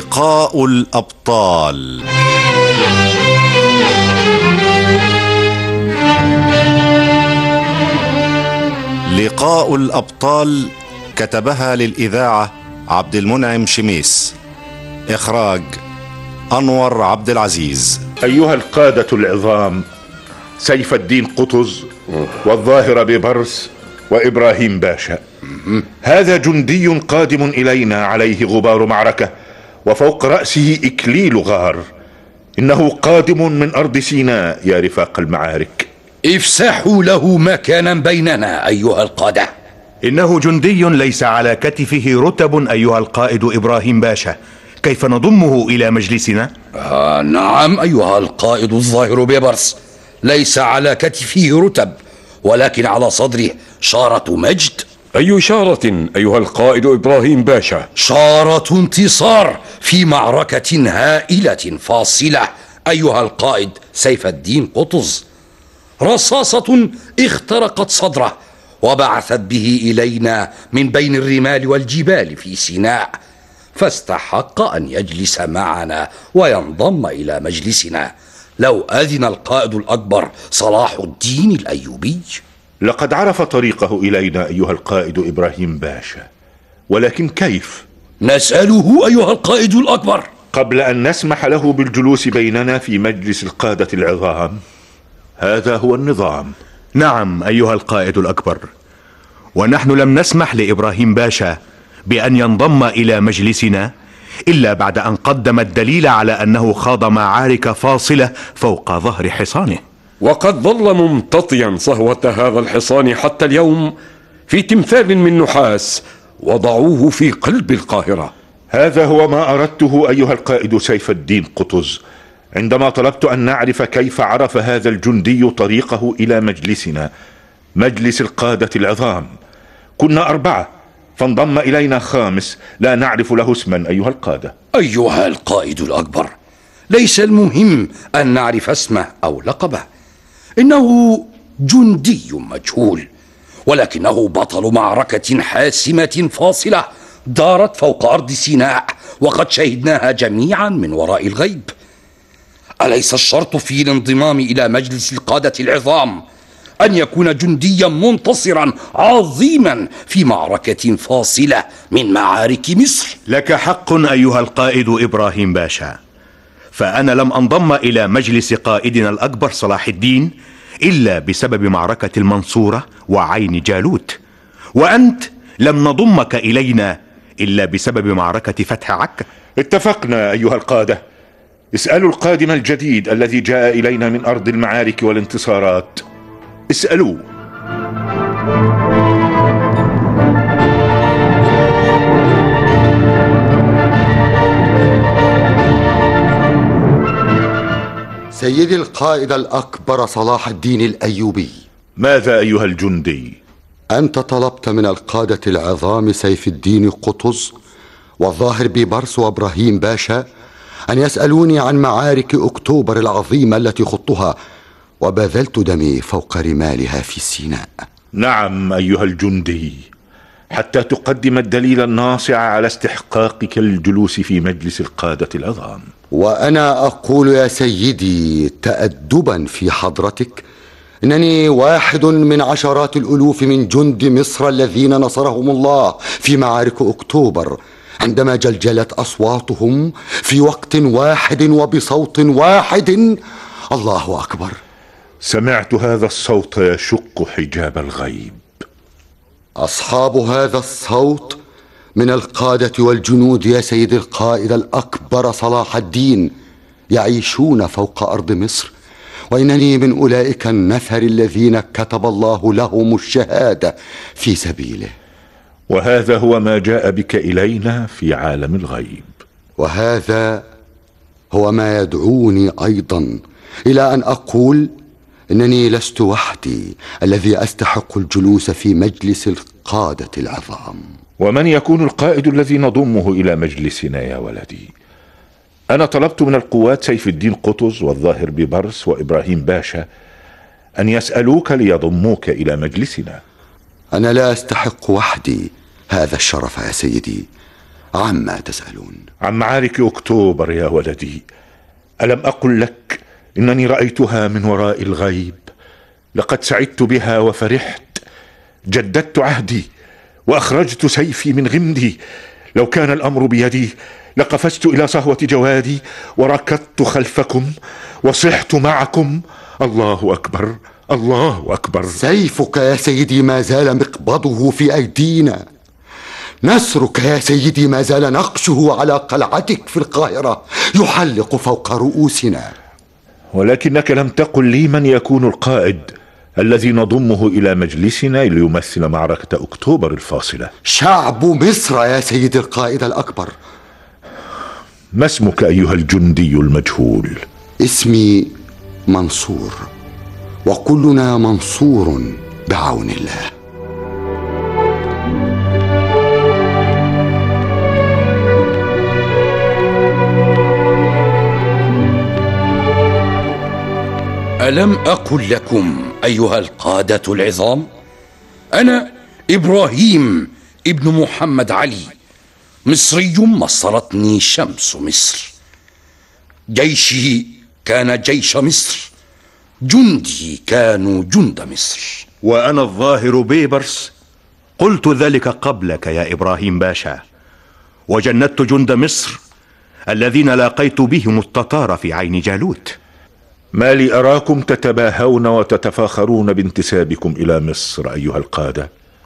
لقاء الأبطال. لقاء الأبطال كتبها للإذاعة عبد المنعم شميس، إخراج أنور عبد العزيز. أيها القادة العظام سيف الدين قطز والظاهر ببرس وإبراهيم باشا، هذا جندي قادم إلينا عليه غبار معركة وفوق رأسه إكليل غار. إنه قادم من أرض سيناء يا رفاق المعارك. افسحوا له مكانا بيننا أيها القادة. إنه جندي ليس على كتفه رتب أيها القائد إبراهيم باشا، كيف نضمه إلى مجلسنا؟ نعم أيها القائد الظاهر ببرس، ليس على كتفه رتب ولكن على صدره شارة مجد. أي شارة أيها القائد إبراهيم باشا؟ شارة انتصار في معركة هائلة فاصلة أيها القائد سيف الدين قطز. رصاصة اخترقت صدره وبعثت به إلينا من بين الرمال والجبال في سيناء، فاستحق أن يجلس معنا وينضم إلى مجلسنا لو أذن القائد الأكبر صلاح الدين الأيوبي. لقد عرف طريقه إلينا أيها القائد إبراهيم باشا، ولكن كيف؟ نسأله أيها القائد الأكبر. قبل أن نسمح له بالجلوس بيننا في مجلس القادة العظام، هذا هو النظام. نعم أيها القائد الأكبر، ونحن لم نسمح لإبراهيم باشا بأن ينضم إلى مجلسنا إلا بعد أن قدم الدليل على أنه خاض معارك فاصلة فوق ظهر حصانه، وقد ظل ممتطيا صهوة هذا الحصان حتى اليوم في تمثال من نحاس وضعوه في قلب القاهرة. هذا هو ما أردته أيها القائد سيف الدين قطز عندما طلبت أن نعرف كيف عرف هذا الجندي طريقه إلى مجلسنا، مجلس القادة العظام. كنا 4 فانضم إلينا 5 لا نعرف له اسما أيها القادة. أيها القائد الأكبر، ليس المهم أن نعرف اسمه أو لقبه، إنه جندي مجهول ولكنه بطل معركة حاسمة فاصلة دارت فوق أرض سيناء وقد شهدناها جميعا من وراء الغيب. أليس الشرط في الانضمام إلى مجلس القادة العظام أن يكون جنديا منتصرا عظيما في معركة فاصلة من معارك مصر؟ لك حق أيها القائد إبراهيم باشا، فأنا لم أنضم إلى مجلس قائدنا الأكبر صلاح الدين إلا بسبب معركة المنصورة وعين جالوت، وأنت لم نضمك إلينا إلا بسبب معركة فتح عكا. اتفقنا أيها القادة. اسألوا القادم الجديد الذي جاء إلينا من أرض المعارك والانتصارات، اسألوه. سيدي القائد الأكبر صلاح الدين الأيوبي. ماذا أيها الجندي؟ أنت طلبت من القادة العظام سيف الدين قطز والظاهر ببرس وإبراهيم باشا أن يسألوني عن معارك أكتوبر العظيمة التي خضتها وبذلت دمي فوق رمالها في سيناء. نعم أيها الجندي، حتى تقدم الدليل الناصع على استحقاقك الجلوس في مجلس القادة العظام. وأنا أقول يا سيدي تأدبا في حضرتك إنني واحد من عشرات الألوف من جند مصر الذين نصرهم الله في معارك أكتوبر عندما جلجلت أصواتهم في وقت واحد وبصوت واحد. الله أكبر. سمعت هذا الصوت يشق حجاب الغيب. أصحاب هذا الصوت من القادة والجنود يا سيد القائد الأكبر صلاح الدين يعيشون فوق أرض مصر، وإنني من أولئك النفر الذين كتب الله لهم الشهادة في سبيله. وهذا هو ما جاء بك إلينا في عالم الغيب، وهذا هو ما يدعوني أيضا إلى أن أقول إنني لست وحدي الذي أستحق الجلوس في مجلس القادة العظام. ومن يكون القائد الذي نضمه إلى مجلسنا يا ولدي؟ أنا طلبت من القوات سيف الدين قطز والظاهر ببرس وإبراهيم باشا أن يسألوك ليضموك إلى مجلسنا. أنا لا أستحق وحدي هذا الشرف يا سيدي، عما تسألون؟ عن معارك أكتوبر يا ولدي. ألم أقل لك إنني رأيتها من وراء الغيب؟ لقد سعدت بها وفرحت، جددت عهدي وأخرجت سيفي من غمدي. لو كان الأمر بيدي لقفزت إلى صهوة جوادي وركضت خلفكم وصحت معكم. الله أكبر، الله أكبر. سيفك يا سيدي ما زال مقبضه في أيدينا، نسرك يا سيدي ما زال نقشه على قلعتك في القاهرة يحلق فوق رؤوسنا. ولكنك لم تقل لي من يكون القائد الذي نضمه إلى مجلسنا ليمثل معركة أكتوبر الفاصلة. شعب مصر يا سيدي القائد الأكبر. ما اسمك أيها الجندي المجهول؟ اسمي منصور، وكلنا منصور بعون الله. ألم أقل لكم أيها القادة العظام؟ أنا إبراهيم ابن محمد علي، مصري مصرتني شمس مصر. جيشي كان جيش مصر، جندي كانوا جند مصر. وأنا الظاهر بيبرس قلت ذلك قبلك يا إبراهيم باشا، وجندت جند مصر الذين لاقيت بهم التتار في عين جالوت. ما لي أراكم تتباهون وتتفاخرون بانتسابكم إلى مصر أيها القادة؟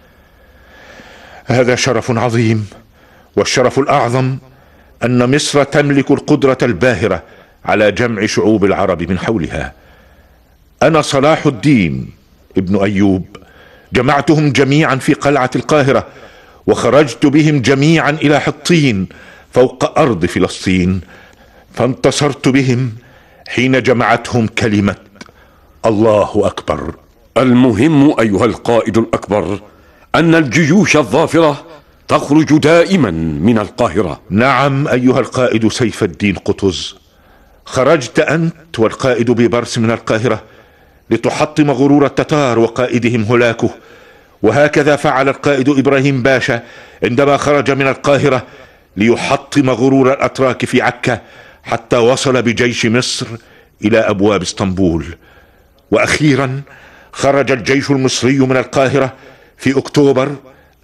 هذا شرف عظيم، والشرف الأعظم أن مصر تملك القدرة الباهرة على جمع شعوب العرب من حولها. أنا صلاح الدين ابن أيوب جمعتهم جميعا في قلعة القاهرة، وخرجت بهم جميعا إلى حطين فوق أرض فلسطين، فانتصرت بهم حين جمعتهم كلمة الله أكبر. المهم أيها القائد الأكبر أن الجيوش الظافرة تخرج دائما من القاهرة. نعم أيها القائد سيف الدين قطز، خرجت أنت والقائد بيبرس من القاهرة لتحطم غرور التتار وقائدهم هلاكه، وهكذا فعل القائد إبراهيم باشا عندما خرج من القاهرة ليحطم غرور الأتراك في عكا، حتى وصل بجيش مصر إلى أبواب اسطنبول. وأخيرا خرج الجيش المصري من القاهرة في أكتوبر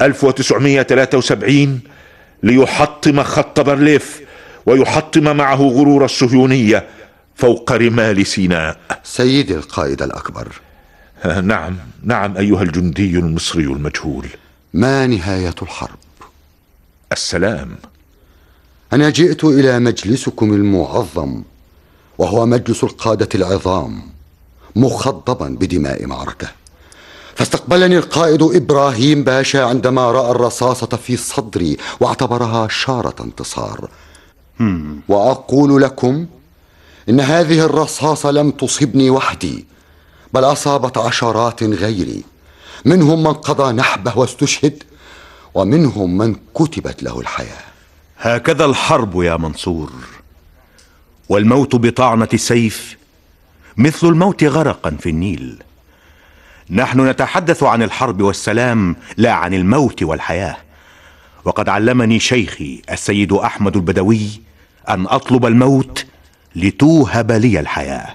1973 ليحطم خط بارليف ويحطم معه غرور الصهيونية فوق رمال سيناء. سيدي القائد الأكبر. نعم أيها الجندي المصري المجهول. ما نهاية الحرب؟ السلام. أنا جئت إلى مجلسكم المعظم، وهو مجلس القادة العظام، مخضبا بدماء معركة. فاستقبلني القائد إبراهيم باشا عندما رأى الرصاصة في صدري واعتبرها شارة انتصار. وأقول لكم إن هذه الرصاصة لم تصبني وحدي، بل أصابت عشرات غيري، منهم من قضى نحبه واستشهد، ومنهم من كتبت له الحياة. هكذا الحرب يا منصور، والموت بطعنة السيف مثل الموت غرقا في النيل. نحن نتحدث عن الحرب والسلام، لا عن الموت والحياة. وقد علمني شيخي السيد أحمد البدوي أن أطلب الموت لتوهب لي الحياة.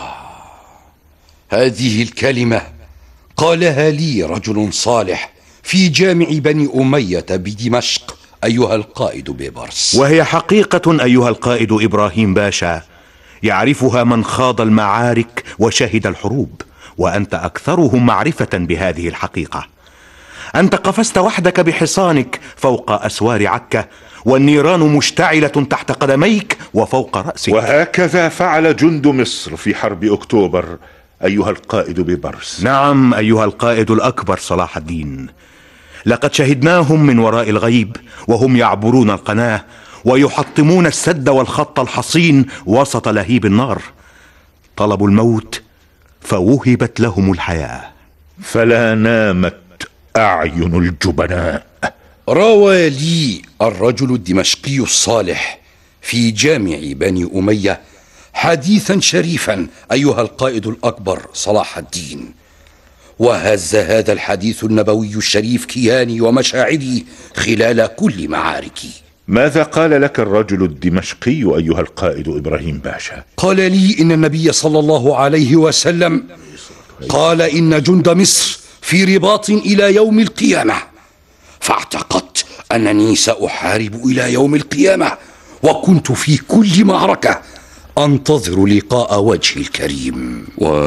هذه الكلمة قالها لي رجل صالح في جامع بني أمية بدمشق أيها القائد بيبرس، وهي حقيقة أيها القائد إبراهيم باشا، يعرفها من خاض المعارك وشهد الحروب، وأنت أكثرهم معرفة بهذه الحقيقة. أنت قفزت وحدك بحصانك فوق أسوار عكا، والنيران مشتعلة تحت قدميك وفوق رأسك. وهكذا فعل جند مصر في حرب أكتوبر أيها القائد بيبرس. نعم أيها القائد الأكبر صلاح الدين، لقد شهدناهم من وراء الغيب وهم يعبرون القناة ويحطمون السد والخط الحصين وسط لهيب النار. طلبوا الموت فوهبت لهم الحياة. فلا نامت أعين الجبناء. روى لي الرجل الدمشقي الصالح في جامع بني أمية حديثا شريفا أيها القائد الأكبر صلاح الدين، وهز هذا الحديث النبوي الشريف كياني ومشاعري خلال كل معاركي. ماذا قال لك الرجل الدمشقي أيها القائد إبراهيم باشا؟ قال لي إن النبي صلى الله عليه وسلم قال إن جند مصر في رباط إلى يوم القيامة، فاعتقدت أنني سأحارب إلى يوم القيامة، وكنت في كل معركة أنتظر لقاء وجه الكريم.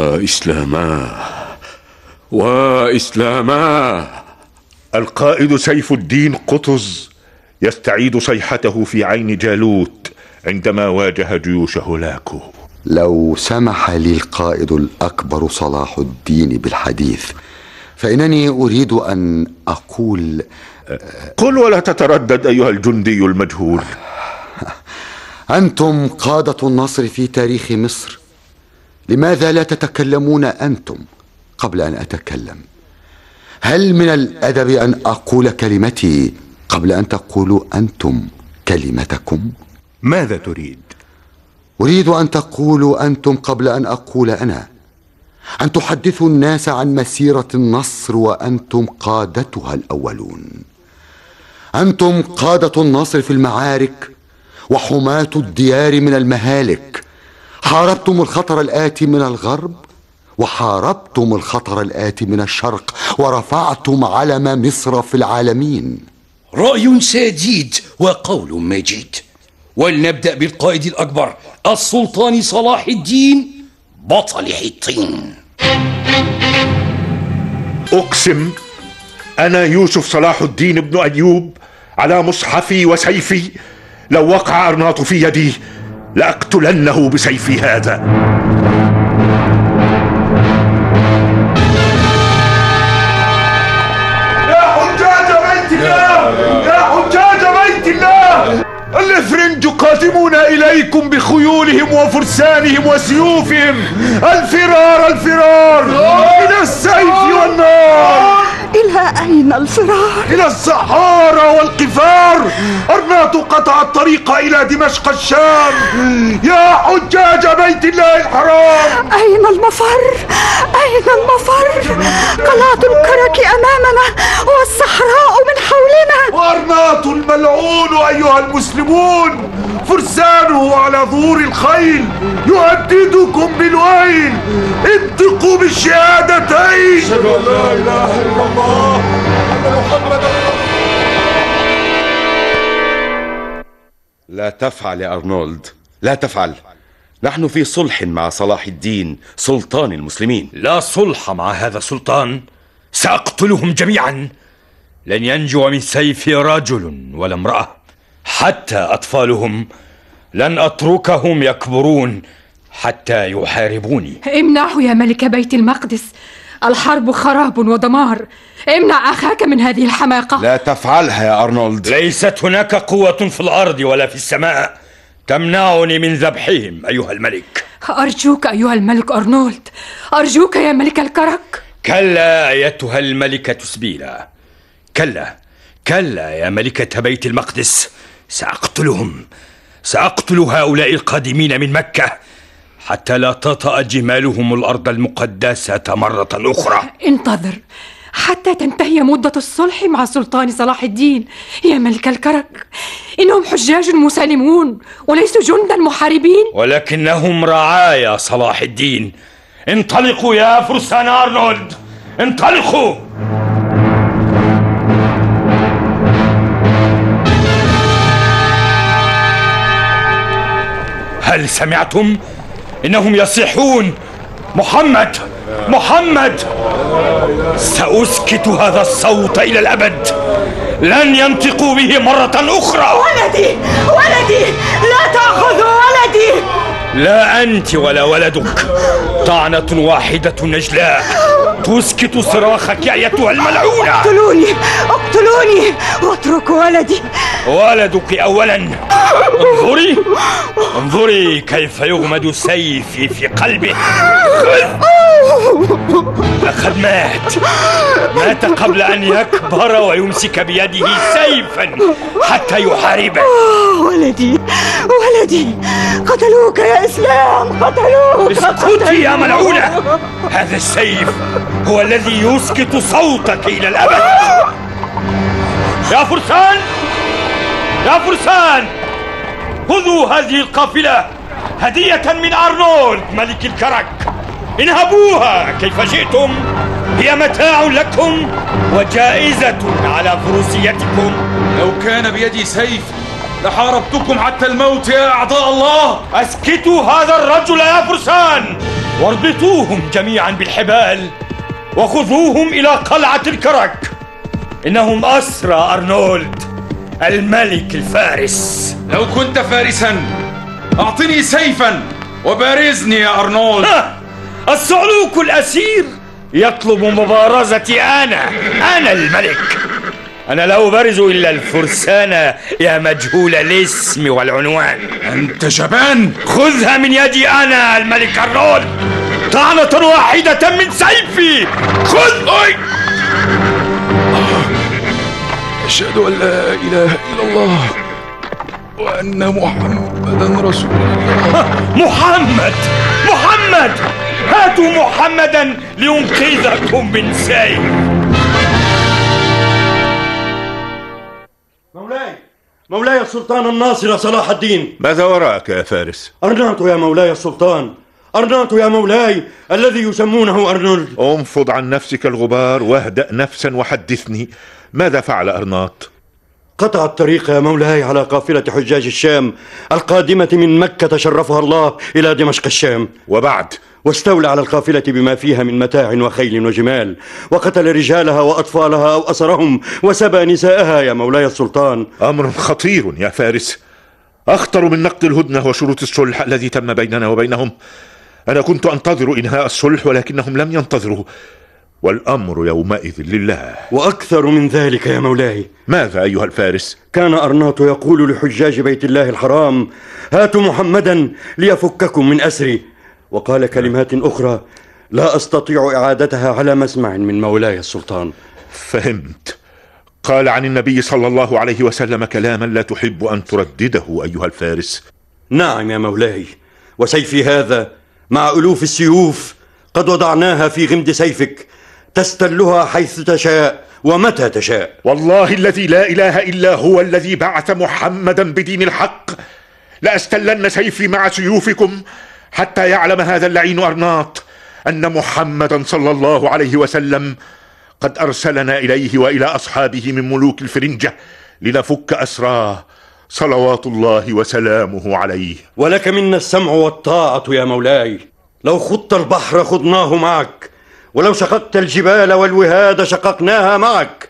وإسلاما القائد سيف الدين قطز يستعيد صيحته في عين جالوت عندما واجه جيوش هولاكو. لو سمح لي القائد الأكبر صلاح الدين بالحديث فإنني أريد أن أقول. قل ولا تتردد أيها الجندي المجهول. أنتم قادة النصر في تاريخ مصر، لماذا لا تتكلمون أنتم قبل أن أتكلم؟ هل من الأدب أن أقول كلمتي قبل أن تقولوا أنتم كلمتكم؟ ماذا تريد؟ أريد أن تقولوا أنتم قبل أن أقول أنا، أن تحدثوا الناس عن مسيرة النصر وأنتم قادتها الأولون. أنتم قادة النصر في المعارك وحماة الديار من المهالك. حاربتم الخطر الآتي من الغرب وحاربتم الخطر الآتي من الشرق، ورفعتم علم مصر في العالمين. رأي سديد وقول مجيد. ولنبدأ بالقائد الأكبر السلطان صلاح الدين بطل حطين. أقسم أنا يوسف صلاح الدين بن أيوب على مصحفي وسيفي، لو وقع أرناط في يدي لأقتلنه بسيفي هذا. يا حجاج بيت الله، يا حجاج بيت الله، الإفرنج قادمون إليكم بخيولهم وفرسانهم وسيوفهم. الفرار الفرار من السيف والنار. إلى أين الفرار؟ إلى الصحارى والقفار. أرناط قطع الطريق إلى دمشق الشام. يا حجاج بيت الله الحرام، أين المفر؟ أين المفر؟ قلعة الكرك أمامنا والصحراء من حولنا. وأرناط الملعون أيها المسلمون فرسانه على ظهور الخيل يهددكم بالويل. انطقوا بالشهادتين. أشهد أن لا إله إلا الله وأن محمدا. لا تفعل يا أرنولد، لا تفعل. نحن في صلح مع صلاح الدين سلطان المسلمين. لا صلح مع هذا السلطان، سأقتلهم جميعا. لن ينجو من سيفي رجل ولا امرأة، حتى أطفالهم لن أتركهم يكبرون حتى يحاربوني. امنعه يا ملك بيت المقدس، الحرب خراب ودمار. امنع أخاك من هذه الحماقة. لا تفعلها يا أرنولد. ليست هناك قوة في الأرض ولا في السماء تمنعني من ذبحهم أيها الملك. أرجوك أيها الملك أرنولد، أرجوك يا ملك الكرك. كلا أيتها الملكة سبيلا، كلا كلا يا ملكة بيت المقدس. سأقتلهم، سأقتل هؤلاء القادمين من مكة حتى لا تطأ جمالهم الأرض المقدسة مرة أخرى. انتظر حتى تنتهي مدة الصلح مع سلطان صلاح الدين يا ملك الكرك. إنهم حجاج مسالمون وليسوا جندا محاربين، ولكنهم رعايا صلاح الدين. انطلقوا يا فرسان أرنولد، انطلقوا. هل سمعتم؟ إنهم يصيحون محمد محمد. سأسكت هذا الصوت إلى الأبد، لن ينطقوا به مرة أخرى. ولدي ولدي، لا تأخذوا ولدي. لا أنت ولا ولدك، طعنة واحدة نجلاء تسكت صراخك أيتها الملعونة. اقتلوني اقتلوني واتركوا ولدي. ولدك أولا. انظري انظري كيف يغمد سيفي في قلبه. لقد مات قبل أن يكبر ويمسك بيده سيفا حتى يحاربه. ولدي ولدي، قتلوك يا إسلام، قتلوك. اسكتي يا ملعونة، هذا السيف هو الذي يسكت صوتك إلى الأبد. يا فرسان يا فرسان، خذوا هذه القافلة هدية من أرنولد ملك الكرك، انهبوها كيف شئتم، هي متاع لكم وجائزة على فروسيتكم. لو كان بيدي سيف لحاربتكم حتى الموت يا أعداء الله. أسكتوا هذا الرجل يا فرسان، واربطوهم جميعا بالحبال وخذوهم إلى قلعة الكرك، إنهم أسرى أرنولد الملك الفارس. لو كنت فارسا أعطني سيفا وبارزني يا أرنولد. الصعلوك الأسير يطلب مبارزتي أنا الملك. أنا لا أبارز إلا الفرسان يا مجهول الاسم والعنوان. أنت جبان. خذها من يدي أنا الملك أرنولد، طعنة واحدة من سيفي. خذ. أشهد أن لا إله إلا الله وأن محمدا رسول الله. محمد، هاتوا محمدا لينقذكم من سيف. مولاي السلطان الناصر صلاح الدين. ماذا وراءك يا فارس؟ أرناط يا مولاي السلطان، أرناط يا مولاي الذي يسمونه أرنولد. انفض عن نفسك الغبار واهدأ نفسا وحدثني، ماذا فعل أرناط؟ قطع الطريق يا مولاي على قافلة حجاج الشام القادمة من مكة شرفها الله إلى دمشق الشام. وبعد؟ واستولى على القافلة بما فيها من متاع وخيل وجمال، وقتل رجالها وأطفالها أو أسرهم وسبى نساءها يا مولاي السلطان. أمر خطير يا فارس، أخطر من نقد الهدنة وشروط الصلح الذي تم بيننا وبينهم. أنا كنت أنتظر إنهاء الصلح ولكنهم لم ينتظروا، والأمر يومئذ لله. وأكثر من ذلك يا مولاي. ماذا أيها الفارس؟ كان أرناط يقول لحجاج بيت الله الحرام: هاتوا محمدا ليفككم من أسري، وقال كلمات أخرى لا أستطيع إعادتها على مسمع من مولاي السلطان. فهمت. قال عن النبي صلى الله عليه وسلم كلاما لا تحب أن تردده أيها الفارس. نعم يا مولاي، وسيفي هذا مع ألوف السيوف قد وضعناها في غمد سيفك، تستلها حيث تشاء ومتى تشاء. والله الذي لا إله إلا هو الذي بعث محمدا بدين الحق لأستلن سيفي مع سيوفكم حتى يعلم هذا اللعين أرناط أن محمدا صلى الله عليه وسلم قد أرسلنا إليه وإلى أصحابه من ملوك الفرنجة لنفك أسراه صلوات الله وسلامه عليه. ولك منا السمع والطاعة يا مولاي. لو خضت البحر خضناه معك، ولو شققت الجبال والوهاد شققناها معك.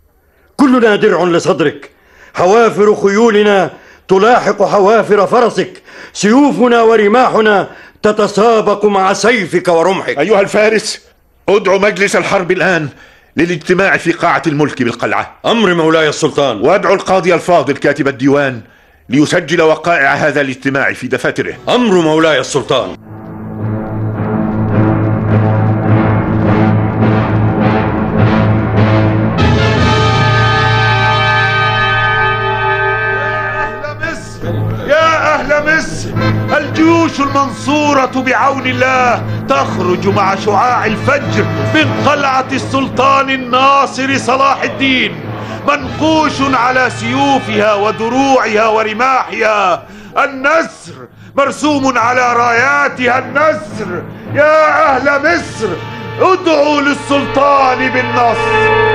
كلنا درع لصدرك، حوافر خيولنا تلاحق حوافر فرسك، سيوفنا ورماحنا تتسابق مع سيفك ورمحك. أيها الفارس، ادعو مجلس الحرب الآن للاجتماع في قاعة الملك بالقلعة. أمر مولاي السلطان. وادعو القاضي الفاضل كاتب الديوان ليسجل وقائع هذا الاجتماع في دفاتره. أمر مولاي السلطان. مصر، الجيوش المنصورة بعون الله تخرج مع شعاع الفجر من قلعة السلطان الناصر صلاح الدين، منقوش على سيوفها ودروعها ورماحها النسر، مرسوم على راياتها النسر. يا أهل مصر، ادعوا للسلطان بالنصر.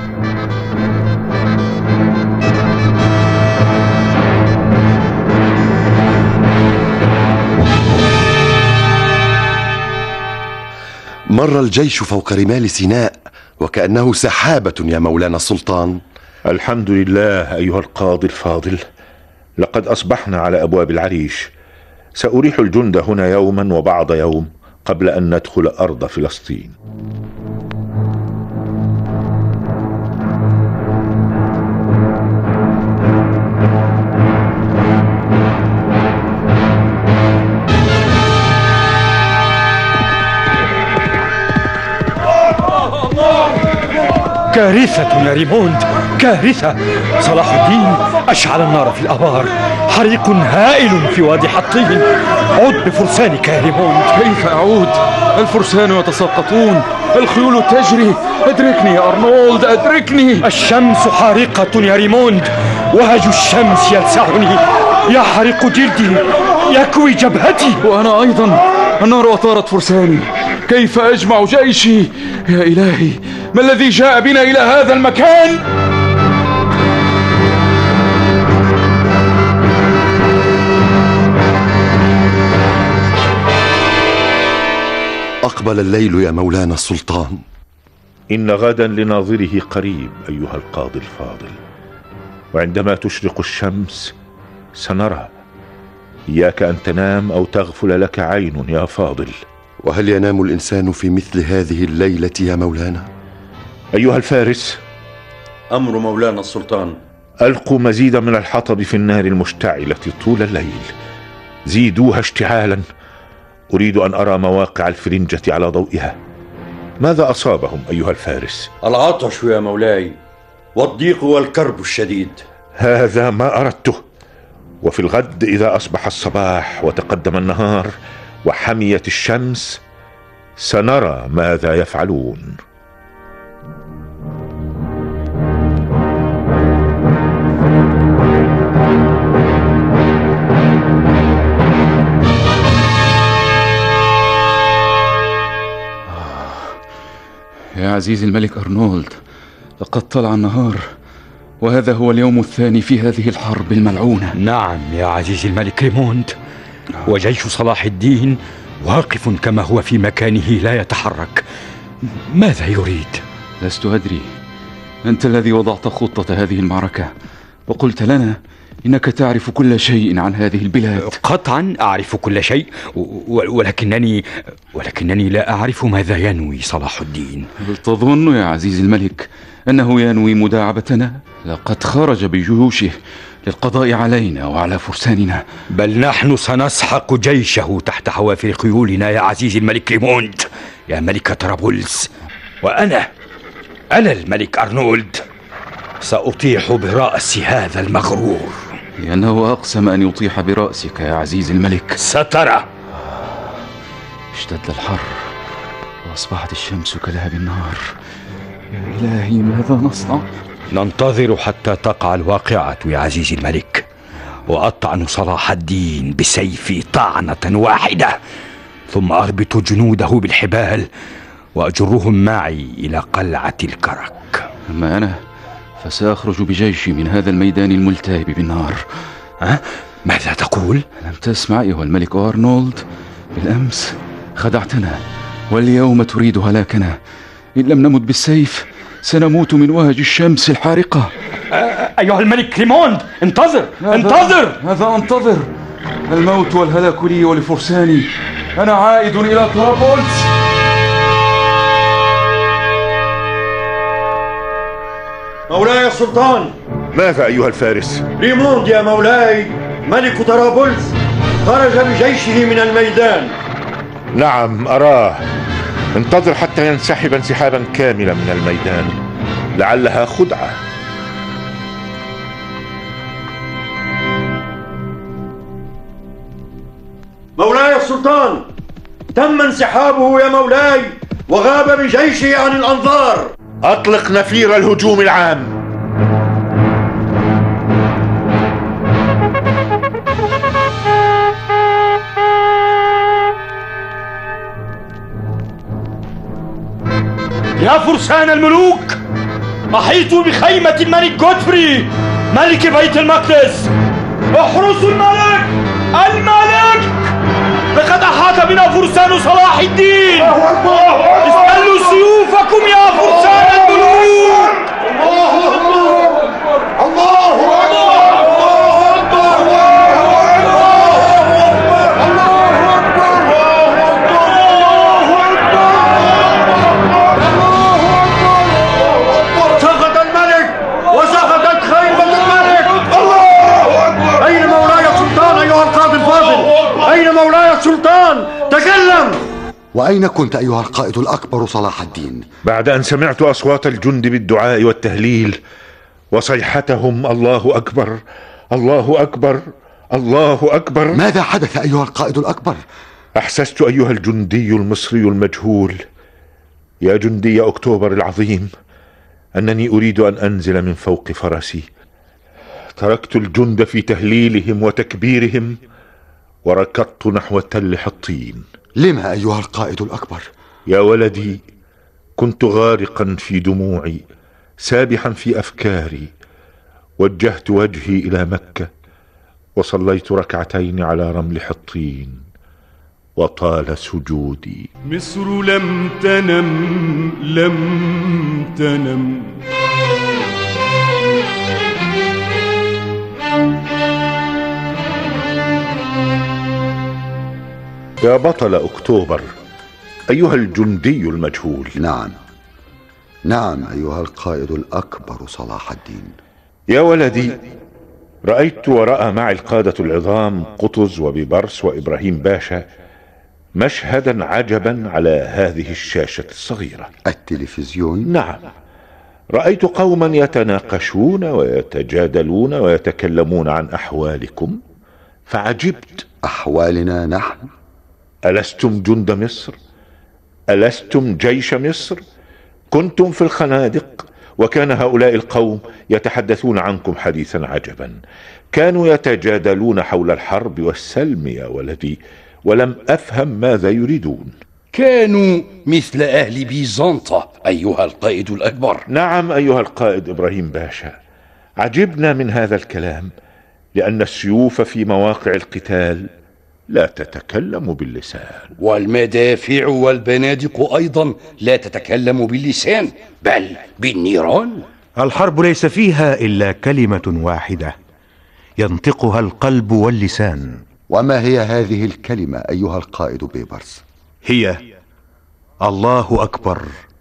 مر الجيش فوق رمال سيناء وكأنه سحابة يا مولانا السلطان. الحمد لله أيها القاضي الفاضل، لقد أصبحنا على أبواب العريش. سأريح الجند هنا يوما وبعض يوم قبل أن ندخل أرض فلسطين. كارثة يا ريموند، كارثة. صلاح الدين أشعل النار في الآبار، حريق هائل في وادي حطين. عد بفرسانك يا ريموند. كيف أعود؟ الفرسان يتساقطون، الخيول تجري. أدركني يا أرنولد، أدركني. الشمس حارقة يا ريموند، وهج الشمس يلسعني، يحرق جلدي، يكوي جبهتي. وأنا أيضا، النار أطارت فرساني، كيف أجمع جيشي؟ يا إلهي، ما الذي جاء بنا إلى هذا المكان؟ أقبل الليل يا مولانا السلطان. إن غدا لناظره قريب أيها القاضي الفاضل، وعندما تشرق الشمس سنرى. إياك أن تنام أو تغفل لك عين يا فاضل. وهل ينام الإنسان في مثل هذه الليلة يا مولانا؟ أيها الفارس، أمر مولانا السلطان. ألقوا مزيدا من الحطب في النار المشتعلة طول الليل، زيدوها اشتعالا. أريد أن أرى مواقع الفرنجة على ضوئها. ماذا أصابهم أيها الفارس؟ العطش يا مولاي، والضيق والكرب الشديد. هذا ما أردته. وفي الغد إذا أصبح الصباح وتقدم النهار وحميت الشمس سنرى ماذا يفعلون. يا عزيزي الملك أرنولد، لقد طلع النهار، وهذا هو اليوم الثاني في هذه الحرب الملعونة. نعم يا عزيزي الملك ريموند، وجيش صلاح الدين واقف كما هو في مكانه لا يتحرك. ماذا يريد؟ لست أدري. أنت الذي وضعت خطة هذه المعركة، وقلت لنا إنك تعرف كل شيء عن هذه البلاد. قطعا أعرف كل شيء، ولكنني لا أعرف ماذا ينوي صلاح الدين. هل تظن يا عزيزي الملك أنه ينوي مداعبتنا؟ لقد خرج بجيوشه للقضاء علينا وعلى فرساننا. بل نحن سنسحق جيشه تحت حوافر خيولنا يا عزيزي الملك ريموند، يا ملك طرابلس. وأنا الملك أرنولد سأطيح برأس هذا المغرور. لأنه أقسم أن يطيح برأسك يا عزيزي الملك. سترى. اشتد الحر وأصبحت الشمس كلهب النار. يا إلهي، ماذا نصنع؟ ننتظر حتى تقع الواقعة يا عزيزي الملك، وأطعن صلاح الدين بسيفي طعنة واحدة، ثم أربط جنوده بالحبال وأجرهم معي إلى قلعة الكرك. أما أنا فسأخرج بجيشي من هذا الميدان الملتهب بالنار. ماذا تقول؟ لم تسمع أيها الملك أرنولد؟ بالأمس خدعتنا، واليوم تريد هلاكنا. إن لم نمت بالسيف سنموت من وهج الشمس الحارقة. أيها الملك ريموند، انتظر. ماذا أنتظر؟ الموت والهلاك لي ولفرساني. أنا عائد إلى طرابلس. مولاي السلطان. ماذا أيها الفارس؟ ريموند يا مولاي، ملك طرابلس خرج بجيشه من الميدان. نعم أراه. انتظر حتى ينسحب انسحابا كاملا من الميدان، لعلها خدعة. مولاي السلطان، تم انسحابه يا مولاي، وغاب بجيشه عن الأنظار. أطلق نفير الهجوم العام. يا فرسان الملوك، أحيطوا بخيمة الملك جودفري ملك بيت المقدس. احرسوا الملك. لقد أحاط بنا فرسان صلاح الدين. استلوا سيوفكم يا فرسان الملوك. الله أكبر. الله أكبر. السلطان تكلم. وأين كنت أيها القائد الأكبر صلاح الدين؟ بعد أن سمعت أصوات الجند بالدعاء والتهليل وصيحتهم الله أكبر الله أكبر الله أكبر. ماذا حدث أيها القائد الأكبر؟ أحسست أيها الجندي المصري المجهول، يا جندي أكتوبر العظيم، أنني أريد أن أنزل من فوق فرسي. تركت الجند في تهليلهم وتكبيرهم وركضت نحو تل حطين. لما أيها القائد الأكبر؟ يا ولدي، كنت غارقا في دموعي سابحا في أفكاري. وجهت وجهي إلى مكة وصليت ركعتين على رمل حطين وطال سجودي. مصر لم تنم لم تنم، يا بطل أكتوبر أيها الجندي المجهول. نعم أيها القائد الأكبر صلاح الدين. يا ولدي، رأيت ورأى معي القادة العظام قطز وبيبرس وإبراهيم باشا مشهدا عجبا على هذه الشاشة الصغيرة. التلفزيون؟ نعم، رأيت قوما يتناقشون ويتجادلون ويتكلمون عن أحوالكم فعجبت. أحوالنا نحن؟ ألستم جند مصر؟ ألستم جيش مصر؟ كنتم في الخنادق وكان هؤلاء القوم يتحدثون عنكم حديثا عجبا. كانوا يتجادلون حول الحرب والسلم يا ولدي، ولم أفهم ماذا يريدون. كانوا مثل أهل بيزنطة أيها القائد الأكبر. نعم أيها القائد إبراهيم باشا، عجبنا من هذا الكلام لأن السيوف في مواقع القتال لا تتكلم باللسان، والمدافع والبنادق أيضا لا تتكلم باللسان بل بالنيران. الحرب ليس فيها إلا كلمة واحدة ينطقها القلب واللسان. وما هي هذه الكلمة أيها القائد بيبرس؟ هي الله أكبر،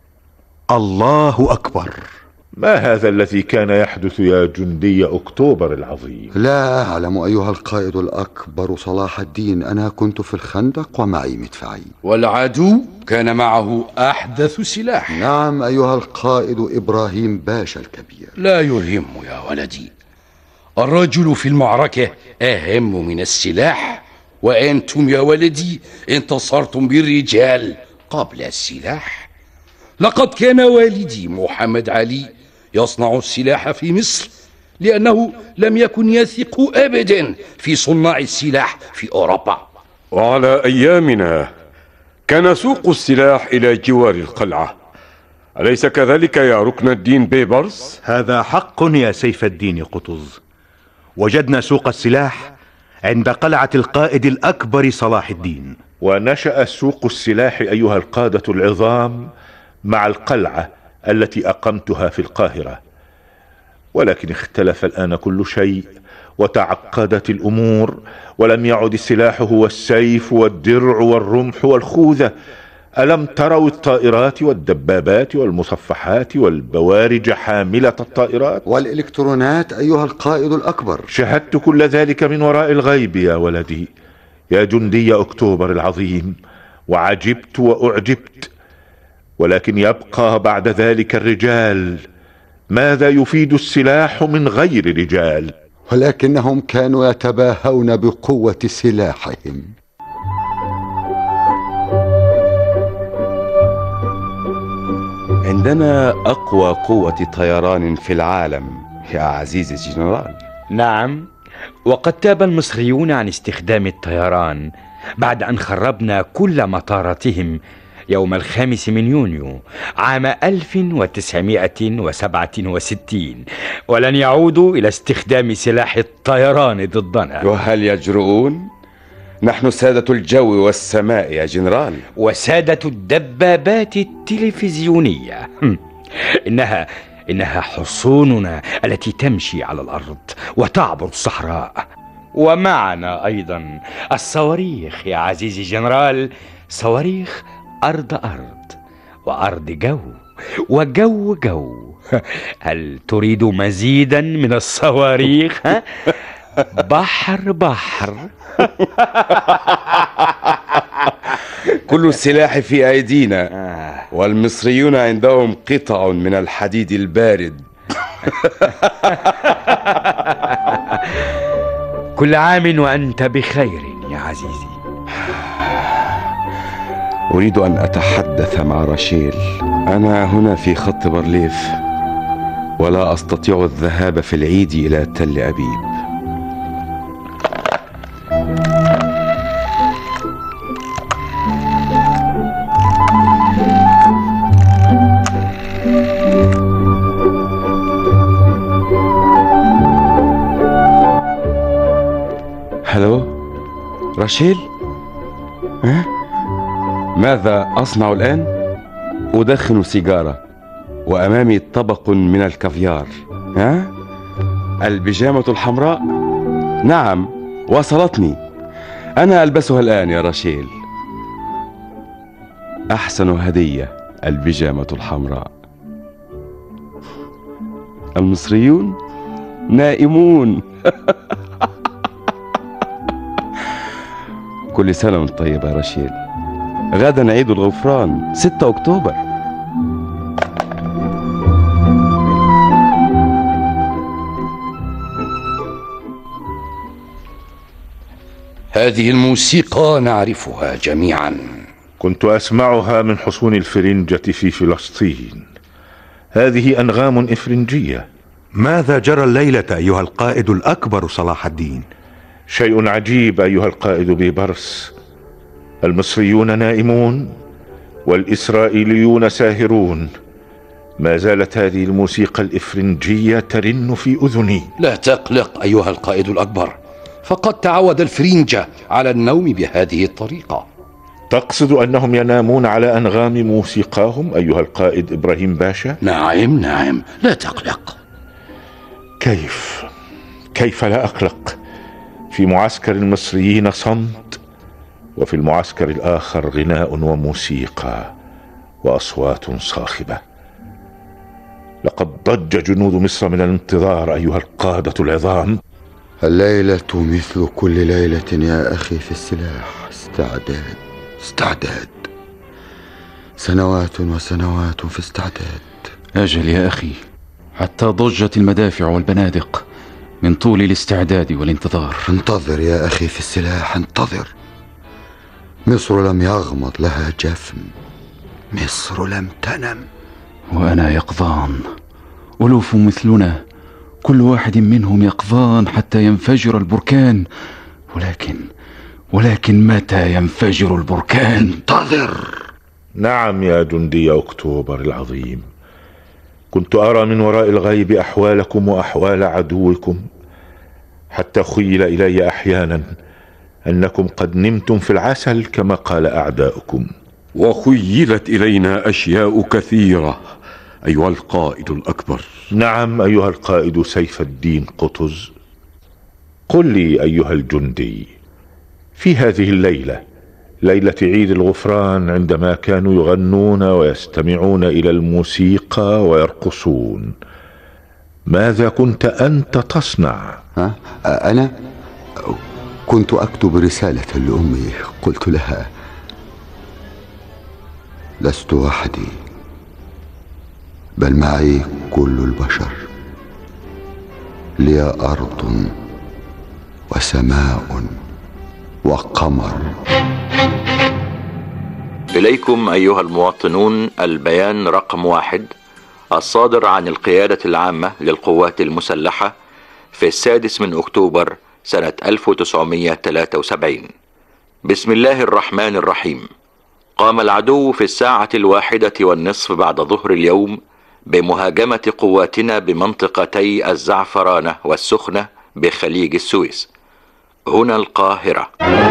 الله أكبر. ما هذا الذي كان يحدث يا جندي أكتوبر العظيم؟ لا أعلم أيها القائد الأكبر صلاح الدين. أنا كنت في الخندق ومعي مدفعي، والعدو كان معه أحدث سلاح. نعم أيها القائد إبراهيم باشا الكبير. لا يهم يا ولدي، الرجل في المعركة أهم من السلاح، وأنتم يا ولدي انتصرتم بالرجال قبل السلاح. لقد كان والدي محمد علي يصنع السلاح في مصر لأنه لم يكن يثق أبدا في صناع السلاح في أوروبا. وعلى أيامنا كان سوق السلاح إلى جوار القلعة، أليس كذلك يا ركن الدين بيبرس؟ هذا حق يا سيف الدين قطز. وجدنا سوق السلاح عند قلعة القائد الأكبر صلاح الدين. ونشأ سوق السلاح أيها القادة العظام مع القلعة التي أقمتها في القاهرة، ولكن اختلف الآن كل شيء وتعقدت الأمور، ولم يعد السلاح هو السيف والدرع والرمح والخوذة. ألم تروا الطائرات والدبابات والمصفحات والبوارج حاملة الطائرات والإلكترونات أيها القائد الأكبر؟ شاهدت كل ذلك من وراء الغيب يا ولدي، يا جندي أكتوبر العظيم، وعجبت وأعجبت. ولكن يبقى بعد ذلك الرجال. ماذا يفيد السلاح من غير رجال؟ ولكنهم كانوا يتباهون بقوة سلاحهم. عندنا أقوى قوة طيران في العالم يا عزيزي الجنرال. نعم، وقد تاب المصريون عن استخدام الطيران بعد أن خربنا كل مطاراتهم يوم 5 يونيو عام 1967، ولن يعودوا إلى استخدام سلاح الطيران ضدنا. وهل يجرؤون؟ نحن سادة الجو والسماء يا جنرال، وسادة الدبابات التلفزيونية. إنها حصوننا التي تمشي على الأرض وتعبر الصحراء. ومعنا أيضا الصواريخ يا عزيزي جنرال، صواريخ أرض وأرض جو وجو جو. هل تريد مزيدا من الصواريخ؟ بحر كل السلاح في أيدينا، والمصريون عندهم قطع من الحديد البارد. كل عام وأنت بخير يا عزيزي. أريد أن أتحدث مع راشيل. أنا هنا في خط بارليف. ولا أستطيع الذهاب في العيد إلى تل أبيب. هلو راشيل؟ ها؟ ماذا أصنع الآن؟ أدخن سيجارة وأمامي طبق من الكافيار. ها؟ البيجامة الحمراء؟ نعم، وصلتني. أنا ألبسها الآن يا راشيل. أحسن هدية البيجامة الحمراء. المصريون نائمون. كل سنة وانت طيب يا رشيد. غدا عيد الغفران 6 أكتوبر. هذه الموسيقى نعرفها جميعا. كنت أسمعها من حصون الفرنجة في فلسطين. هذه أنغام إفرنجية. ماذا جرى الليلة أيها القائد الأكبر صلاح الدين؟ شيء عجيب أيها القائد بيبرس. المصريون نائمون والإسرائيليون ساهرون. ما زالت هذه الموسيقى الإفرنجية ترن في أذني. لا تقلق أيها القائد الأكبر، فقد تعود الفرنجة على النوم بهذه الطريقة. تقصد أنهم ينامون على أنغام موسيقاهم أيها القائد إبراهيم باشا؟ نعم نعم، لا تقلق. كيف لا أقلق؟ في معسكر المصريين صمت، وفي المعسكر الآخر غناء وموسيقى وأصوات صاخبة. لقد ضج جنود مصر من الانتظار أيها القادة العظام. الليلة مثل كل ليلة يا أخي في السلاح. استعداد. سنوات وسنوات في استعداد. أجل يا أخي، حتى ضجت المدافع والبنادق من طول الاستعداد والانتظار. انتظر يا أخي في السلاح، انتظر. مصر لم يغمض لها جفن، مصر لم تنم. وأنا يقظان، ألوف مثلنا، كل واحد منهم يقظان حتى ينفجر البركان. ولكن متى ينفجر البركان؟ انتظر. نعم يا جندي أكتوبر العظيم، كنت أرى من وراء الغيب أحوالكم وأحوال عدوكم، حتى خيل إلي أحيانا أنكم قد نمتم في العسل كما قال أعداؤكم. وخيلت إلينا أشياء كثيرة أيها القائد الأكبر. نعم أيها القائد سيف الدين قطز. قل لي أيها الجندي، في هذه الليلة، ليلة عيد الغفران، عندما كانوا يغنون ويستمعون إلى الموسيقى ويرقصون، ماذا كنت أنت تصنع؟ أنا كنت أكتب رسالة لأمي. قلت لها: لست وحدي، بل معي كل البشر، لي أرض وسماء وقمر. إليكم أيها المواطنون البيان رقم 1 الصادر عن القيادة العامة للقوات المسلحة في 6 أكتوبر سنة 1973. بسم الله الرحمن الرحيم. قام العدو في 1:01 بعد ظهر اليوم بمهاجمة قواتنا بمنطقتي الزعفرانة والسخنة بخليج السويس. هنا القاهرة.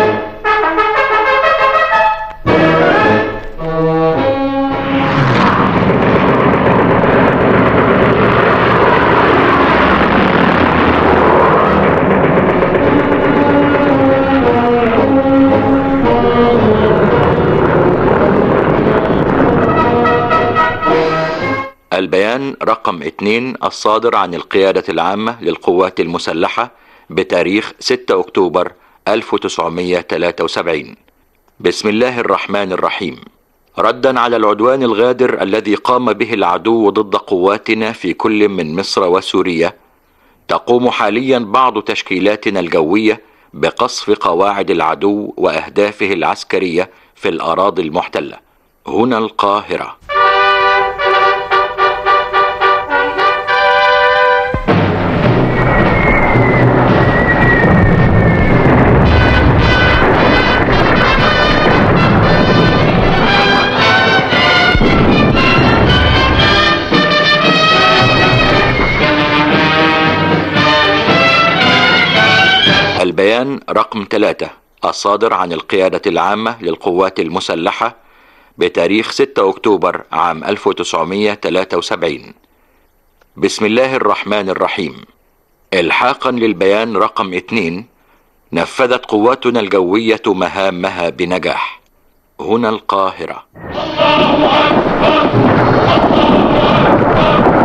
البيان رقم 2 الصادر عن القيادة العامة للقوات المسلحة بتاريخ 6 أكتوبر 1973. بسم الله الرحمن الرحيم. ردا على العدوان الغادر الذي قام به العدو ضد قواتنا في كل من مصر وسوريا، تقوم حاليا بعض تشكيلاتنا الجوية بقصف قواعد العدو وأهدافه العسكرية في الأراضي المحتلة. هنا القاهرة. البيان رقم 3 الصادر عن القيادة العامة للقوات المسلحة بتاريخ 6 أكتوبر عام 1973. بسم الله الرحمن الرحيم. إلحاقا للبيان رقم 2، نفذت قواتنا الجوية مهامها بنجاح. هنا القاهرة. الله أكبر الله أكبر.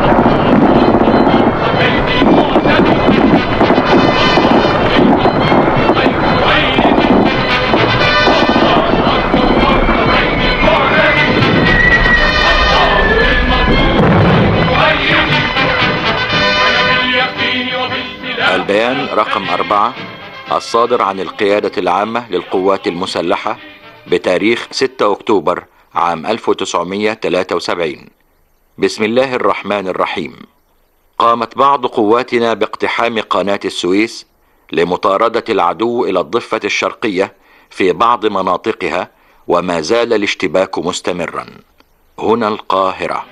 البيان رقم 4 الصادر عن القيادة العامة للقوات المسلحة بتاريخ 6 أكتوبر عام 1973. بسم الله الرحمن الرحيم. قامت بعض قواتنا باقتحام قناة السويس لمطاردة العدو إلى الضفة الشرقية في بعض مناطقها، وما زال الاشتباك مستمرا. هنا القاهرة.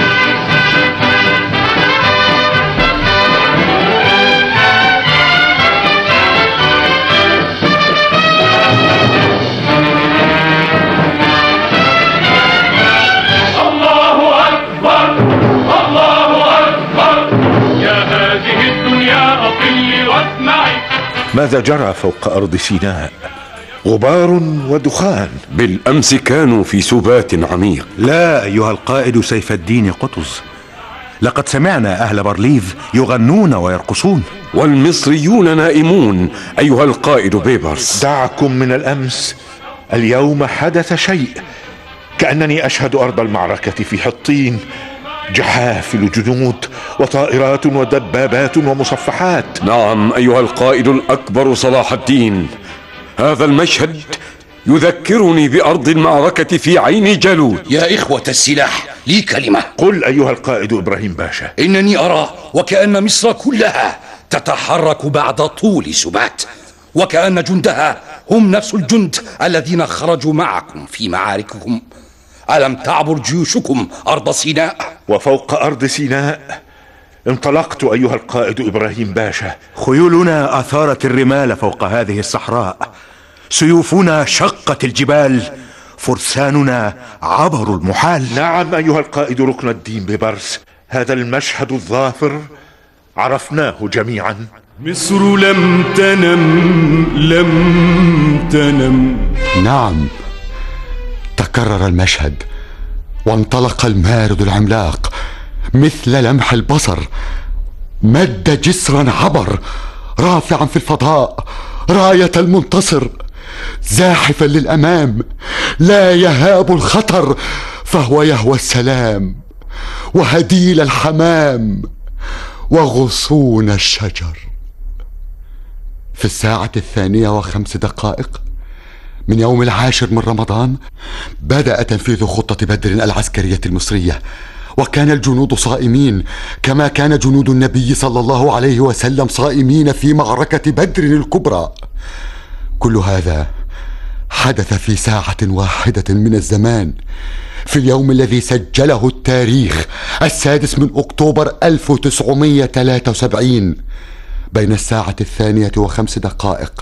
ماذا جرى فوق أرض سيناء؟ غبار ودخان. بالأمس كانوا في سبات عميق. لا أيها القائد سيف الدين قطز، لقد سمعنا أهل بارليف يغنون ويرقصون، والمصريون نائمون أيها القائد بيبرس. دعكم من الأمس، اليوم حدث شيء. كأنني أشهد أرض المعركة في حطين، جحافل جنود وطائرات ودبابات ومصفحات. نعم أيها القائد الأكبر صلاح الدين، هذا المشهد يذكرني بأرض المعركة في عين جالوت. يا إخوة السلاح، لي كلمة. قل أيها القائد إبراهيم باشا. إنني أرى وكأن مصر كلها تتحرك بعد طول سبات، وكأن جندها هم نفس الجند الذين خرجوا معكم في معارككم. ألم تعبر جيوشكم أرض سيناء؟ وفوق أرض سيناء انطلقت أيها القائد إبراهيم باشا. خيولنا أثارت الرمال فوق هذه الصحراء، سيوفنا شقت الجبال، فرساننا عبروا المحال. نعم أيها القائد ركن الدين ببرس، هذا المشهد الظافر عرفناه جميعا. مصر لم تنم لم تنم. نعم، تكرر المشهد وانطلق المارد العملاق مثل لمح البصر، مد جسرا عبر رافعا في الفضاء راية المنتصر، زاحفا للأمام لا يهاب الخطر، فهو يهوى السلام وهديل الحمام وغصون الشجر. في 2:05 من يوم 10 من رمضان بدأ تنفيذ خطة بدر العسكرية المصرية، وكان الجنود صائمين كما كان جنود النبي صلى الله عليه وسلم صائمين في معركة بدر الكبرى. كل هذا حدث في 1 من الزمان، في اليوم الذي سجله التاريخ 6 من أكتوبر 1973، بين 2:05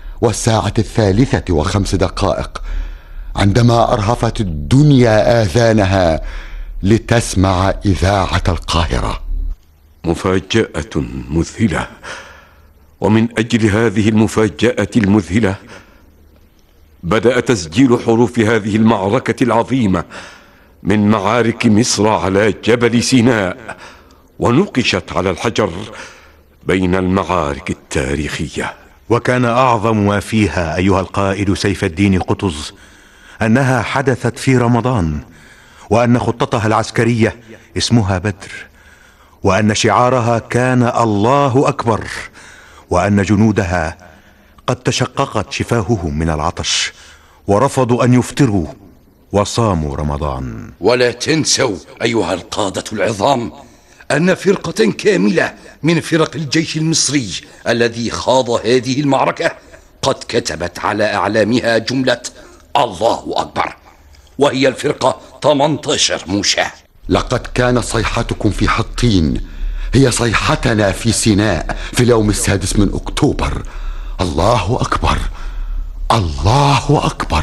و3:05 عندما أرهفت الدنيا آذانها لتسمع إذاعة القاهرة. مفاجأة مذهلة، ومن أجل هذه المفاجأة المذهلة بدأ تسجيل حروف هذه المعركة العظيمة من معارك مصر على جبل سيناء، ونقشت على الحجر بين المعارك التاريخية. وكان أعظم ما فيها أيها القائد سيف الدين قطز أنها حدثت في رمضان، وأن خطتها العسكرية اسمها بدر، وأن شعارها كان الله أكبر، وأن جنودها قد تشققت شفاههم من العطش ورفضوا أن يفطروا وصاموا رمضان. ولا تنسوا أيها القادة العظام أن فرقة كاملة من فرق الجيش المصري الذي خاض هذه المعركة قد كتبت على أعلامها جملة الله أكبر، وهي الفرقة 18 موشى. لقد كان صيحتكم في حطين هي صيحتنا في سيناء في اليوم 6 من أكتوبر، الله أكبر، الله أكبر.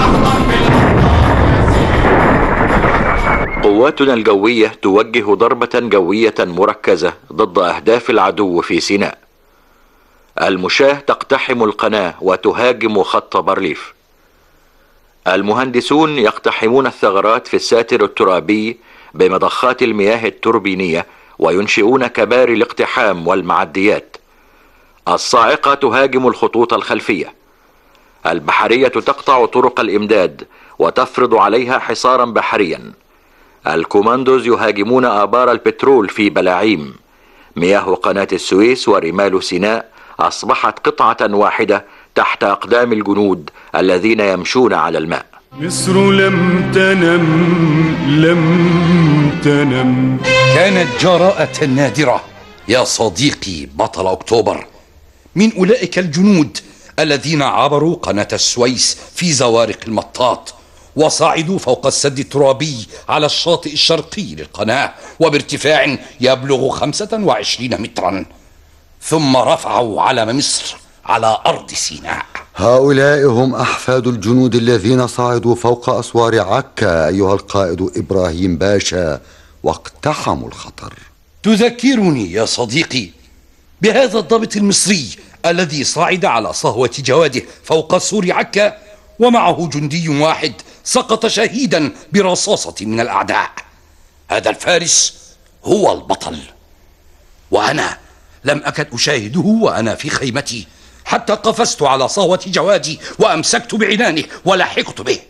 قواتنا الجوية توجه ضربة جوية مركزة ضد أهداف العدو في سيناء. المشاة تقتحم القناة وتهاجم خط بارليف. المهندسون يقتحمون الثغرات في الساتر الترابي بمضخات المياه التوربينية وينشئون كباري الاقتحام والمعديات. الصاعقة تهاجم الخطوط الخلفية. البحرية تقطع طرق الإمداد وتفرض عليها حصارا بحريا. الكوماندوز يهاجمون آبار البترول في بلاعيم. مياه قناة السويس ورمال سيناء أصبحت قطعة واحدة تحت أقدام الجنود الذين يمشون على الماء. مصر لم تنم، لم تنم. كانت جراءة نادرة يا صديقي بطل أكتوبر من أولئك الجنود الذين عبروا قناة السويس في زوارق المطاط وصعدوا فوق السد الترابي على الشاطئ الشرقي للقناة وبارتفاع يبلغ 25 مترا، ثم رفعوا علم مصر على أرض سيناء. هؤلاء هم أحفاد الجنود الذين صعدوا فوق أسوار عكا أيها القائد إبراهيم باشا واقتحموا الخطر. تذكرني يا صديقي بهذا الضابط المصري الذي صعد على صهوة جواده فوق سور عكا ومعه جندي واحد سقط شهيدا برصاصة من الأعداء. هذا الفارس هو البطل، وأنا لم أكد أشاهده وأنا في خيمتي حتى قفزت على صهوة جوادي وأمسكت بعنانه ولحقت به.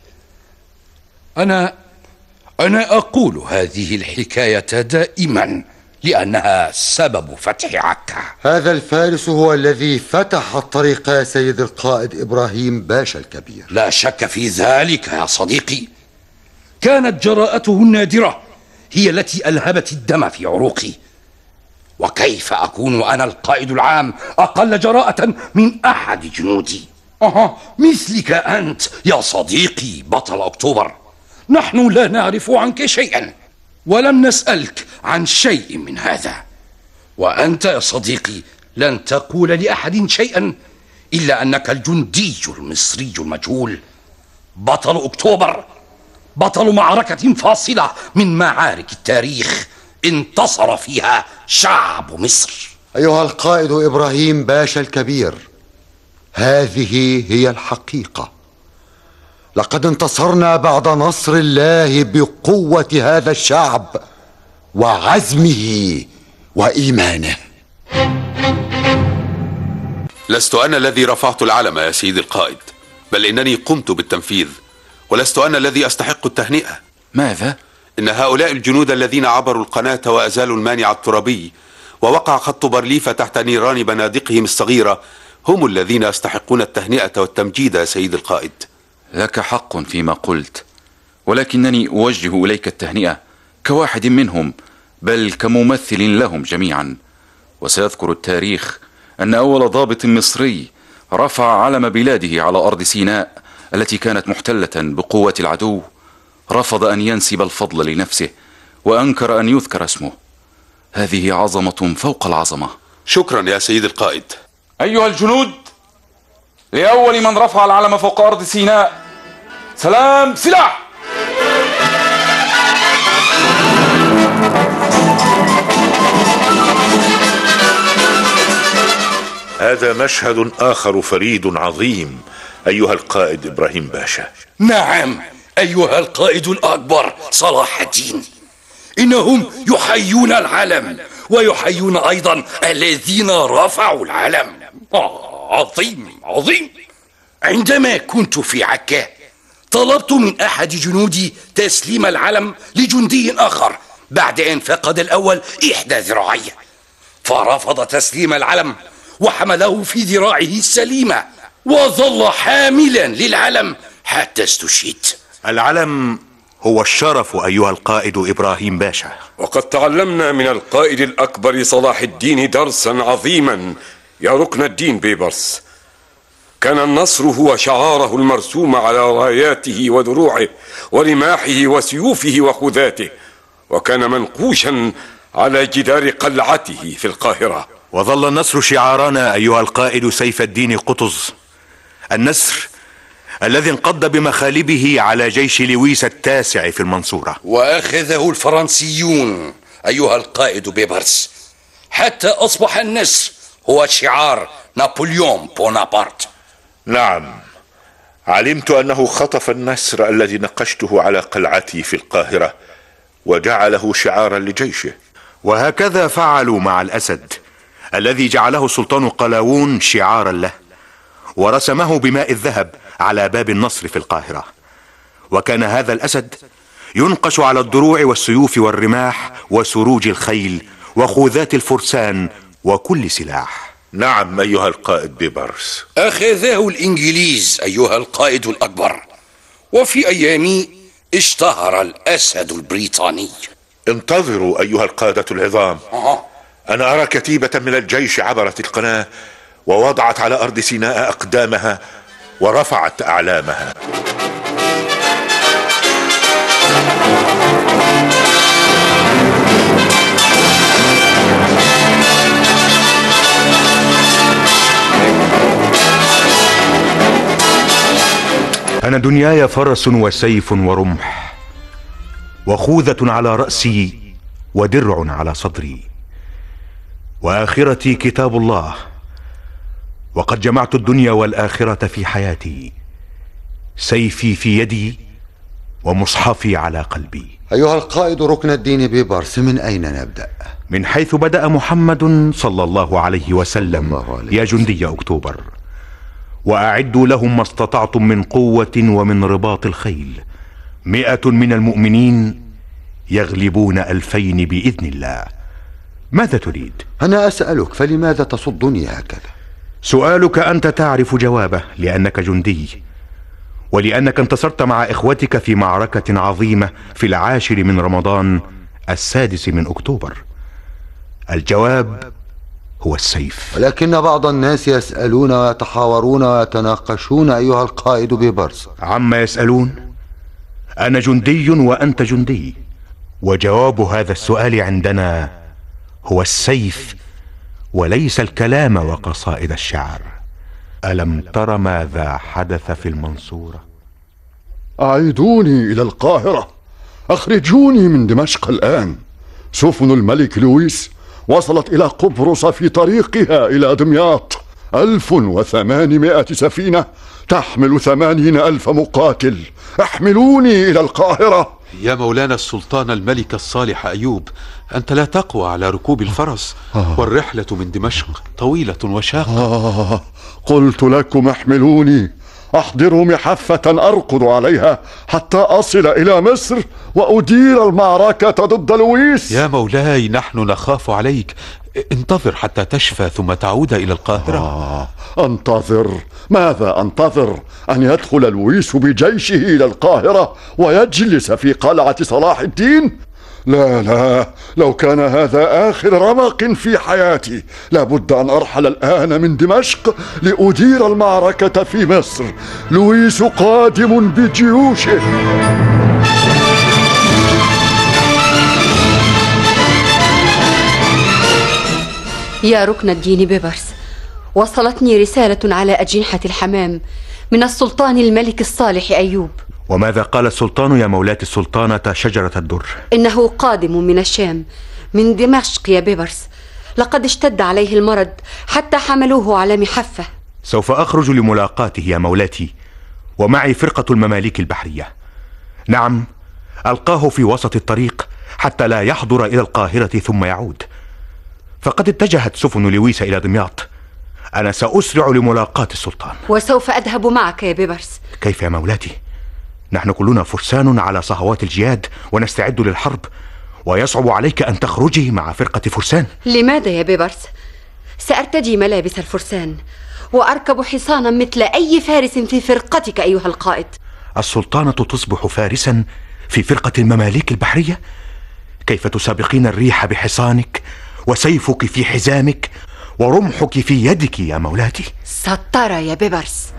أنا أقول هذه الحكاية دائما لأنها سبب فتح عكا. هذا الفارس هو الذي فتح الطريق يا سيد القائد إبراهيم باشا الكبير. لا شك في ذلك يا صديقي. كانت جراءته النادرة هي التي ألهبت الدم في عروقي. وكيف أكون أنا القائد العام أقل جراءة من أحد جنودي؟ مثلك أنت يا صديقي بطل أكتوبر. نحن لا نعرف عنك شيئا ولم نسألك عن شيء من هذا، وأنت يا صديقي لن تقول لأحد شيئا إلا أنك الجندي المصري المجهول، بطل أكتوبر، بطل معركة فاصلة من معارك التاريخ انتصر فيها شعب مصر. أيها القائد إبراهيم باشا الكبير، هذه هي الحقيقة. لقد انتصرنا بعد نصر الله بقوة هذا الشعب وعزمه وإيمانه. لست أنا الذي رفعت العلم يا سيد القائد، بل إنني قمت بالتنفيذ، ولست أنا الذي أستحق التهنئة. ماذا؟ إن هؤلاء الجنود الذين عبروا القناة وأزالوا المانع الترابي ووقع خط بارليف تحت نيران بنادقهم الصغيرة هم الذين يستحقون التهنئة والتمجيد يا سيد القائد. لك حق فيما قلت، ولكنني أوجه إليك التهنئة كواحد منهم، بل كممثل لهم جميعا. وسيذكر التاريخ أن أول ضابط مصري رفع علم بلاده على أرض سيناء التي كانت محتلة بقوة العدو رفض أن ينسب الفضل لنفسه وأنكر أن يذكر اسمه. هذه عظمة فوق العظمة. شكرا يا سيد القائد. أيها الجنود، لأول من رفع العلم فوق أرض سيناء، سلام سلاح. هذا مشهد آخر فريد عظيم أيها القائد إبراهيم باشا. نعم أيها القائد الأكبر صلاح الدين، إنهم يحيون العلم ويحيون أيضا الذين رفعوا العلم. عظيم عظيم. عندما كنت في عكا طلبت من أحد جنودي تسليم العلم لجندي آخر بعد أن فقد الأول إحدى ذراعيه، فرفض تسليم العلم وحمله في ذراعه السليمة وظل حاملا للعلم حتى استشهد. العلم هو الشرف أيها القائد إبراهيم باشا. وقد تعلمنا من القائد الأكبر صلاح الدين درسا عظيما يا ركن الدين بيبرس. كان النصر هو شعاره المرسوم على راياته ودروعه ورماحه وسيوفه وخذاته، وكان منقوشا على جدار قلعته في القاهرة. وظل النصر شعارنا أيها القائد سيف الدين قطز، النسر الذي انقض بمخالبه على جيش لويس التاسع في المنصورة، وأخذه الفرنسيون أيها القائد بيبرس، حتى أصبح النسر هو شعار نابليون بونابرت. نعم، علمت أنه خطف النسر الذي نقشته على قلعتي في القاهرة وجعله شعارا لجيشه. وهكذا فعلوا مع الأسد الذي جعله السلطان قلاوون شعارا له، ورسمه بماء الذهب على باب النصر في القاهرة. وكان هذا الأسد ينقش على الدروع والسيوف والرماح وسروج الخيل وخوذات الفرسان وكل سلاح. نعم أيها القائد بيبرس، أخذه الإنجليز أيها القائد الأكبر، وفي أيامي اشتهر الأسد البريطاني. انتظروا أيها القادة العظام. أنا أرى كتيبة من الجيش عبرت القناة ووضعت على أرض سيناء أقدامها ورفعت أعلامها. أنا دنياي فرس وسيف ورمح، وخوذة على رأسي ودرع على صدري، وآخرتي كتاب الله، وقد جمعت الدنيا والآخرة في حياتي، سيفي في يدي ومصحفي على قلبي. أيها القائد ركن الدين بيبرس، من أين نبدأ؟ من حيث بدأ محمد صلى الله عليه وسلم يا جندي أكتوبر، وأعدوا لهم ما استطعتم من قوة ومن رباط الخيل، 100 من المؤمنين يغلبون 2000 بإذن الله. ماذا تريد؟ أنا أسألك، فلماذا تصدني هكذا؟ سؤالك أنت تعرف جوابه، لأنك جندي، ولأنك انتصرت مع إخوتك في معركة عظيمة في 10 من رمضان 6 من أكتوبر. الجواب هو السيف. ولكن بعض الناس يسألون ويتحاورون ويتناقشون أيها القائد بيبرس. عما يسألون؟ أنا جندي وأنت جندي، وجواب هذا السؤال عندنا هو السيف وليس الكلام وقصائد الشعر. ألم تر ماذا حدث في المنصورة؟ أعيدوني إلى القاهرة، أخرجوني من دمشق الآن. سفن الملك لويس وصلت إلى قبرص في طريقها إلى دمياط، 1800 سفينة تحمل 80,000 مقاتل. احملوني إلى القاهرة. يا مولانا السلطان الملك الصالح أيوب، أنت لا تقوى على ركوب الفرس، والرحلة من دمشق طويلة وشاقة. قلت لكم احملوني، أحضروا محفة أركض عليها حتى أصل إلى مصر وأدير المعركة ضد لويس. يا مولاي، نحن نخاف عليك، انتظر حتى تشفى ثم تعود إلى القاهرة. انتظر؟ ماذا انتظر؟ أن يدخل لويس بجيشه إلى القاهرة ويجلس في قلعة صلاح الدين؟ لا لا، لو كان هذا آخر رمق في حياتي لابد أن أرحل الآن من دمشق لأدير المعركة في مصر. لويس قادم بجيوشه. يا ركن الدين بيبرس، وصلتني رسالة على أجنحة الحمام من السلطان الملك الصالح أيوب. وماذا قال السلطان يا مولاتي السلطانة شجرة الدر؟ إنه قادم من الشام، من دمشق يا بيبرس. لقد اشتد عليه المرض حتى حملوه على محفة. سوف أخرج لملاقاته يا مولاتي، ومعي فرقة المماليك البحرية. نعم، ألقاه في وسط الطريق حتى لا يحضر إلى القاهرة ثم يعود، فقد اتجهت سفن لويس إلى دمياط. أنا سأسرع لملاقاة السلطان. وسوف أذهب معك يا بيبرس. كيف يا مولاتي؟ نحن كلنا فرسان على صهوات الجياد ونستعد للحرب، ويصعب عليك أن تخرجي مع فرقة فرسان. لماذا يا بيبرس؟ سأرتدي ملابس الفرسان وأركب حصانا مثل أي فارس في فرقتك أيها القائد. السلطانة تصبح فارسا في فرقة المماليك البحرية؟ كيف تسابقين الريح بحصانك وسيفك في حزامك ورمحك في يدك يا مولاتي؟ سترى يا بيبرس.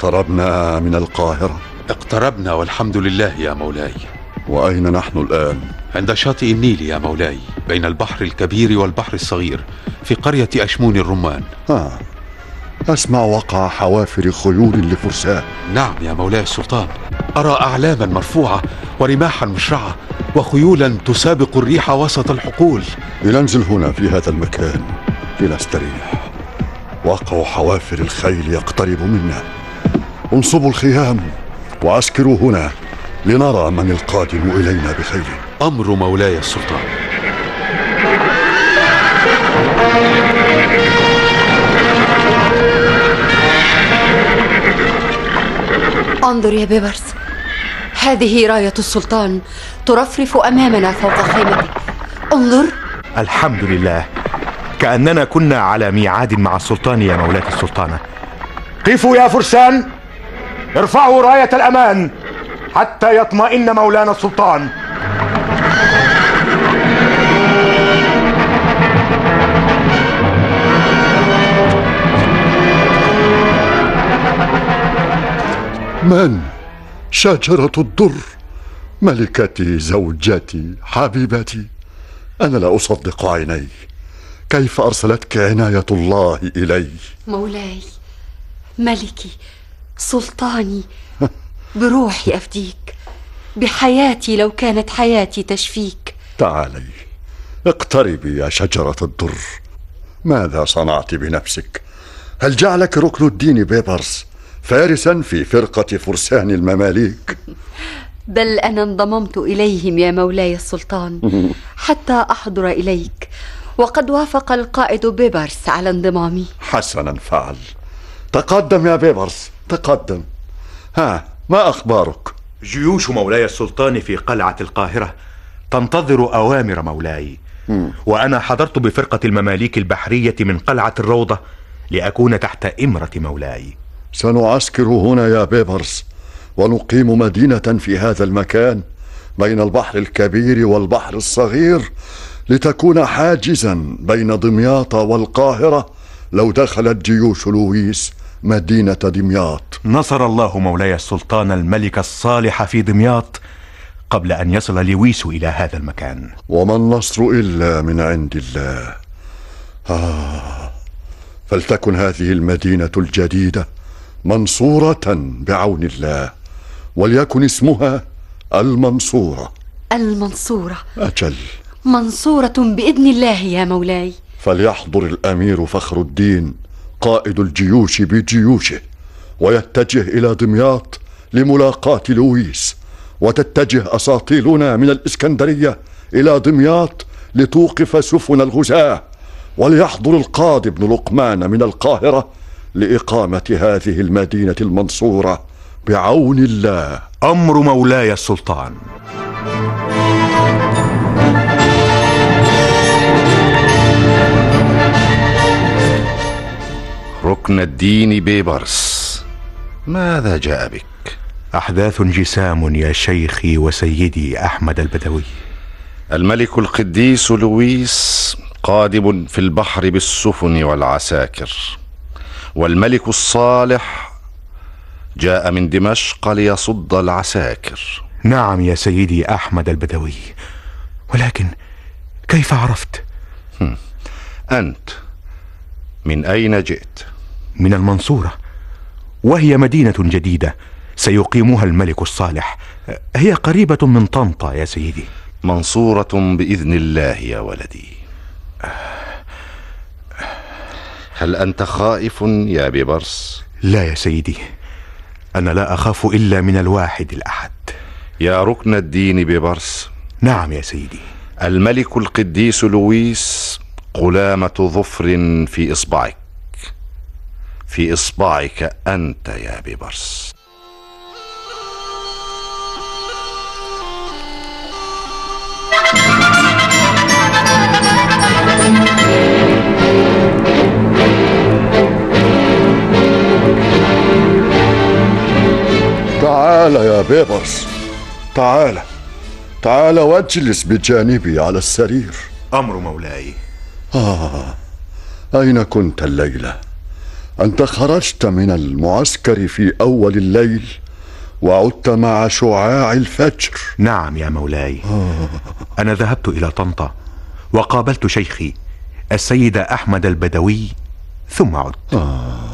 اقتربنا من القاهرة؟ اقتربنا والحمد لله يا مولاي. وأين نحن الآن؟ عند شاطئ النيل يا مولاي، بين البحر الكبير والبحر الصغير، في قرية أشمون الرمان. أسمع وقع حوافر خيول لفرسان. نعم يا مولاي السلطان، أرى أعلاما مرفوعة ورماحا مشرعة وخيولا تسابق الريح وسط الحقول. لننزل هنا في هذا المكان لنستريح. وقع حوافر الخيل يقترب منا. انصبوا الخيام وعسكروا هنا لنرى من القادم إلينا بخيله. أمر مولاي السلطان. انظر يا بيبرس، هذه راية السلطان ترفرف أمامنا فوق خيمته. انظر. الحمد لله، كأننا كنا على ميعاد مع السلطان يا مولاة السلطانة. قفوا يا فرسان، ارفعوا راية الأمان حتى يطمئن مولانا السلطان. من؟ شجرة الدر، ملكتي، زوجتي، حبيبتي. أنا لا أصدق عيني. كيف أرسلتك عناية الله إلي؟ مولاي، ملكي، سلطاني، بروحي أفديك، بحياتي لو كانت حياتي تشفيك. تعالي اقتربي يا شجرة الدر. ماذا صنعت بنفسك؟ هل جعلك ركن الدين بيبرس فارسا في فرقة فرسان المماليك؟ بل أنا انضممت إليهم يا مولاي السلطان حتى أحضر إليك، وقد وافق القائد بيبرس على انضمامي. حسنا فعل. تقدم يا بيبرس، تقدم. ما أخبارك؟ جيوش مولاي السلطان في قلعة القاهرة تنتظر أوامر مولاي. وأنا حضرت بفرقة المماليك البحرية من قلعة الروضة لأكون تحت إمرة مولاي. سنعسكر هنا يا بيبرس، ونقيم مدينة في هذا المكان بين البحر الكبير والبحر الصغير، لتكون حاجزا بين دمياط والقاهرة لو دخلت جيوش لويس مدينة دمياط. نصر الله مولاي السلطان الملك الصالح في دمياط قبل أن يصل لويس إلى هذا المكان. وما النصر إلا من عند الله. فلتكن هذه المدينة الجديدة منصورة بعون الله، وليكن اسمها المنصورة. المنصورة؟ أجل، منصورة بإذن الله يا مولاي. فليحضر الأمير فخر الدين قائد الجيوش بجيوشه، ويتجه إلى دمياط لملاقاة لويس، وتتجه أساطيلنا من الإسكندرية إلى دمياط لتوقف سفن الغزاة، وليحضر القاضي بن لقمان من القاهرة لإقامة هذه المدينة المنصورة بعون الله. أمر مولاي السلطان. ركن الدين بيبرس، ماذا جاء بك؟ أحداث جسام يا شيخي وسيدي أحمد البدوي. الملك القديس لويس قادم في البحر بالسفن والعساكر، والملك الصالح جاء من دمشق ليصد العساكر. نعم يا سيدي أحمد البدوي، ولكن كيف عرفت؟ أنت من أين جئت؟ من المنصورة، وهي مدينة جديدة سيقيمها الملك الصالح. هي قريبة من طنطا يا سيدي. منصورة بإذن الله يا ولدي. هل أنت خائف يا بيبرس؟ لا يا سيدي، أنا لا أخاف إلا من الواحد الأحد. يا ركن الدين بيبرس. نعم يا سيدي. الملك القديس لويس قلامة ظفر في إصبعك، في إصبعك أنت يا بيبرس. تعال يا بيبرس، تعال واجلس بجانبي على السرير. أمر مولاي. أين كنت الليلة؟ أنت خرجت من المعسكر في أول الليل وعدت مع شعاع الفجر. نعم يا مولاي. أنا ذهبت إلى طنطا وقابلت شيخي السيد أحمد البدوي ثم عدت.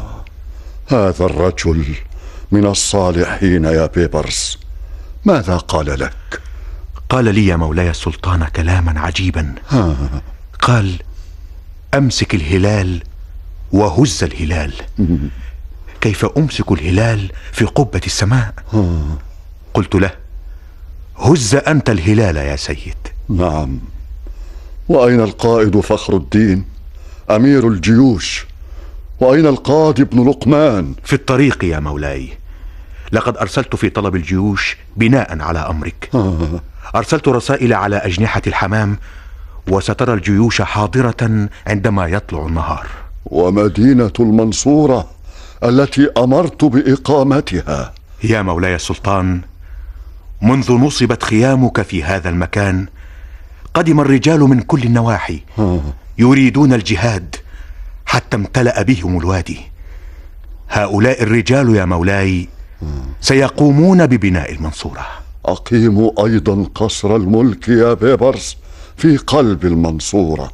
هذا الرجل من الصالحين يا بيبرس. ماذا قال لك؟ قال لي يا مولاي السلطان كلاما عجيبا. قال: أمسك الهلال وهز الهلال. كيف أمسك الهلال في قبة السماء؟ قلت له: هز أنت الهلال يا سيد. نعم. وأين القائد فخر الدين أمير الجيوش؟ وأين القاضي ابن لقمان؟ في الطريق يا مولاي. لقد أرسلت في طلب الجيوش بناء على أمرك. أرسلت رسائل على أجنحة الحمام، وسترى الجيوش حاضرة عندما يطلع النهار. ومدينة المنصورة التي أمرت بإقامتها؟ يا مولاي السلطان، منذ نصبت خيامك في هذا المكان قدم الرجال من كل النواحي يريدون الجهاد حتى امتلأ بهم الوادي. هؤلاء الرجال يا مولاي سيقومون ببناء المنصورة. أقيموا أيضا قصر الملك يا بيبرس في قلب المنصورة.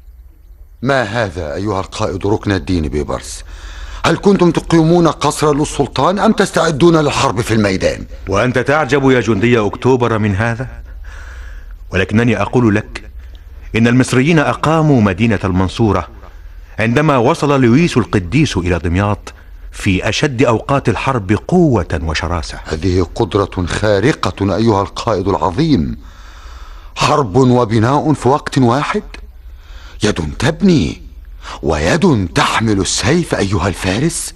ما هذا أيها القائد ركن الدين بيبرس؟ هل كنتم تقيمون قصر للسلطان أم تستعدون للحرب في الميدان؟ وأنت تعجب يا جندي أكتوبر من هذا؟ ولكنني أقول لك إن المصريين أقاموا مدينة المنصورة عندما وصل لويس القديس إلى دمياط في أشد أوقات الحرب قوة وشراسة. هذه قدرة خارقة أيها القائد العظيم. حرب وبناء في وقت واحد. يد تبني ويد تحمل السيف أيها الفارس.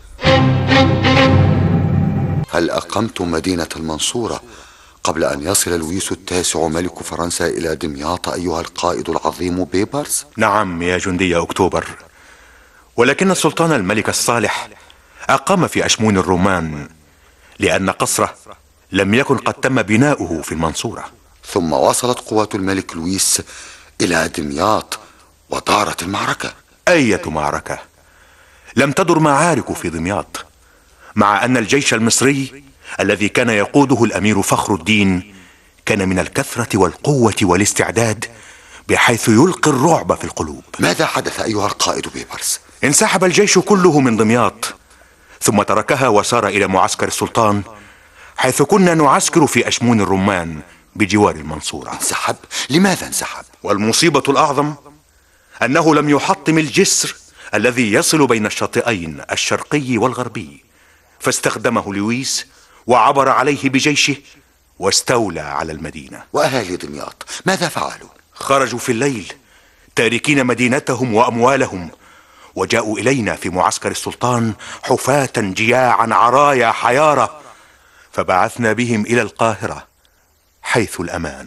هل أقمتم مدينة المنصورة قبل أن يصل لويس التاسع ملك فرنسا إلى دمياط أيها القائد العظيم بيبرس؟ نعم يا جندي أكتوبر، ولكن السلطان الملك الصالح أقام في أشمون الرومان لأن قصره لم يكن قد تم بناؤه في المنصورة. ثم وصلت قوات الملك لويس إلى دمياط ودارت المعركة. أية معركة؟ لم تدر معارك في دمياط، مع أن الجيش المصري الذي كان يقوده الأمير فخر الدين كان من الكثرة والقوة والاستعداد بحيث يلقي الرعب في القلوب. ماذا حدث أيها القائد بيبرس؟ انسحب الجيش كله من دمياط ثم تركها وسار إلى معسكر السلطان، حيث كنا نعسكر في أشمون الرمان بجوار المنصورة. انسحب؟ لماذا انسحب؟ والمصيبة الأعظم أنه لم يحطم الجسر الذي يصل بين الشاطئين الشرقي والغربي، فاستخدمه لويس وعبر عليه بجيشه واستولى على المدينة. وأهالي دمياط ماذا فعلوا؟ خرجوا في الليل تاركين مدينتهم وأموالهم، وجاءوا إلينا في معسكر السلطان حفاة جياعا عرايا حيارى، فبعثنا بهم إلى القاهرة حيث الأمان.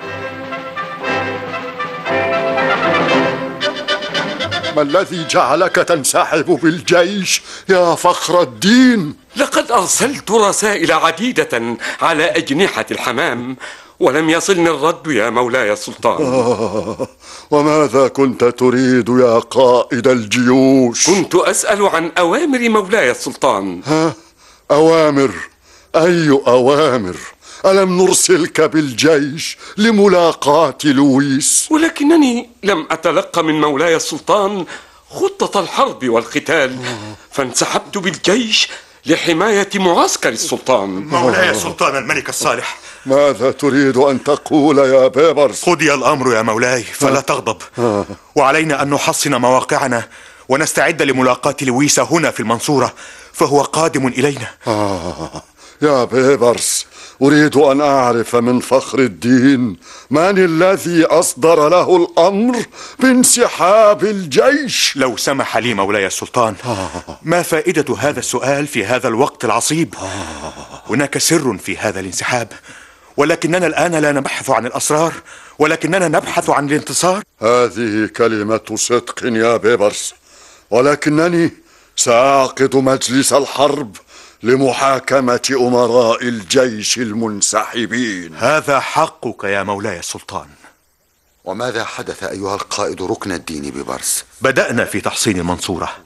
ما الذي جعلك تنسحب بالجيش يا فخر الدين؟ لقد أرسلت رسائل عديدة على أجنحة الحمام ولم يصلني الرد يا مولاي السلطان. وماذا كنت تريد يا قائد الجيوش؟ كنت أسأل عن أوامر مولاي السلطان. أوامر؟ أي أوامر؟ ألم نرسلك بالجيش لملاقاة لويس؟ ولكنني لم أتلقى من مولاي السلطان خطة الحرب والقتال، فانسحبت بالجيش لحماية معسكر السلطان. مولاي السلطان الملك الصالح، ماذا تريد أن تقول يا بيبرس؟ قضي الأمر يا مولاي فلا تغضب، وعلينا أن نحصن مواقعنا ونستعد لملاقاة لويس هنا في المنصورة، فهو قادم إلينا. يا بيبرس، أريد أن أعرف من فخر الدين من الذي أصدر له الأمر بانسحاب الجيش؟ لو سمح لي مولاي السلطان، ما فائدة هذا السؤال في هذا الوقت العصيب؟ هناك سر في هذا الانسحاب، ولكننا الآن لا نبحث عن الأسرار، ولكننا نبحث عن الانتصار. هذه كلمة صدق يا بيبرس، ولكنني سأعقد مجلس الحرب لمحاكمة أمراء الجيش المنسحبين. هذا حقك يا مولاي السلطان. وماذا حدث أيها القائد ركن الدين بيبرس؟ بدأنا في تحصين المنصورة،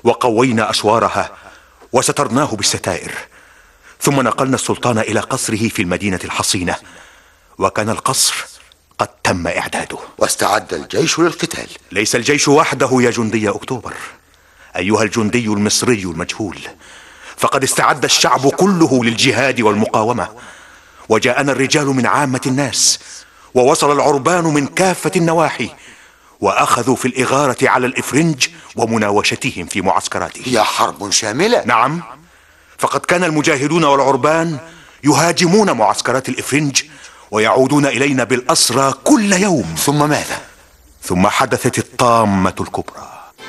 وقوينا أسوارها وسترناه بالستائر، ثم نقلنا السلطان إلى قصره في المدينة الحصينة، وكان القصر قد تم إعداده واستعد الجيش للقتال. ليس الجيش وحده يا جندي أكتوبر أيها الجندي المصري المجهول، فقد استعد الشعب كله للجهاد والمقاومة، وجاءنا الرجال من عامة الناس، ووصل العربان من كافة النواحي، وأخذوا في الإغارة على الإفرنج ومناوشتهم في معسكراتهم. هي حرب شاملة. نعم، فقد كان المجاهدون والعربان يهاجمون معسكرات الإفرنج ويعودون إلينا بالأسرى كل يوم. ثم ماذا؟ ثم حدثت الطامة الكبرى.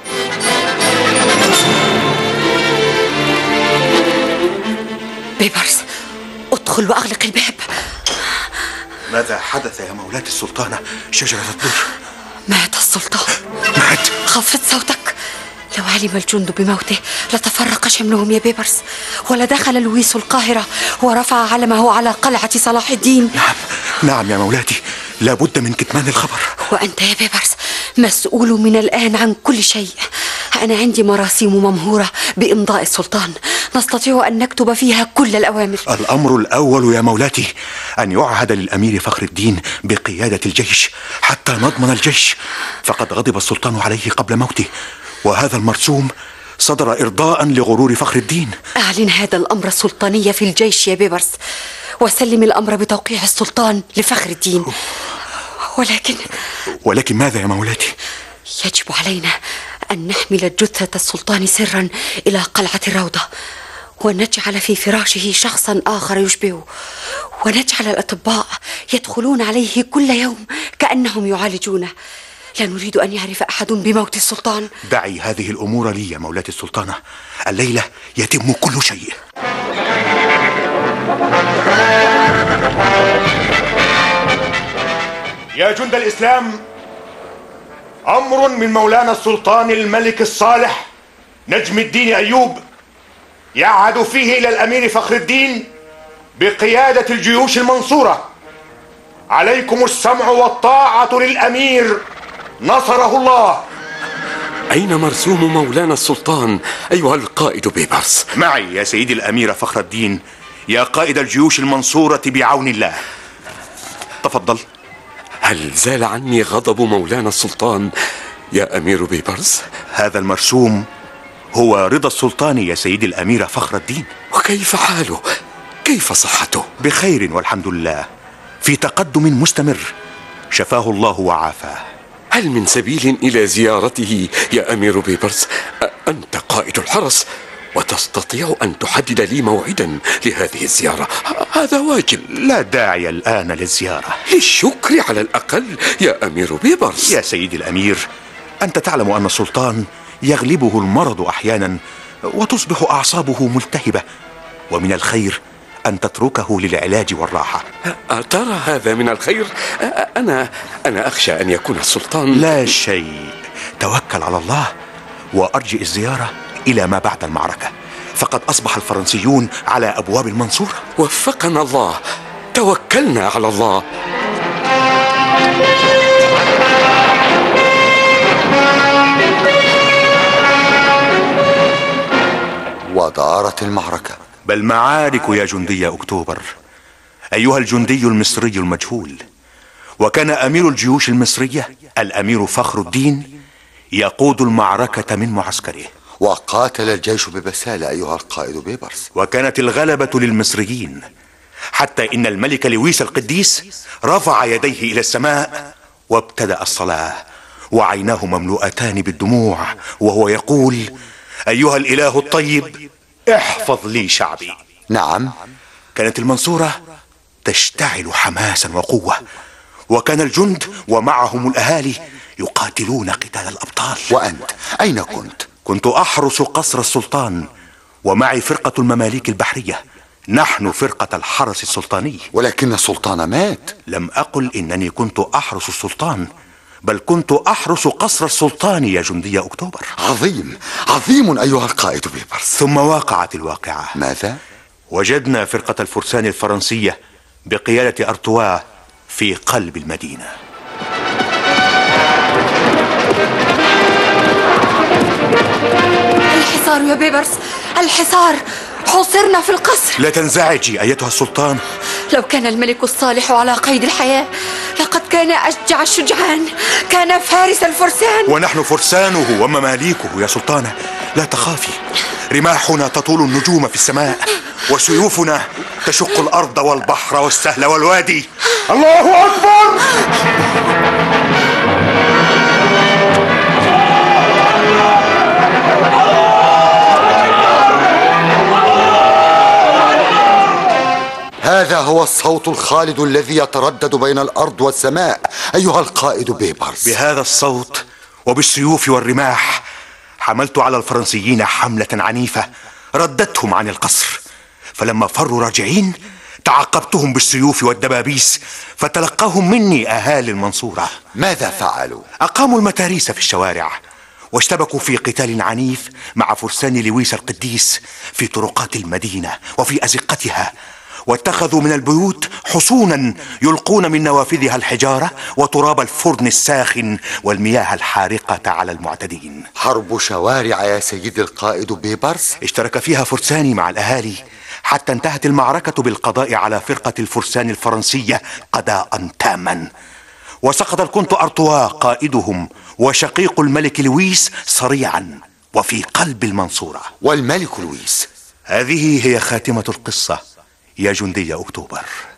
بيبرس، ادخل وأغلق الباب. ماذا حدث يا مولاة السلطانة شجرة الدر؟ مات السلطان. مات؟ خفض صوتك. لو علم الجند بموته لتفرق شملهم يا بيبرس، ولدخل لويس القاهرة ورفع علمه على قلعة صلاح الدين. نعم يا مولاتي، لابد من كتمان الخبر. وأنت يا بيبرس مسؤول من الآن عن كل شيء. أنا عندي مراسيم ممهورة بإمضاء السلطان نستطيع أن نكتب فيها كل الأوامر. الأمر الأول يا مولاتي أن يعهد للأمير فخر الدين بقيادة الجيش حتى نضمن الجيش، فقد غضب السلطان عليه قبل موته، وهذا المرسوم صدر إرضاء لغرور فخر الدين. أعلن هذا الأمر السلطاني في الجيش يا بيبرس، وسلم الأمر بتوقيع السلطان لفخر الدين. ولكن ماذا يا مولاتي؟ يجب علينا أن نحمل جثة السلطان سرا إلى قلعة الروضة، ونجعل في فراشه شخصا آخر يشبهه، ونجعل الأطباء يدخلون عليه كل يوم كأنهم يعالجونه. لا نريد أن يعرف أحد بموت السلطان. دعي هذه الأمور لي يا مولاة السلطانة، الليلة يتم كل شيء. يا جند الإسلام، أمر من مولانا السلطان الملك الصالح نجم الدين أيوب يعهد فيه إلى الأمير فخر الدين بقيادة الجيوش المنصورة. عليكم السمع والطاعة للأمير نصره الله. أين مرسوم مولانا السلطان أيها القائد بيبرس؟ معي يا سيدي الأمير فخر الدين يا قائد الجيوش المنصورة بعون الله. تفضل. هل زال عني غضب مولانا السلطان يا أمير بيبرس؟ هذا المرسوم هو رضا السلطان يا سيدي الأمير فخر الدين. وكيف حاله؟ كيف صحته؟ بخير والحمد لله، في تقدم مستمر، شفاه الله وعافاه. هل من سبيل إلى زيارته يا أمير بيبرس؟ أنت قائد الحرس وتستطيع أن تحدد لي موعدا لهذه الزيارة، هذا واجب. لا داعي الآن للزيارة، للشكر على الأقل يا أمير بيبرس. يا سيدي الأمير، أنت تعلم أن السلطان يغلبه المرض أحيانا وتصبح أعصابه ملتهبة، ومن الخير أن تتركه للعلاج والراحة. ترى هذا من الخير؟ أنا أخشى أن يكون السلطان. لا شيء، توكل على الله وأرجئ الزيارة إلى ما بعد المعركة، فقد أصبح الفرنسيون على أبواب المنصورة. وفقنا الله، توكلنا على الله. ودارت المعركة. بل معارك يا جندي أكتوبر أيها الجندي المصري المجهول. وكان أمير الجيوش المصرية الأمير فخر الدين يقود المعركة من معسكره، وقاتل الجيش ببسالة أيها القائد بيبرس، وكانت الغلبة للمصريين، حتى إن الملك لويس القديس رفع يديه إلى السماء وابتدأ الصلاة وعيناه مملوءتان بالدموع وهو يقول: أيها الإله الطيب احفظ لي شعبي. نعم، كانت المنصورة تشتعل حماسا وقوة، وكان الجند ومعهم الأهالي يقاتلون قتال الأبطال. وأنت أين كنت؟ كنت أحرس قصر السلطان، ومعي فرقة المماليك البحرية، نحن فرقة الحرس السلطاني. ولكن السلطان مات. لم أقل إنني كنت أحرس السلطان، بل كنت أحرس قصر السلطان يا جندي أكتوبر. عظيم عظيم أيها القائد بيبرس. ثم وقعت الواقعة. ماذا؟ وجدنا فرقة الفرسان الفرنسية بقيادة أرتوا في قلب المدينة. الحصار يا بيبرس، الحصار، حوصرنا في القصر. لا تنزعجي أيتها السلطان. لو كان الملك الصالح على قيد الحياة لقد كان أشجع الشجعان، كان فارس الفرسان. ونحن فرسانه ومماليكه يا سلطانة، لا تخافي. رماحنا تطول النجوم في السماء، وسيوفنا تشق الأرض والبحر والسهل والوادي. الله أكبر! هذا هو الصوت الخالد الذي يتردد بين الأرض والسماء أيها القائد بيبرس. بهذا الصوت وبالسيوف والرماح حملت على الفرنسيين حملة عنيفة ردتهم عن القصر، فلما فروا راجعين تعقبتهم بالسيوف والدبابيس، فتلقاهم مني أهالي المنصورة. ماذا فعلوا؟ أقاموا المتاريس في الشوارع، واشتبكوا في قتال عنيف مع فرسان لويس القديس في طرقات المدينة وفي أزقتها، واتخذوا من البيوت حصونا يلقون من نوافذها الحجارة وتراب الفرن الساخن والمياه الحارقة على المعتدين. حرب شوارع يا سيدي القائد بيبرس. اشترك فيها فرساني مع الأهالي حتى انتهت المعركة بالقضاء على فرقة الفرسان الفرنسية قضاء تاما، وسقط الكونت أرطوا قائدهم وشقيق الملك لويس صريعا وفي قلب المنصورة. والملك لويس؟ هذه هي خاتمة القصة يا جندي أكتوبر.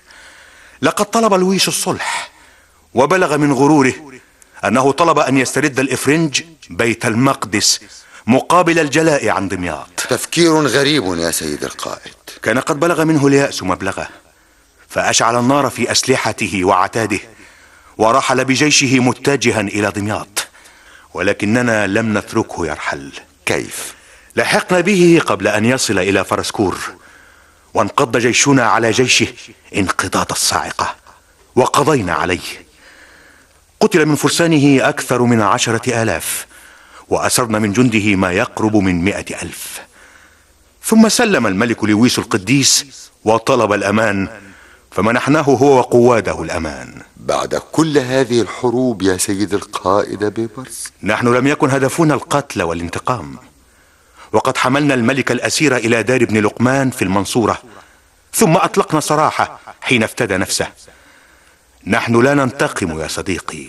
لقد طلب لويس الصلح، وبلغ من غروره أنه طلب أن يسترد الإفرنج بيت المقدس مقابل الجلاء عن دمياط. تفكير غريب يا سيد القائد. كان قد بلغ منه اليأس مبلغه، فأشعل النار في أسلحته وعتاده ورحل بجيشه متجها إلى دمياط، ولكننا لم نتركه يرحل. كيف؟ لحقنا به قبل أن يصل إلى فرسكور، وانقض جيشنا على جيشه انقضاض الصاعقة وقضينا عليه. قتل من فرسانه أكثر من 10,000، وأسرنا من جنده ما يقرب من 100,000. ثم سلم الملك لويس القديس وطلب الأمان، فمنحناه هو وقواده الأمان. بعد كل هذه الحروب يا سيد القائد بيبرس؟ نحن لم يكن هدفنا القتل والانتقام، وقد حملنا الملك الأسير إلى دار ابن لقمان في المنصورة، ثم أطلقنا سراحه حين افتدى نفسه. نحن لا ننتقم يا صديقي،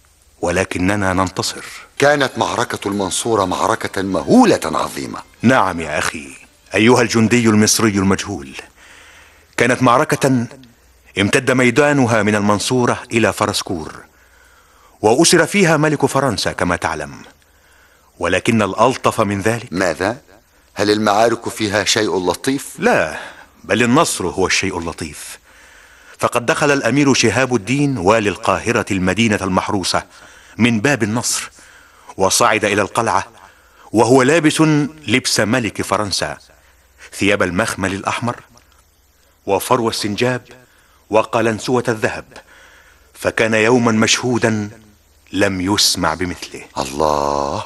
ولكننا ننتصر. كانت معركة المنصورة معركة مهولة عظيمة. نعم يا أخي أيها الجندي المصري المجهول، كانت معركة امتد ميدانها من المنصورة إلى فرسكور، وأسر فيها ملك فرنسا كما تعلم. ولكن الألطف من ذلك ماذا؟ هل المعارك فيها شيء لطيف؟ لا، بل النصر هو الشيء اللطيف. فقد دخل الأمير شهاب الدين والي القاهرة المدينة المحروسة من باب النصر، وصعد إلى القلعة وهو لابس لبس ملك فرنسا، ثياب المخمل الأحمر وفرو السنجاب وقلنسوة الذهب، فكان يوما مشهودا لم يسمع بمثله. الله،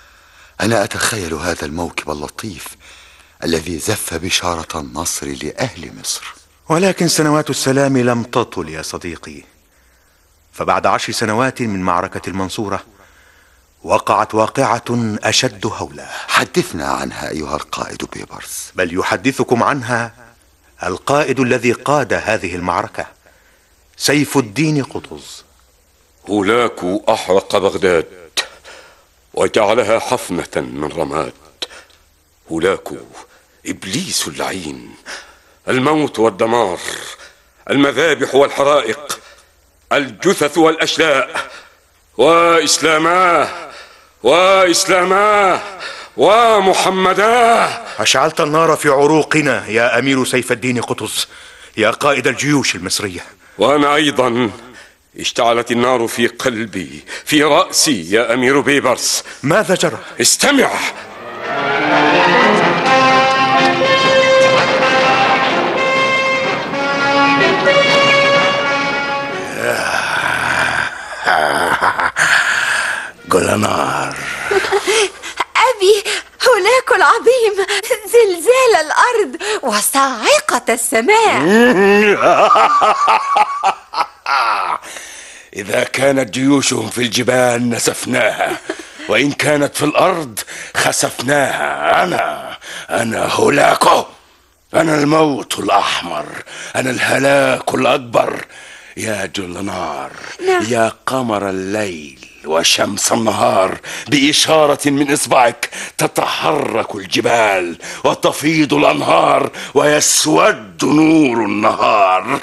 أنا أتخيل هذا الموكب اللطيف الذي زف بشارة النصر لأهل مصر. ولكن سنوات السلام لم تطل يا صديقي، فبعد 10 سنوات من معركة المنصورة وقعت واقعة أشد هولا. حدثنا عنها أيها القائد بيبرس. بل يحدثكم عنها القائد الذي قاد هذه المعركة، سيف الدين قطز. هولاكو أحرق بغداد وجعلها حفنة من رماد. هولاكو إبليس اللعين، الموت والدمار، المذابح والحرائق، الجثث والأشلاء، وإسلاماه وإسلاماه ومحمداه. أشعلت النار في عروقنا يا أمير سيف الدين قطز، يا قائد الجيوش المصرية. وأنا أيضا اشتعلت النار في قلبي، في رأسي يا أمير بيبرس. ماذا جرى؟ استمع. جولنار. أبي، هولاكو العظيم، زلزال الأرض وصاعقة السماء. إذا كانت جيوشهم في الجبال نسفناها، وإن كانت في الأرض خسفناها. أنا هولاكو، أنا الموت الأحمر، أنا الهلاك الأكبر. يا جولنار، يا قمر الليل وشمس النهار، بإشارة من إصبعك تتحرك الجبال وتفيض الأنهار ويسود نور النهار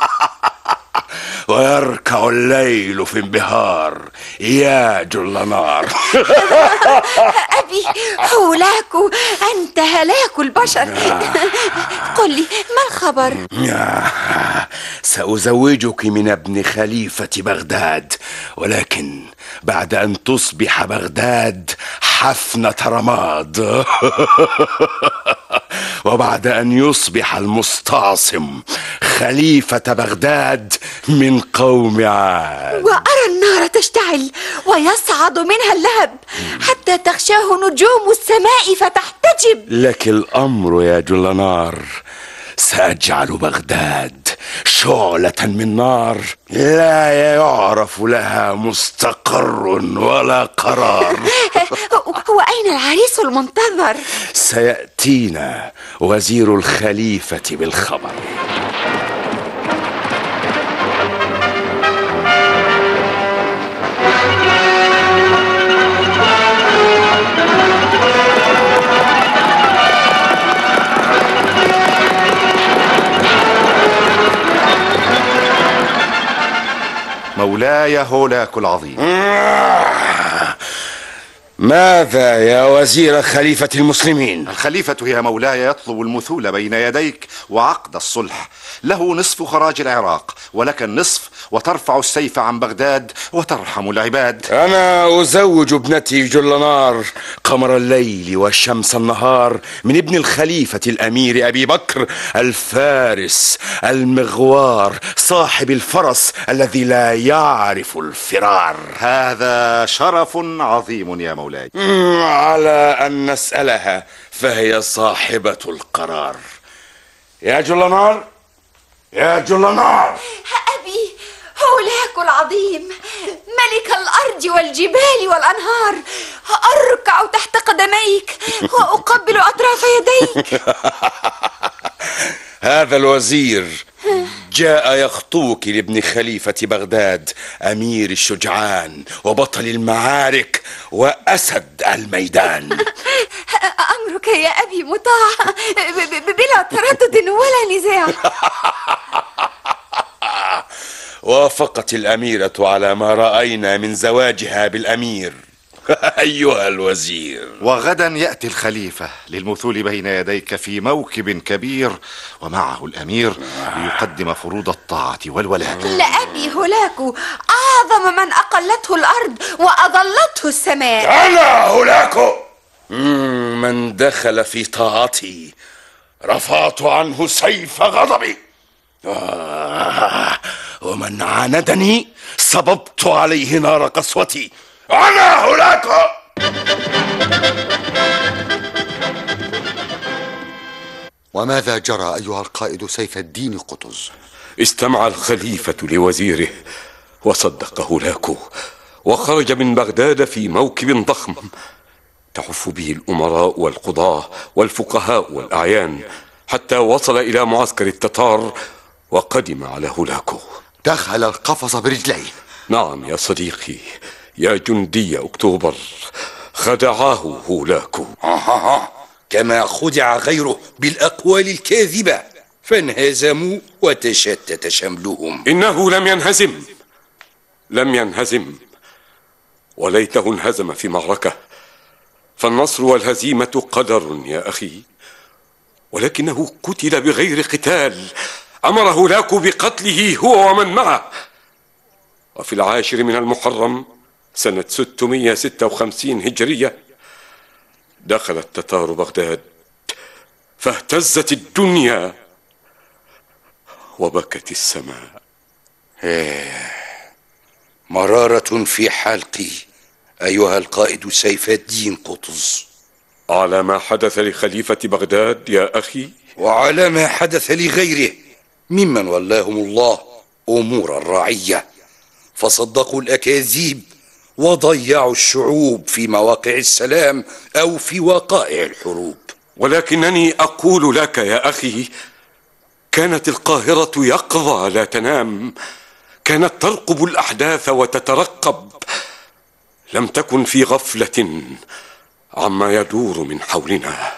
ويركع الليل في انبهار. يا جولنار. أبي هولاكو، أنت هلاك البشر. قل لي ما الخبر؟ سأزوجك من ابن خليفة بغداد، ولكن بعد أن تصبح بغداد حفنة رماد وبعد أن يصبح المستعصم خليفة بغداد من قوم عاد. وأرى النار تشتعل ويصعد منها اللهب حتى تغشاه نجوم السماء فتحتجب. لك الأمر يا جولنار، سأجعل بغداد شعلة من نار لا يعرف لها مستقر ولا قرار. وأين العريس المنتظر؟ سيأتينا وزير الخليفة بالخبر. مولاي هولاكو العظيم. ماذا يا وزير خليفة المسلمين؟ الخليفة يا مولاي يطلب المثول بين يديك وعقد الصلح. له نصف خراج العراق ولك النصف، وترفع السيف عن بغداد وترحم العباد. أنا أزوج ابنتي جولنار قمر الليل وشمس النهار من ابن الخليفة الأمير أبي بكر الفارس المغوار صاحب الفرس الذي لا يعرف الفرار. هذا شرف عظيم يا مولاي. على أن نسألها فهي صاحبة القرار. يا جولنار، يا جولنار. أبي هولاكو العظيم، ملك الأرض والجبال والأنهار، أركع تحت قدميك وأقبل أطراف يديك. هذا الوزير جاء يخطوك لابن خليفة بغداد أمير الشجعان وبطل المعارك وأسد الميدان. أمرك يا أبي مطاع بلا تردد ولا نزاع. وافقت الأميرة على ما رأينا من زواجها بالأمير. أيها الوزير، وغدا يأتي الخليفة للمثول بين يديك في موكب كبير ومعه الأمير ليقدم فروض الطاعة والولاء. لأبي هولاكو أعظم من أقلته الأرض وأظلته السماء. أنا هولاكو من دخل في طاعتي رفعت عنه سيف غضبي، ومن عاندني صببت عليه نار قسوتي. أنا هولاكو. وماذا جرى أيها القائد سيف الدين قطز؟ استمع الخليفة لوزيره وصدق هولاكو، وخرج من بغداد في موكب ضخم تحف به الأمراء والقضاة والفقهاء والأعيان، حتى وصل إلى معسكر التتار وقدم على هولاكو. دخل القفص برجليه. نعم يا صديقي، يا جندي أكتوبر، خدعاه هولاكو كما خدع غيره بالأقوال الكاذبة، فانهزموا وتشتت شملهم. إنه لم ينهزم، وليته انهزم في معركة، فالنصر والهزيمة قدر يا أخي، ولكنه قتل بغير قتال. أمر هولاكو بقتله هو ومن معه. وفي 10 من المحرم سنة 656 هجرية دخل التتار بغداد، فاهتزت الدنيا وبكت السماء. مرارة في حلقي أيها القائد سيف الدين قطز، على ما حدث لخليفة بغداد يا أخي، وعلى ما حدث لغيره ممن ولاهم الله أمور الرعية، فصدقوا الأكاذيب وضيعوا الشعوب في مواقع السلام أو في وقائع الحروب. ولكنني أقول لك يا أخي، كانت القاهرة يقظة لا تنام، كانت ترقب الأحداث وتترقب، لم تكن في غفلة عما يدور من حولنا.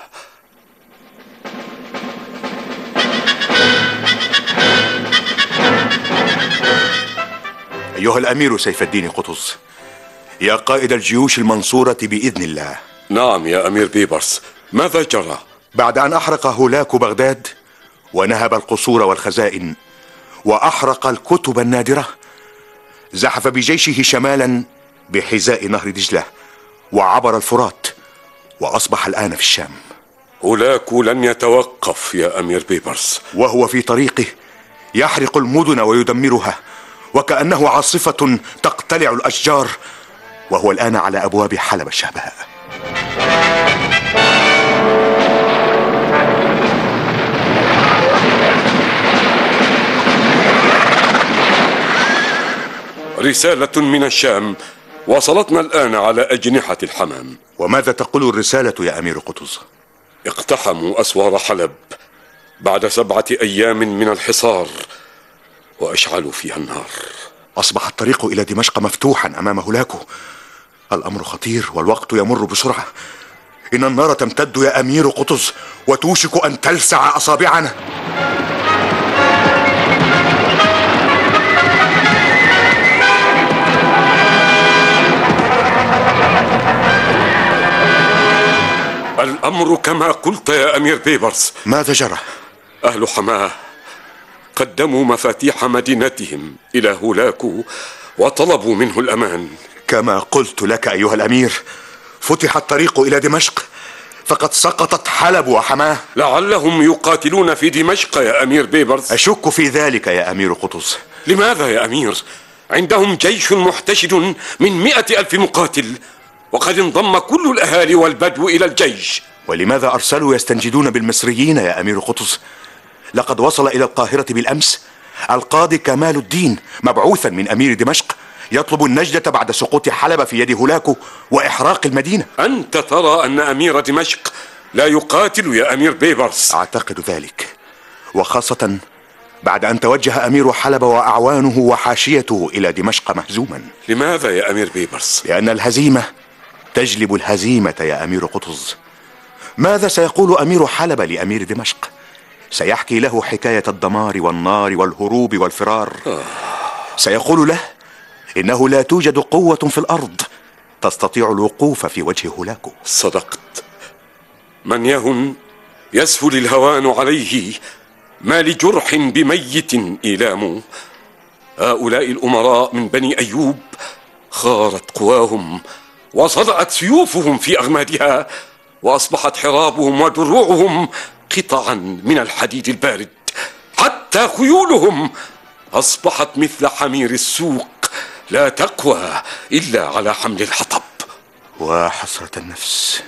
أيها الأمير سيف الدين قطز، يا قائد الجيوش المنصورة بإذن الله. نعم يا أمير بيبرس، ماذا جرى؟ بعد أن أحرق هولاك بغداد ونهب القصور والخزائن وأحرق الكتب النادرة، زحف بجيشه شمالا بحذاء نهر دجلة وعبر الفرات وأصبح الآن في الشام. هولاك لن يتوقف يا أمير بيبرس، وهو في طريقه يحرق المدن ويدمرها وكأنه عاصفة تقتلع الأشجار، وهو الآن على أبواب حلب الشهباء. رسالة من الشام وصلتنا الآن على أجنحة الحمام. وماذا تقول الرسالة يا أمير قطز؟ اقتحموا أسوار حلب بعد 7 أيام من الحصار وأشعلوا فيها النار. أصبح الطريق إلى دمشق مفتوحا أمام هولاكو. الأمر خطير والوقت يمر بسرعة. إن النار تمتد يا أمير قطز وتوشك أن تلسع أصابعنا. الأمر كما قلت يا أمير بيبرس. ماذا جرى؟ أهل حماه قدموا مفاتيح مدينتهم إلى هولاكو وطلبوا منه الأمان. كما قلت لك أيها الأمير، فتح الطريق إلى دمشق، فقد سقطت حلب وحماه. لعلهم يقاتلون في دمشق يا أمير بيبرس. أشك في ذلك يا أمير قطز. لماذا يا أمير؟ عندهم جيش محتشد من 100,000 مقاتل، وقد انضم كل الأهالي والبدو إلى الجيش. ولماذا أرسلوا يستنجدون بالمصريين يا أمير قطز؟ لقد وصل إلى القاهرة بالأمس القاضي كمال الدين مبعوثا من أمير دمشق يطلب النجدة بعد سقوط حلب في يد هولاكو وإحراق المدينة. أنت ترى أن أمير دمشق لا يقاتل يا أمير بيبرس؟ أعتقد ذلك، وخاصة بعد أن توجه أمير حلب وأعوانه وحاشيته إلى دمشق مهزوما. لماذا يا أمير بيبرس؟ لأن الهزيمة تجلب الهزيمة يا أمير قطز. ماذا سيقول أمير حلب لأمير دمشق؟ سيحكي له حكاية الدمار والنار والهروب والفرار. سيقول له إنه لا توجد قوة في الأرض تستطيع الوقوف في وجه هولاكو. صدقت. من يهن يسهل الهوان عليه، ما لجرح بميت إيلام. هؤلاء الأمراء من بني أيوب خارت قواهم وصدأت سيوفهم في أغمادها، وأصبحت حرابهم ودروعهم قطعا من الحديد البارد، حتى خيولهم أصبحت مثل حمير السوق لا تقوى إلا على حمل الحطب. وحسرة النفس.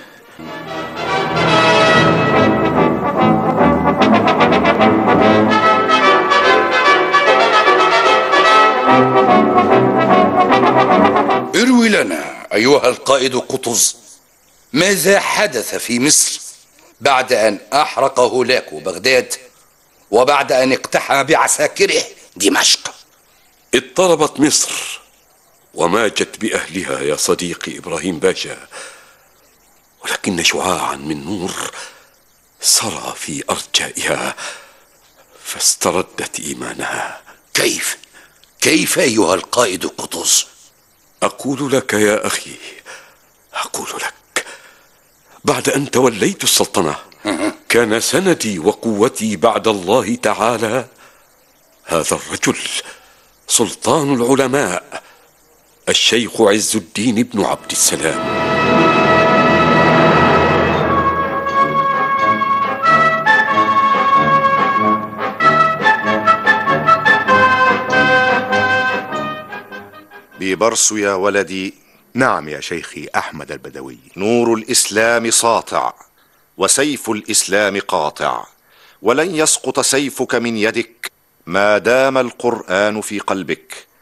اروي لنا أيها القائد قطز، ماذا حدث في مصر بعد أن أحرق هولاكو بغداد وبعد أن اقتحم بعساكره دمشق؟ اضطربت مصر وماجت بأهلها يا صديقي إبراهيم باشا، ولكن شعاعا من نور سرى في أرجائها فاستردت إيمانها. كيف أيها القائد قطز؟ أقول لك يا أخي، أقول لك، بعد أن توليت السلطنة كان سندي وقوتي بعد الله تعالى هذا الرجل سلطان العلماء الشيخ عز الدين بن عبد السلام. بيبرس يا ولدي. نعم يا شيخي أحمد البدوي. نور الإسلام ساطع وسيف الإسلام قاطع، ولن يسقط سيفك من يدك ما دام القرآن في قلبك،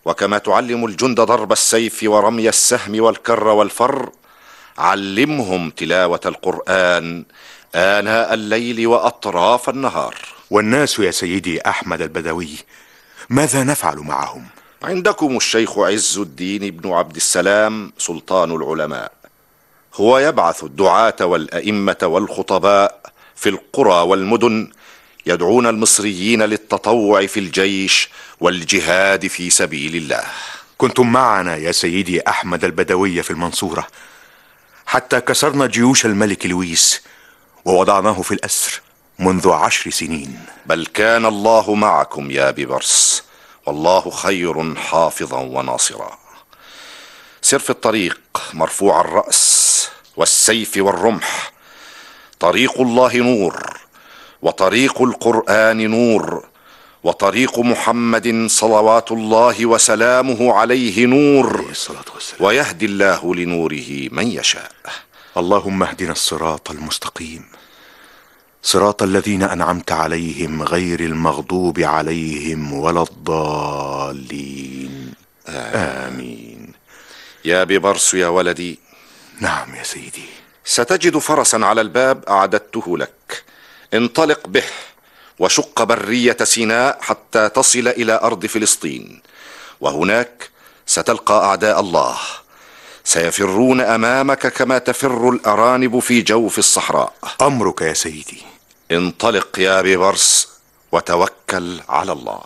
وكما تعلم الجند ضرب السيف ورمي السهم والكر والفر، علمهم تلاوة القرآن آناء الليل وأطراف النهار. والناس يا سيدي أحمد البدوي ماذا نفعل معهم؟ عندكم الشيخ عز الدين بن عبد السلام سلطان العلماء، هو يبعث الدعاة والأئمة والخطباء في القرى والمدن يدعون المصريين للتطوع في الجيش والجهاد في سبيل الله. كنتم معنا يا سيدي أحمد البدوي في المنصورة حتى كسرنا جيوش الملك لويس ووضعناه في الأسر منذ 10 سنين. بل كان الله معكم يا ببرس، والله خير حافظا وناصرا. سر في الطريق مرفوع الرأس والسيف والرمح، طريق الله نور، وطريق القرآن نور، وطريق محمد صلوات الله وسلامه عليه نور، ويهدي الله لنوره من يشاء. اللهم اهدنا الصراط المستقيم، صراط الذين أنعمت عليهم غير المغضوب عليهم ولا الضالين. آمين. يا ببرس يا ولدي. نعم يا سيدي. ستجد فرسا على الباب أعددته لك، انطلق به وشق برية سيناء حتى تصل إلى أرض فلسطين، وهناك ستلقى أعداء الله سيفرون أمامك كما تفر الأرانب في جوف الصحراء. أمرك يا سيدي. انطلق يا ببرس وتوكل على الله.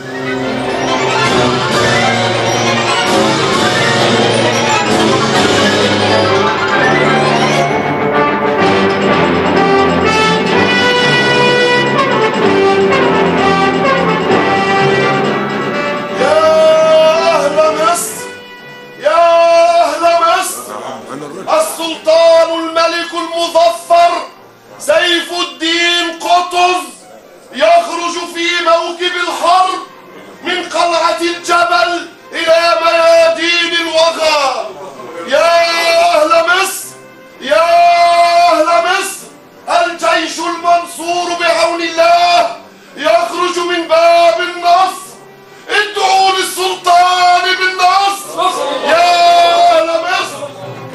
السلطان الملك المظفر سيف الدين قطز يخرج في موكب الحرب من قلعة الجبل إلى ميادين الوغى. يا أهل مصر، يا أهل مصر، الجيش المنصور بعون الله يخرج من باب النصر. ادعوا للسلطان بالنصر يا أهل مصر.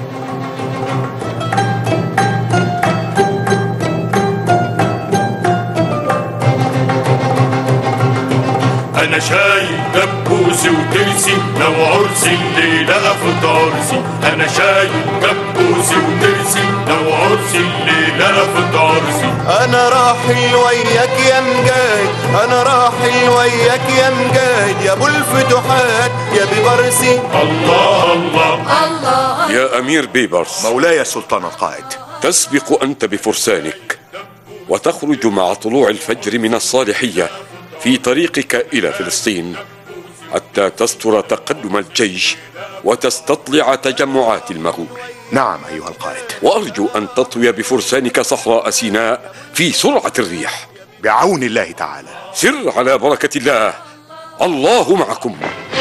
أنا شايل دبوسي وترسي لو عرس الليلة أفطارسي. أنا شايل دبوسي وترسي لو عرس الليلة أفطارسي. أنا راحل وياك يا مجاهد، أنا راحل وياك يا مجاهد، يا أبو الفتوحات يا ببرسي. الله الله الله. يا أمير بيبرس، مولاي السلطان القائد، تسبق أنت بفرسانك وتخرج مع طلوع الفجر من الصالحية في طريقك إلى فلسطين حتى تستر تقدم الجيش وتستطلع تجمعات المغول. نعم أيها القائد. وأرجو أن تطوي بفرسانك صحراء سيناء في سرعة الريح بعون الله تعالى. سر على بركة الله، الله معكم.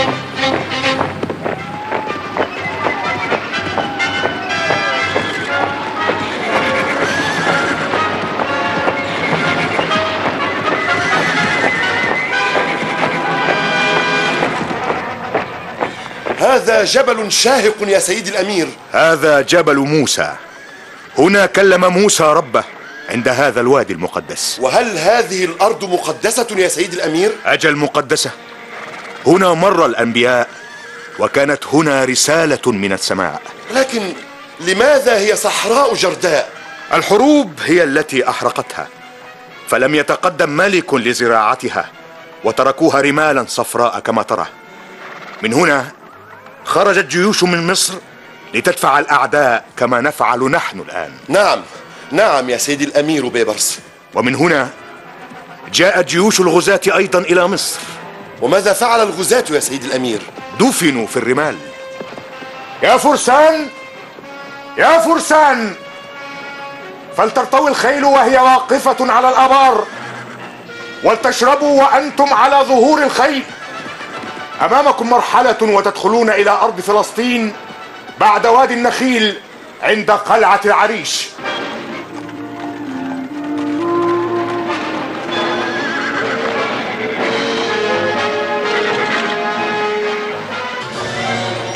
هذا جبل شاهق يا سيدي الأمير. هذا جبل موسى، هنا كلم موسى ربه عند هذا الوادي المقدس. وهل هذه الأرض مقدسة يا سيدي الأمير؟ أجل مقدسة، هنا مر الأنبياء وكانت هنا رسالة من السماء. لكن لماذا هي صحراء جرداء؟ الحروب هي التي أحرقتها، فلم يتقدم ملك لزراعتها وتركوها رمالا صفراء كما ترى. من هنا خرجت جيوش من مصر لتدفع الأعداء كما نفعل نحن الآن. نعم نعم يا سيدي الأمير بيبرس. ومن هنا جاءت جيوش الغزاة أيضا إلى مصر. وماذا فعل الغزاة يا سيدي الأمير؟ دفنوا في الرمال. يا فرسان، يا فرسان، فلترتوي الخيل وهي واقفة على الآبار، ولتشربوا وأنتم على ظهور الخيل. أمامكم مرحلة وتدخلون إلى أرض فلسطين بعد وادي النخيل عند قلعة العريش.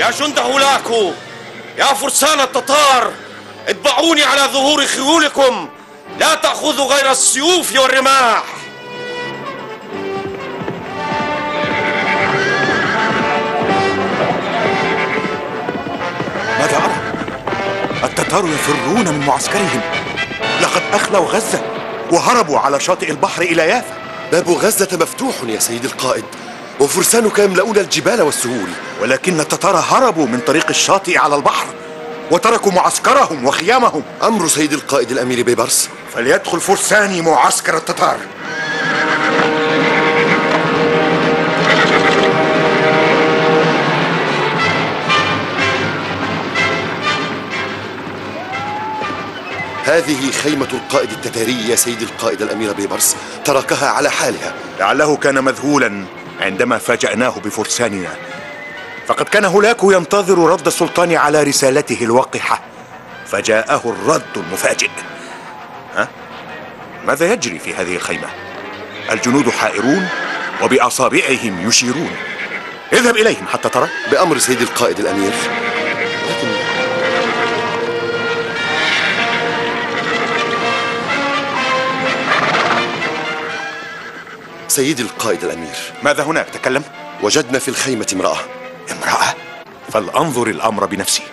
يا جند هولاكو، يا فرسان التتار، اتبعوني على ظهور خيولكم، لا تأخذوا غير السيوف والرماح. ماذا أرى؟ التتار يفرون من معسكرهم، لقد أخلوا غزة وهربوا على شاطئ البحر إلى يافا. باب غزة مفتوح يا سيد القائد، وفرسانك يملؤون الجبال والسهول. ولكن التتار هربوا من طريق الشاطئ على البحر وتركوا معسكرهم وخيامهم. أمر سيد القائد الأمير بيبرس. فليدخل فرساني معسكر التتار. هذه خيمة القائد التتاري يا سيد القائد الأمير بيبرس، تركها على حالها. لعله كان مذهولا عندما فاجأناه بفرساننا، فقد كان هولاكو ينتظر رد السلطان على رسالته الوقحة، فجاءه الرد المفاجئ. ماذا يجري في هذه الخيمة؟ الجنود حائرون وبأصابعهم يشيرون. اذهب إليهم حتى ترى. بأمر سيد القائد الأمير. سيدي القائد الأمير. ماذا هناك؟ تكلم. وجدنا في الخيمة امرأة. امرأة؟ فلأنظر الأمر بنفسي.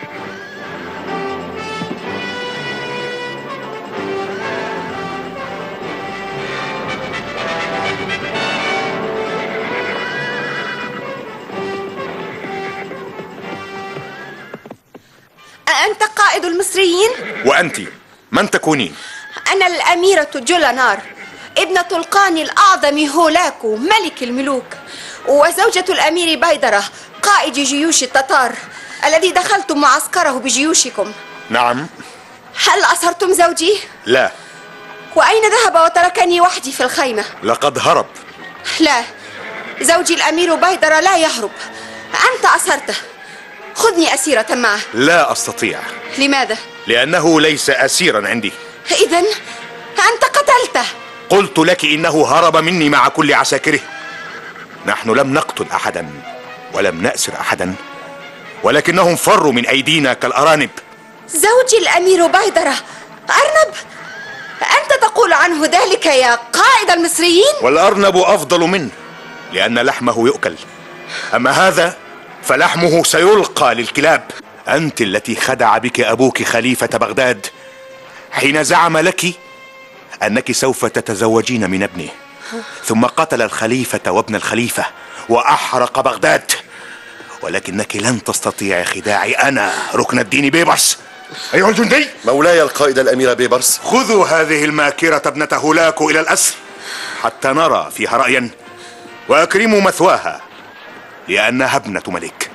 أنت قائد المصريين؟ وأنت من تكونين؟ أنا الأميرة جولانار، ابنة القاني الأعظم هولاكو ملك الملوك، وزوجة الأمير بيدرة قائد جيوش التتار الذي دخلتم معسكره بجيوشكم. نعم. هل أسرتم زوجي؟ لا. وأين ذهب وتركني وحدي في الخيمة؟ لقد هرب. لا، زوجي الأمير بيدرة لا يهرب، أنت أسرته. خذني أسيرة معه. لا أستطيع. لماذا؟ لأنه ليس أسيرا عندي. إذن أنت قتلته. قلت لك إنه هرب مني مع كل عساكره. نحن لم نقتل أحدا ولم نأسر أحدا، ولكنهم فروا من أيدينا كالأرانب. زوجي الأمير بيدرة أرنب؟ أنت تقول عنه ذلك يا قائد المصريين؟ والأرنب أفضل منه لأن لحمه يؤكل، أما هذا فلحمه سيلقى للكلاب. أنت التي خدع بك أبوك خليفة بغداد حين زعم لك أنك سوف تتزوجين من ابنه، ثم قتل الخليفة وابن الخليفة وأحرق بغداد. ولكنك لن تستطيع خداعي أنا ركن الدين بيبرس. أيها الجندي. مولاي القائد الأمير بيبرس. خذوا هذه الماكرة ابنة هولاكو إلى الأسر حتى نرى فيها رأيا، وأكرموا مثواها لأنها ابنة ملك.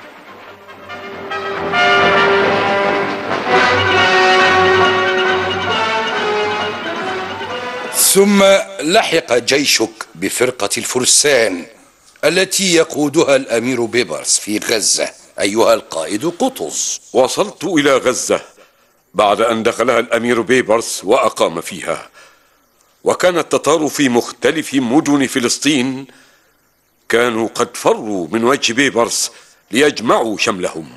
ثم لحق جيشك بفرقة الفرسان التي يقودها الأمير بيبرس في غزة أيها القائد قطز. وصلت إلى غزة بعد أن دخلها الأمير بيبرس وأقام فيها، وكان التتار في مختلف مدن فلسطين كانوا قد فروا من وجه بيبرس ليجمعوا شملهم.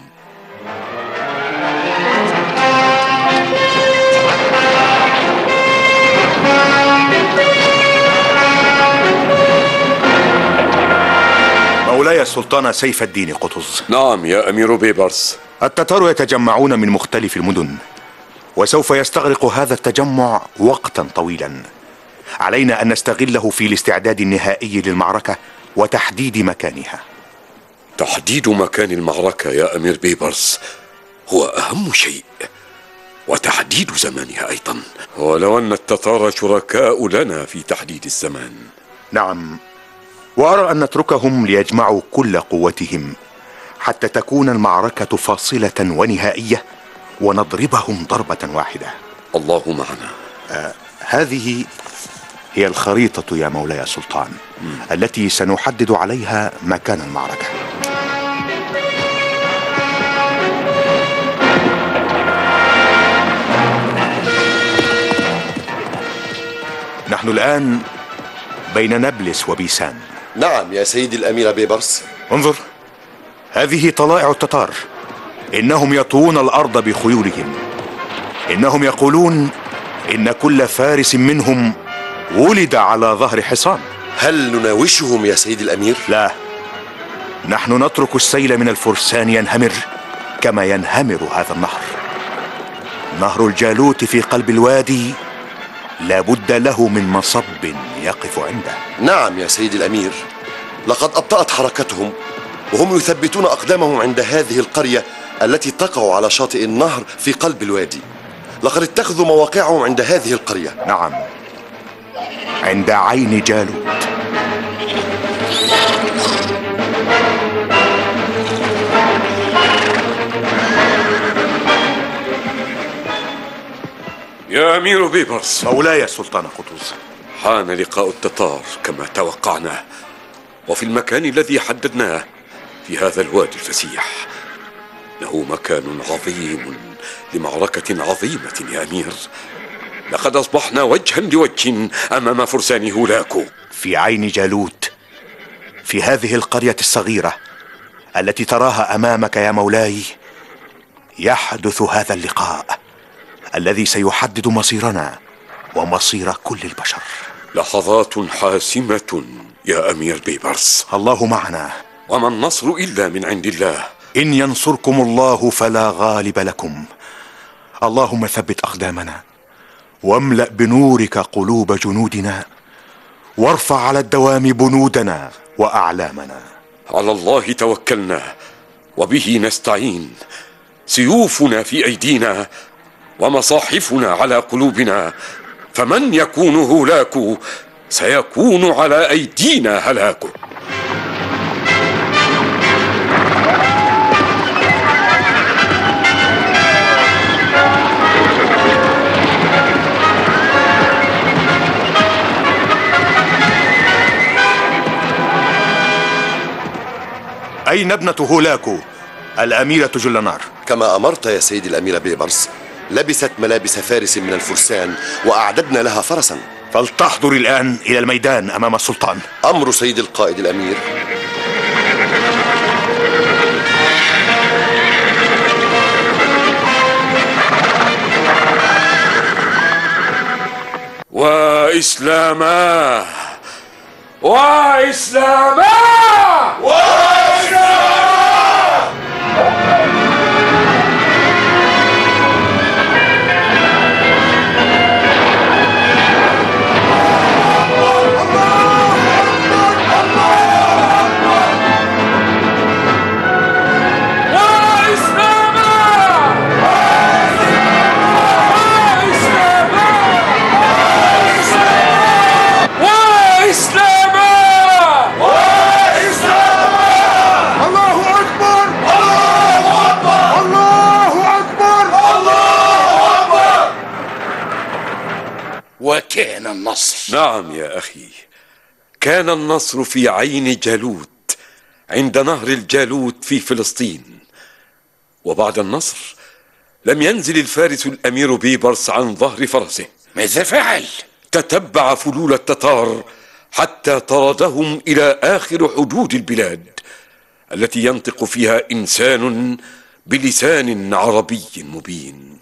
مولاي السلطان سيف الدين قطز. نعم يا أمير بيبرس. التتار يتجمعون من مختلف المدن، وسوف يستغرق هذا التجمع وقتا طويلا. علينا أن نستغله في الاستعداد النهائي للمعركة وتحديد مكانها. تحديد مكان المعركة يا أمير بيبرس هو أهم شيء، وتحديد زمانها أيضا، ولو أن التتار شركاء لنا في تحديد الزمان. نعم، وأرى أن نتركهم ليجمعوا كل قوتهم حتى تكون المعركة فاصلة ونهائية ونضربهم ضربة واحدة. الله معنا. هذه هي الخريطة يا مولاي السلطان التي سنحدد عليها مكان المعركة. نحن الآن بين نابلس وبيسان. نعم يا سيدي الأمير بيبرس. انظر، هذه طلائع التتار. إنهم يطوون الأرض بخيولهم. إنهم يقولون إن كل فارس منهم ولد على ظهر حصان. هل نناوشهم يا سيد الأمير؟ لا، نحن نترك السيل من الفرسان ينهمر كما ينهمر هذا النهر. نهر الجالوت في قلب الوادي لا بد له من مصب يقف عنده. نعم يا سيد الأمير، لقد أبطأت حركتهم، وهم يثبتون أقدامهم عند هذه القرية التي تقع على شاطئ النهر في قلب الوادي. لقد اتخذوا مواقعهم عند هذه القرية. نعم، عند عين جالوت. يا أمير بيبرس. مولاي السلطان قطز. حان لقاء التتار كما توقعنا، وفي المكان الذي حددناه في هذا الوادي الفسيح. له مكان عظيم لمعركة عظيمة يا أمير. لقد أصبحنا وجها لوجه أمام فرسان هولاكو. في عين جالوت، في هذه القرية الصغيرة التي تراها أمامك يا مولاي، يحدث هذا اللقاء الذي سيحدد مصيرنا ومصير كل البشر. لحظات حاسمة يا أمير بيبرس. الله معنا، وما النصر إلا من عند الله. إن ينصركم الله فلا غالب لكم. اللهم ثبت أقدامنا، واملأ بنورك قلوب جنودنا، وارفع على الدوام بنودنا وأعلامنا. على الله توكلنا وبه نستعين. سيوفنا في أيدينا ومصاحفنا على قلوبنا، فمن يكون هولاكو سيكون على أيدينا هلاكه. أين ابنة هولاكو الأميرة جولانار؟ كما أمرت يا سيدي الأمير بيبرس، لبست ملابس فارس من الفرسان وأعددنا لها فرسا. فلتحضر الآن إلى الميدان أمام السلطان. أمر سيد القائد الأمير. وإسلاما وإسلاما وكان النصر. نعم يا أخي، كان النصر في عين جالوت عند نهر الجالوت في فلسطين. وبعد النصر لم ينزل الفارس الأمير بيبرس عن ظهر فرسه. ماذا فعل؟ تتبع فلول التتار حتى طردهم إلى آخر حدود البلاد التي ينطق فيها إنسان بلسان عربي مبين.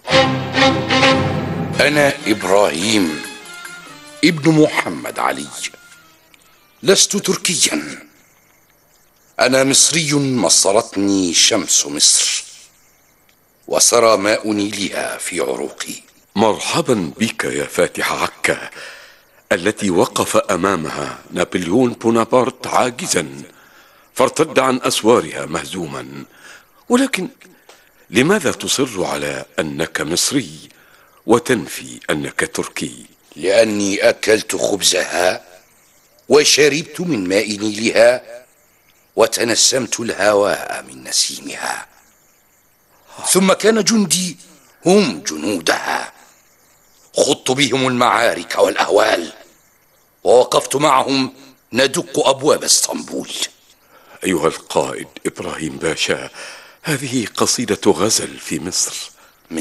أنا إبراهيم ابن محمد علي، لست تركيا، أنا مصري مصرتني شمس مصر وسرى ماء نيلها في عروقي. مرحبا بك يا فاتح عكا التي وقف أمامها نابليون بونابرت عاجزا فارتد عن أسوارها مهزوما. ولكن لماذا تصر على أنك مصري وتنفي أنك تركي؟ لأني أكلت خبزها وشربت من ماء نيلها وتنسمت الهواء من نسيمها، ثم كان جندي هم جنودها، خضت بهم المعارك والأهوال ووقفت معهم ندق أبواب اسطنبول. أيها القائد إبراهيم باشا، هذه قصيدة غزل في مصر.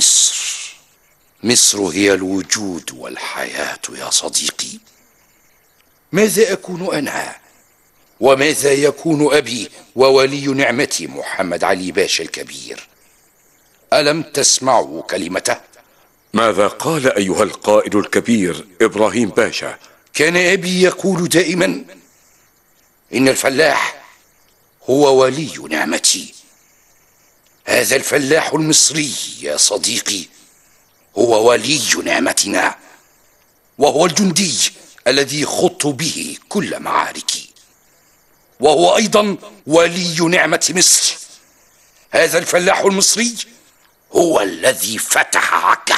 مصر هي الوجود والحياة يا صديقي. ماذا أكون أنا وماذا يكون أبي وولي نعمتي محمد علي باشا الكبير؟ ألم تسمعوا كلمته؟ ماذا قال أيها القائد الكبير إبراهيم باشا؟ كان أبي يقول دائما إن الفلاح هو ولي نعمتي. هذا الفلاح المصري يا صديقي هو ولي نعمتنا، وهو الجندي الذي خضت به كل معاركي، وهو أيضا ولي نعمة مصر. هذا الفلاح المصري هو الذي فتح عكا.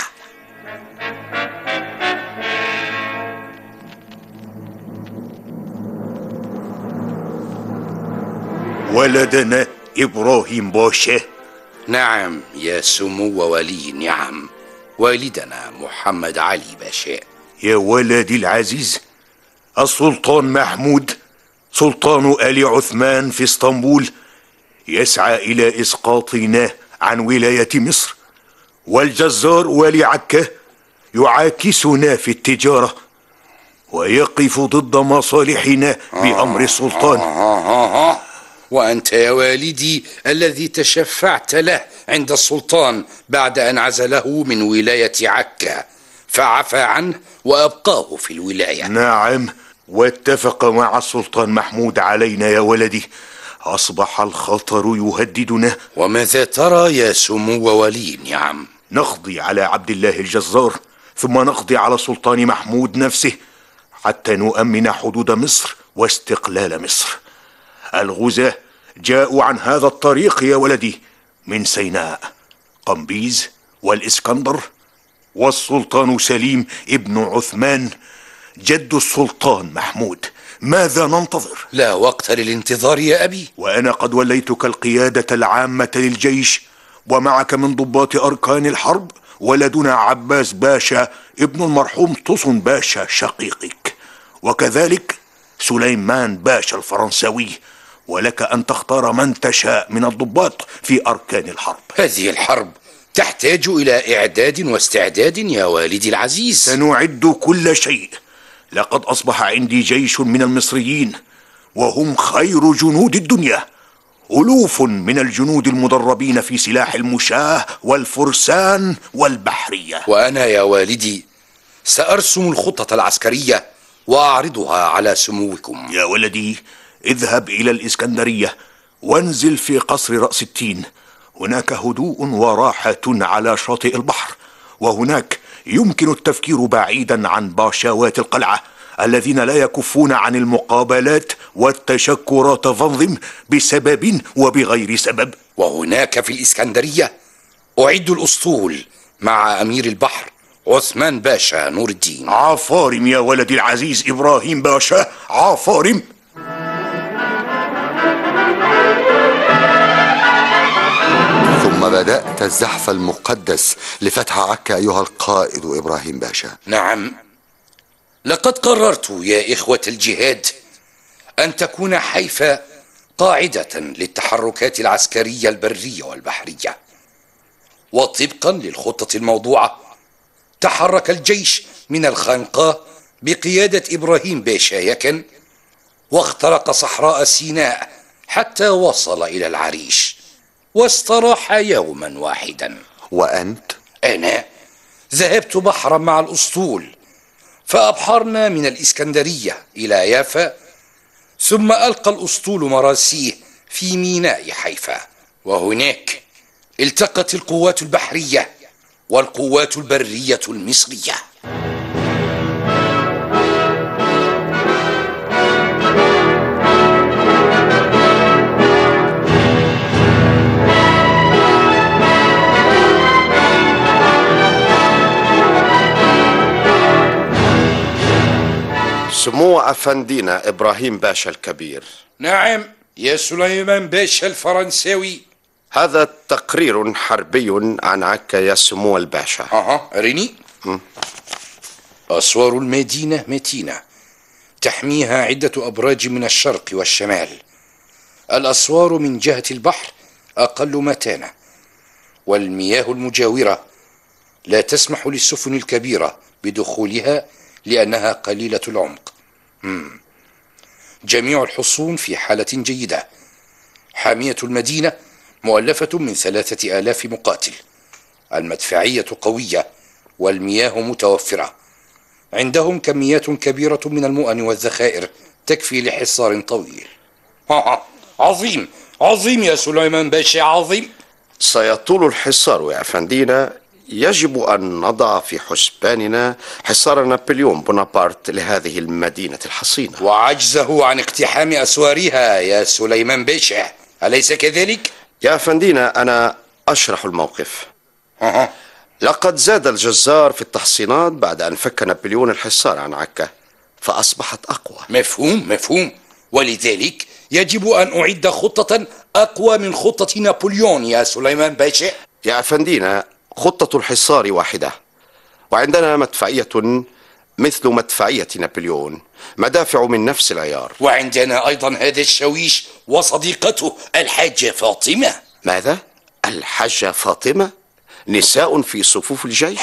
ولدنا إبراهيم باشا. نعم يا سمو ولي النعم، والدنا محمد علي باشا. يا ولدي العزيز، السلطان محمود سلطان آل عثمان في اسطنبول يسعى إلى إسقاطنا عن ولاية مصر، والجزار والي عكا يعاكسنا في التجارة ويقف ضد مصالحنا بأمر السلطان. وأنت يا والدي الذي تشفعت له عند السلطان بعد أن عزله من ولاية عكا، فعفى عنه وأبقاه في الولاية. نعم، واتفق مع السلطان محمود علينا يا ولدي. أصبح الخطر يهددنا. وماذا ترى يا سمو ولي النعم؟ نقضي على عبد الله الجزار، ثم نقضي على السلطان محمود نفسه حتى نؤمن حدود مصر واستقلال مصر. الغزاة جاءوا عن هذا الطريق يا ولدي، من سيناء، قمبيز والإسكندر، والسلطان سليم ابن عثمان جد السلطان محمود. ماذا ننتظر؟ لا وقت للانتظار يا أبي. وأنا قد وليتك القيادة العامة للجيش، ومعك من ضباط أركان الحرب ولدنا عباس باشا ابن المرحوم طسن باشا شقيقك، وكذلك سليمان باشا الفرنساوي، ولك أن تختار من تشاء من الضباط في أركان الحرب. هذه الحرب تحتاج إلى إعداد واستعداد يا والدي العزيز. سنعد كل شيء. لقد أصبح عندي جيش من المصريين، وهم خير جنود الدنيا، ألوف من الجنود المدربين في سلاح المشاة والفرسان والبحرية. وأنا يا والدي سأرسم الخطة العسكرية وأعرضها على سموكم. يا ولدي، اذهب إلى الإسكندرية وانزل في قصر رأس التين. هناك هدوء وراحة على شاطئ البحر، وهناك يمكن التفكير بعيدا عن باشوات القلعة الذين لا يكفون عن المقابلات والتشكرات فانظم بسبب وبغير سبب. وهناك في الإسكندرية أعد الأسطول مع أمير البحر عثمان باشا نور الدين. عفارم يا ولدي العزيز إبراهيم باشا، عفارم. ثم بدأت الزحف المقدس لفتح عكا أيها القائد إبراهيم باشا. نعم، لقد قررت يا إخوة الجهاد أن تكون حيفا قاعدة للتحركات العسكرية البرية والبحرية، وطبقا للخطة الموضوعة تحرك الجيش من الخنقاء بقيادة إبراهيم باشا يكن، واخترق صحراء سيناء حتى وصل إلى العريش، واستراح يوما واحدا. وأنت؟ أنا ذهبت بحرا مع الأسطول، فأبحرنا من الإسكندرية إلى يافا، ثم ألقى الأسطول مراسيه في ميناء حيفا، وهناك التقت القوات البحرية والقوات البرية المصرية. سمو أفندينا إبراهيم باشا الكبير. نعم يا سليمان باشا الفرنساوي. هذا تقرير حربي عن عكا يا سمو الباشا. أريني. أسوار المدينة متينة، تحميها عدة أبراج من الشرق والشمال. الأسوار من جهة البحر أقل متانة، والمياه المجاورة لا تسمح للسفن الكبيرة بدخولها لأنها قليلة العمق. جميع الحصون في حالة جيدة. حامية المدينة مؤلفة من 3000 مقاتل. المدفعية قوية والمياه متوفرة. عندهم كميات كبيرة من المؤن والذخائر تكفي لحصار طويل. عظيم عظيم يا سليمان باشا، عظيم. سيطول الحصار يا أفندينا. يجب أن نضع في حسباننا حصار نابليون بونابرت لهذه المدينة الحصينة وعجزه عن اقتحام أسوارها يا سليمان باشا، أليس كذلك؟ يا أفندينا أنا أشرح الموقف. لقد زاد الجزار في التحصينات بعد أن فك نابليون الحصار عن عكا فأصبحت أقوى. مفهوم. ولذلك يجب أن أعد خطة أقوى من خطة نابليون يا سليمان باشا. يا أفندينا خطة الحصار واحدة، وعندنا مدفعية مثل مدفعية نابليون، مدافع من نفس العيار. وعندنا أيضا هذا الشاويش وصديقته الحاجة فاطمة. ماذا؟ الحاجة فاطمة؟ نساء في صفوف الجيش؟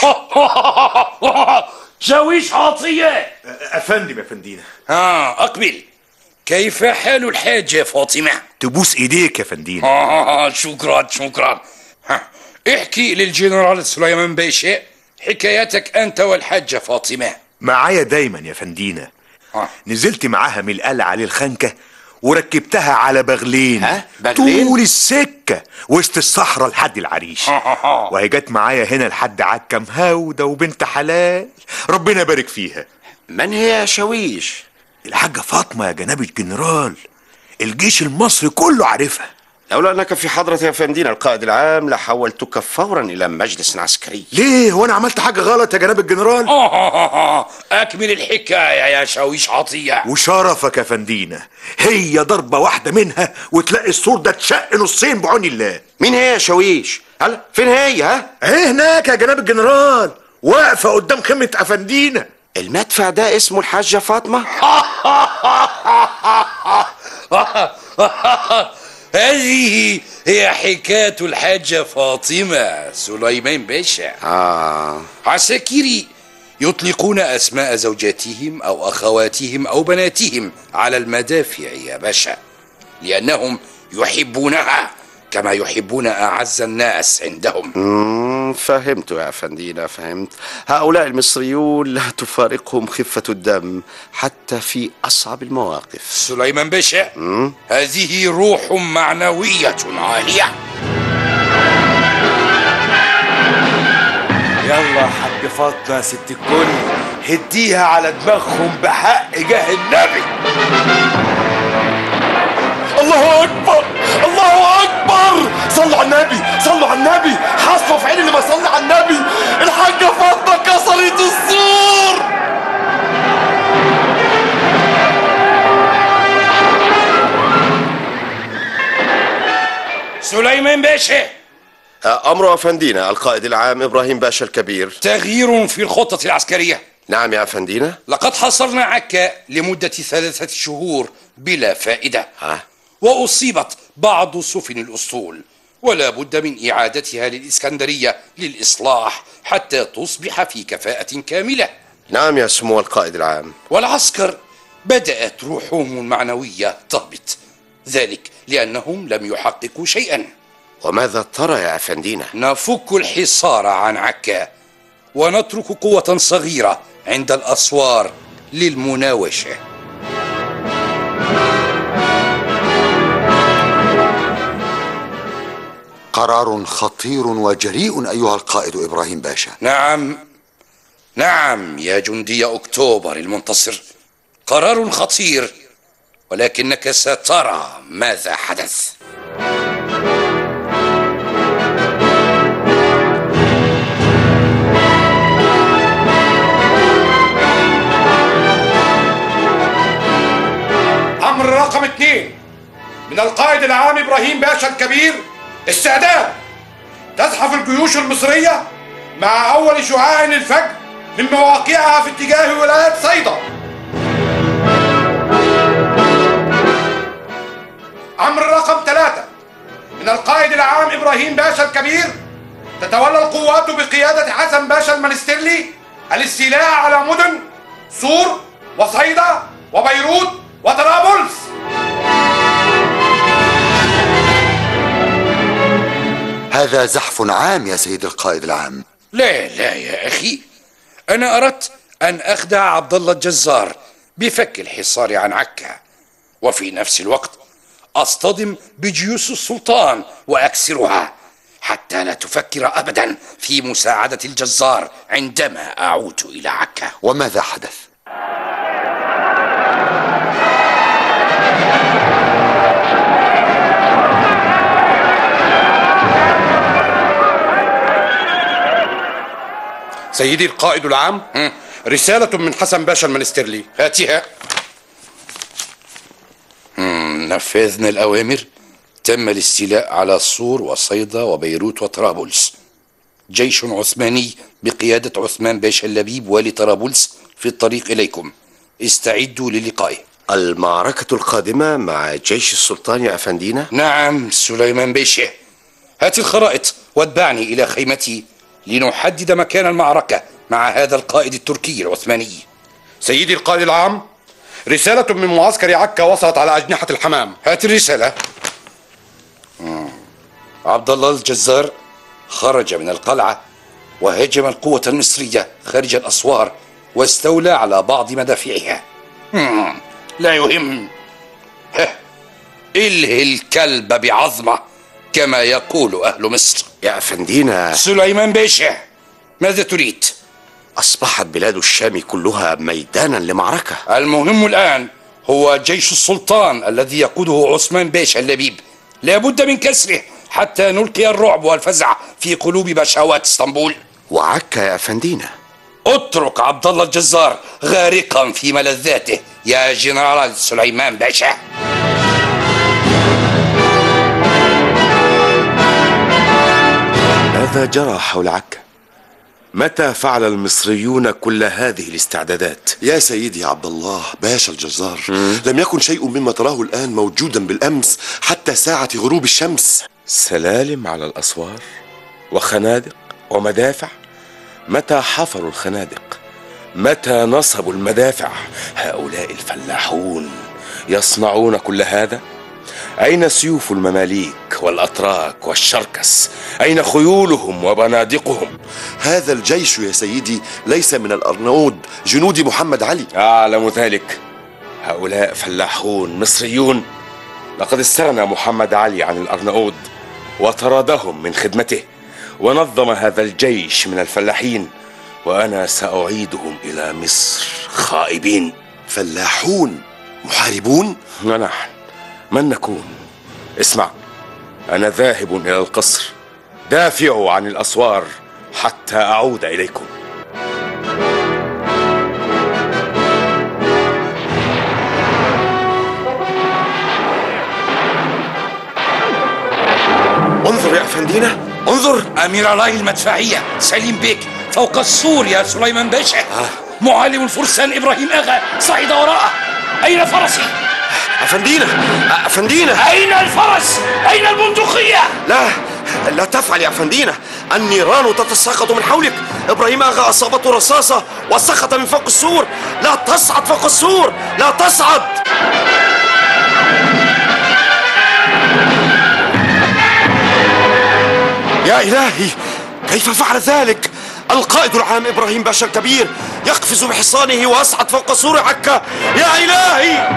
شاويش عطية. أفندم أفندينا. أقبل. كيف حال الحاجة فاطمة؟ تبوس إيديك يا فندينا. شكرا. احكي للجنرال سليمان باشا حكاياتك أنت والحاجة فاطمة. معايا دايما يا فندينا. نزلت معاها من القلعة للخنكة وركبتها على بغلين. طول السكة وسط الصحراء لحد العريش. وهي جت معايا هنا لحد عكا مهاودة وبنت حلال ربنا يبارك فيها. من هي يا شاويش؟ الحاجة فاطمة يا جناب الجنرال، الجيش المصري كله عارفها. لولا أنك في حضرة يا فندينا القائد العام لحولتك فورا إلى مجلس عسكري. ليه؟ وأنا عملت حاجة غلط يا جناب الجنرال؟ أكمل الحكاية يا شاويش عطية. وشرفك يا فندينا، هي ضربة واحدة منها وتلاقي السور ده اتشق نصين بعون الله. مين هي يا شاويش؟ هلا فين هي؟ ايه هناك يا جناب الجنرال، واقفة قدام خيمة أفندينا. المدفع ده اسمه الحاجة فاطمة؟ هذه هي حكاية الحاجة فاطمة سليمان باشا. عساكري يطلقون أسماء زوجاتهم أو أخواتهم أو بناتهم على المدافع يا باشا، لأنهم يحبونها كما يحبون أعز الناس عندهم. فهمت يا أفندينا، فهمت. هؤلاء المصريون لا تفارقهم خفة الدم حتى في أصعب المواقف. سليمان باشا، هذه روح معنوية عالية. يلا حاج فاطمة يا ست الكل، هديها على دماغهم بحق جاه النبي. الله أكبر الله أكبر، صلوا على النبي صلوا على النبي، حصلوا في عين اللي ما صلى على النبي. الحاجة فاطمة كسرت السور. سليمان باشا. أمر أفندينا القائد العام إبراهيم باشا الكبير. تغيير في الخطة العسكرية. نعم يا أفندينا. لقد حاصرنا عكا لمدة 3 شهور بلا فائدة. وأصيبت بعض سفن الأسطول، ولا بد من إعادتها للإسكندرية للإصلاح حتى تصبح في كفاءة كاملة. نعم يا سمو القائد العام. والعسكر بدأت روحهم المعنوية تهبط، ذلك لأنهم لم يحققوا شيئا. وماذا ترى يا أفندينا؟ نفك الحصار عن عكا ونترك قوة صغيرة عند الأسوار للمناوشة. قرار خطير وجريء أيها القائد إبراهيم باشا. نعم يا جندي أكتوبر المنتصر، قرار خطير، ولكنك سترى ماذا حدث. أمر رقم 2 من القائد العام إبراهيم باشا الكبير: استعداد. تزحف الجيوش المصرية مع أول شعاع الفجر من مواقعها في اتجاه ولاية صيدا. أمر رقم 3 من القائد العام إبراهيم باشا الكبير: تتولى القوات بقيادة حسن باشا المنسترلي الاستيلاء على مدن صور وصيدا وبيروت وطرابلس. هذا زحف عام يا سيد القائد العام. لا لا يا أخي، أنا أردت أن أخدع عبد الله الجزار بفك الحصار عن عكا، وفي نفس الوقت أصطدم بجيوش السلطان وأكسرها حتى لا تفكر أبدا في مساعدة الجزار عندما أعود إلى عكا. وماذا حدث؟ سيدي القائد العام، رسالة من حسن باشا المنسترلي. هاتها. نفذنا الأوامر. تم الاستيلاء على الصور وصيدا وبيروت وطرابلس. جيش عثماني بقيادة عثمان باشا اللبيب والي طرابلس في الطريق إليكم. استعدوا للقائه. المعركة القادمة مع جيش السلطان يا أفندينا؟ نعم سليمان باشا. هات الخرائط واتبعني إلى خيمتي لنحدد مكان المعركة مع هذا القائد التركي العثماني. سيدي القائد العام، رسالة من معسكر عكا وصلت على أجنحة الحمام. هات الرسالة. عبد الله الجزار خرج من القلعة وهاجم القوة المصرية خارج الأسوار واستولى على بعض مدافعها. لا يهم. إله الكلب بعظمة كما يقول أهل مصر. يا أفندينا سليمان باشا، ماذا تريد؟ أصبحت بلاد الشام كلها ميدانا لمعركة. المهم الآن هو جيش السلطان الذي يقوده عثمان باشا اللبيب. لا بد من كسره حتى نلقي الرعب والفزع في قلوب بشوات اسطنبول. وعكا يا أفندينا. اترك عبد الله الجزار غارقا في ملذاته يا جنرال سليمان باشا. ماذا جرى حول عكا؟ متى فعل المصريون كل هذه الاستعدادات؟ يا سيدي عبد الله باشا الجزار، لم يكن شيء مما تراه الآن موجودا بالأمس حتى ساعة غروب الشمس. سلالم على الأسوار وخنادق ومدافع. متى حفروا الخنادق؟ متى نصبوا المدافع؟ هؤلاء الفلاحون يصنعون كل هذا؟ أين سيوف المماليك والأتراك والشركس؟ أين خيولهم وبنادقهم؟ هذا الجيش يا سيدي ليس من الأرناؤوط، جنود محمد علي. أعلم ذلك. هؤلاء فلاحون مصريون. لقد استغنى محمد علي عن الأرناؤوط وطردهم من خدمته، ونظم هذا الجيش من الفلاحين، وأنا سأعيدهم إلى مصر خائبين. فلاحون محاربون؟ ونحن من نكون؟ اسمع، أنا ذاهب إلى القصر. دافعوا عن الأسوار حتى أعود إليكم. انظر يا أفندينا، انظر. أمير الله المدفعية سليم بيك فوق السور يا سليمان باشا. معلم الفرسان إبراهيم أغا صعد وراءه. أين فرسي؟ أفندينا، أفندينا، أين الفرس؟ أين البندقية؟ لا تفعل يا أفندينا. النيران تتساقط من حولك. إبراهيم أغا أصابته رصاصة وسقط من فوق السور. لا تصعد فوق السور، لا تصعد. يا إلهي، كيف فعل ذلك؟ القائد العام إبراهيم باشا الكبير يقفز بحصانه ويصعد فوق سور عكا. يا إلهي!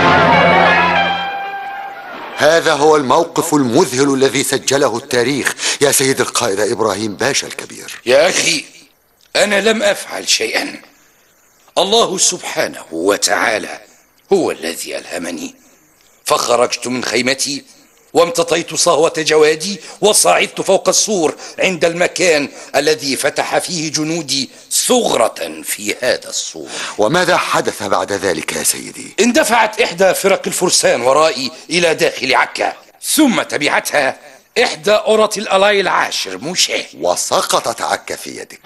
هذا هو الموقف المذهل الذي سجله التاريخ يا سيد القائد إبراهيم باشا الكبير. يا أخي، أنا لم أفعل شيئا. الله سبحانه وتعالى هو الذي ألهمني، فخرجت من خيمتي وامتطيت صهوة جوادي وصعدت فوق السور عند المكان الذي فتح فيه جنودي ثغرة في هذا السور. وماذا حدث بعد ذلك يا سيدي؟ اندفعت إحدى فرق الفرسان ورائي إلى داخل عكا، ثم تبعتها إحدى أورة الألاي العاشر موشاه، وسقطت عكا في يدك.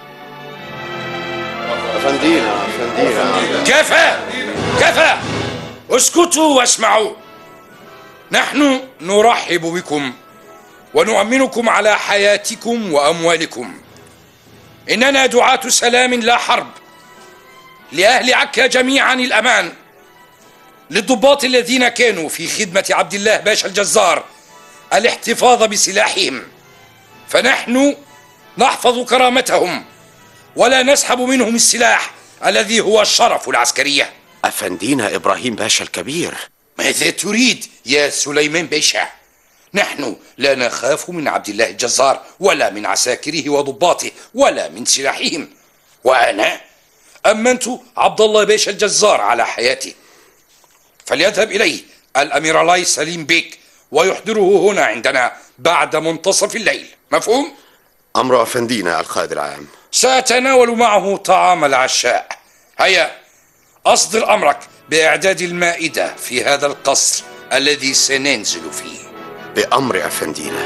أفندينا، كفى كفى، اسكتوا واسمعوا. نحن نرحب بكم ونؤمنكم على حياتكم وأموالكم. إننا دعاة سلام لا حرب، لأهل عكا جميعا الأمان. للضباط الذين كانوا في خدمة عبد الله باشا الجزار الاحتفاظ بسلاحهم، فنحن نحفظ كرامتهم ولا نسحب منهم السلاح الذي هو الشرف العسكرية. أفندينا إبراهيم باشا الكبير، ماذا تريد يا سليمان باشا؟ نحن لا نخاف من عبد الله الجزار ولا من عساكره وضباطه ولا من سلاحهم، وأنا أمنت عبد الله باشا الجزار على حياته، فليذهب إليه الأمير الله سليم بيك ويحضره هنا عندنا بعد منتصف الليل. مفهوم؟ أمر أفندينا القائد العام. سأتناول معه طعام العشاء. هيا أصدر أمرك بإعداد المائدة في هذا القصر الذي سننزل فيه. بأمر أفندينا.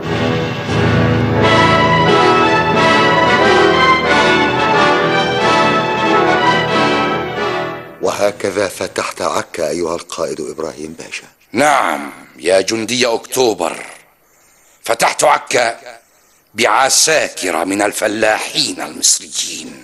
وهكذا فتحت عكا أيها القائد إبراهيم باشا. نعم يا جندي أكتوبر، فتحت عكا بعساكر من الفلاحين المصريين.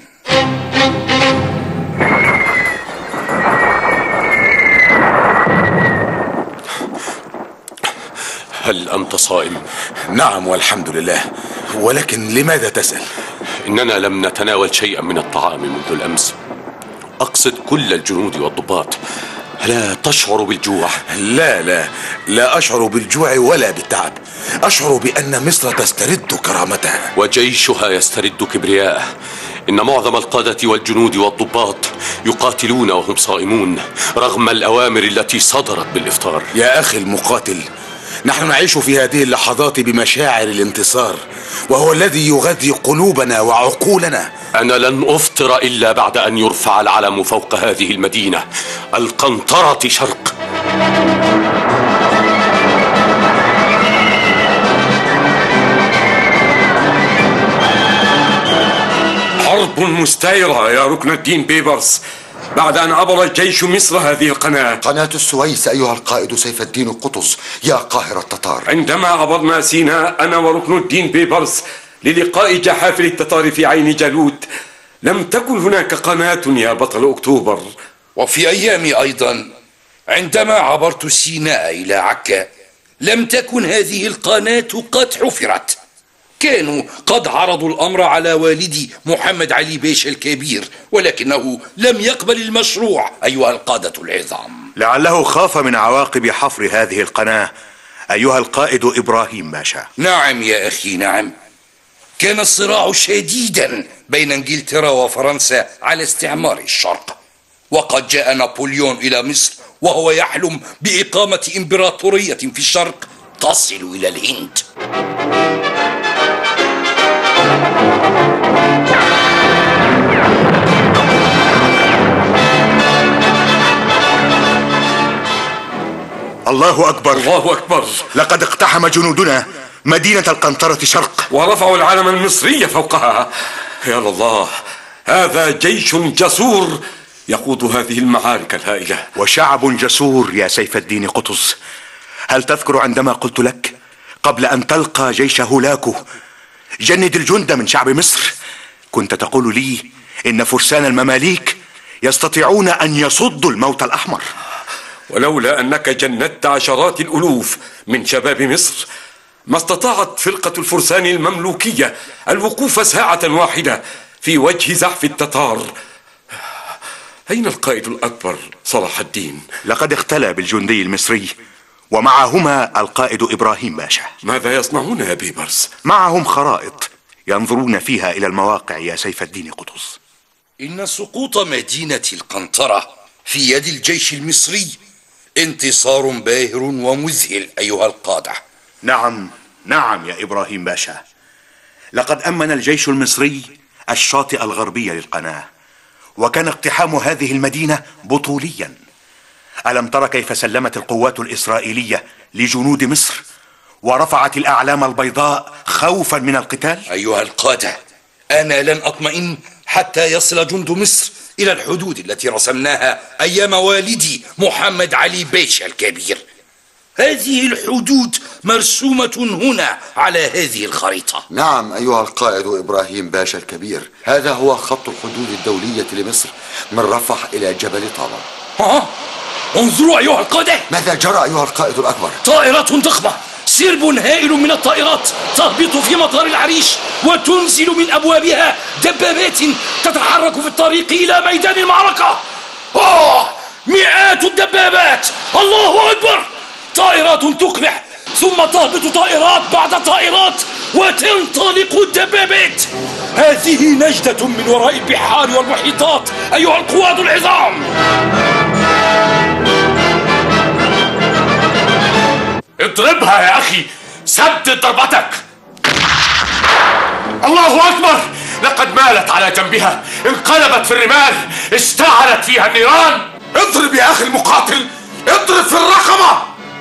هل أنت صائم؟ نعم والحمد لله، ولكن لماذا تسأل؟ إننا لم نتناول شيئا من الطعام منذ الأمس. أقصد كل الجنود والضباط. لا تشعر بالجوع؟ لا أشعر بالجوع ولا بالتعب. أشعر بأن مصر تسترد كرامتها وجيشها يسترد كبرياءه. إن معظم القادة والجنود والضباط يقاتلون وهم صائمون رغم الأوامر التي صدرت بالإفطار. يا أخي المقاتل، نحن نعيش في هذه اللحظات بمشاعر الانتصار، وهو الذي يغذي قلوبنا وعقولنا. أنا لن أفطر إلا بعد أن يرفع العلم فوق هذه المدينة، القنطرة شرق. حرب مستعرة يا ركن الدين بيبرس بعد أن عبر الجيش مصر هذه القناة، قناة السويس أيها القائد سيف الدين قطز يا قاهر التتار. عندما عبرنا سيناء أنا وركن الدين بيبرس للقاء جحافل التتار في عين جالوت، لم تكن هناك قناة يا بطل أكتوبر. وفي أيامي أيضا عندما عبرت سيناء إلى عكا لم تكن هذه القناة قد حفرت. كانوا قد عرضوا الأمر على والدي محمد علي باشا الكبير، ولكنه لم يقبل المشروع أيها القادة العظام. لعله خاف من عواقب حفر هذه القناة أيها القائد إبراهيم باشا. نعم يا أخي نعم، كان الصراع شديدا بين انجلترا وفرنسا على استعمار الشرق، وقد جاء نابليون إلى مصر وهو يحلم بإقامة إمبراطورية في الشرق تصل إلى الهند. الله أكبر، الله أكبر. لقد اقتحم جنودنا مدينة القنطرة شرق ورفعوا العلم المصري فوقها. يا الله، هذا جيش جسور يقود هذه المعارك الهائلة. وشعب جسور يا سيف الدين قطز. هل تذكر عندما قلت لك قبل أن تلقى جيش هولاكو جند الجند من شعب مصر؟ كنت تقول لي إن فرسان المماليك يستطيعون أن يصدوا الموت الأحمر. ولولا أنك جندت عشرات الألوف من شباب مصر ما استطاعت فرقة الفرسان المملوكية الوقوف ساعة واحدة في وجه زحف التتار. أين القائد الأكبر صلاح الدين؟ لقد اختلى بالجندي المصري ومعهما القائد إبراهيم باشا. ماذا يصنعون يا بيبرس؟ معهم خرائط ينظرون فيها إلى المواقع يا سيف الدين قطز. إن سقوط مدينة القنطرة في يد الجيش المصري انتصار باهر ومذهل أيها القادة. نعم يا إبراهيم باشا، لقد أمن الجيش المصري الشاطئ الغربي للقناة، وكان اقتحام هذه المدينة بطوليا. ألم تر كيف سلمت القوات الإسرائيلية لجنود مصر ورفعت الأعلام البيضاء خوفا من القتال؟ أيها القادة، أنا لن أطمئن حتى يصل جند مصر إلى الحدود التي رسمناها أيام والدي محمد علي باشا الكبير. هذه الحدود مرسومة هنا على هذه الخريطة. نعم أيها القائد إبراهيم باشا الكبير، هذا هو خط الحدود الدولية لمصر من رفح إلى جبل طابا. انظروا أيها القادة. ماذا جرى أيها القائد الأكبر؟ طائرات ضخمة، سرب هائل من الطائرات تهبط في مطار العريش وتنزل من أبوابها دبابات تتحرك في الطريق إلى ميدان المعركة. مئات الدبابات، الله أكبر! طائرات تقمح ثم تهبط طائرات بعد طائرات وتنطلق الدبابات. هذه نجدة من وراء البحار والمحيطات أيها القواد العظام. اضربها يا أخي، سدد ضربتك. الله أكبر! لقد مالت على جنبها، انقلبت في الرمال، اشتعلت فيها النيران. اضرب يا أخي المقاتل، اضرب في الرقبة.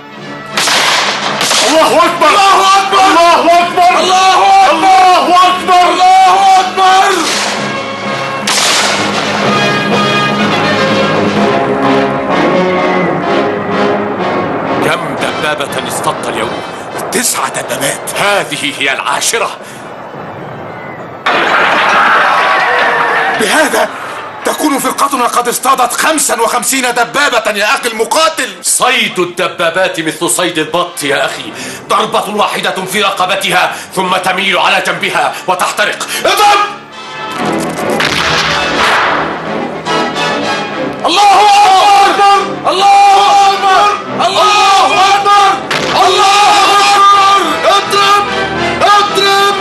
الله أكبر! الله أكبر! الله أكبر! الله أكبر! الله أكبر! الله أكبر! كم دبابة اصطدت اليوم؟ 9 دبابات. هذه هي العاشرة. بهذا تكون فرقتنا قد اصطادت 55 دبابة يا أخي المقاتل. صيد الدبابات مثل صيد البط يا أخي، ضربة واحدة في رقبتها ثم تميل على جنبها وتحترق. اضرب! الله أكبر! الله أكبر! الله أكبر! الله أكبر! اضرب! اضرب!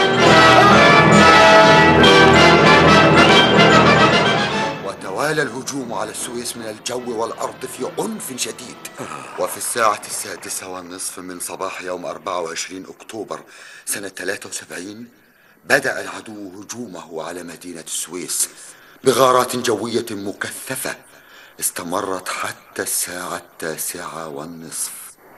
وتوالى الهجوم على السويس من الجو والأرض في عنف شديد. وفي الساعة 6:30 من صباح يوم 24 أكتوبر سنة 73 بدأ العدو هجومه على مدينة السويس بغارات جوية مكثفة استمرت حتى الساعة 9:30.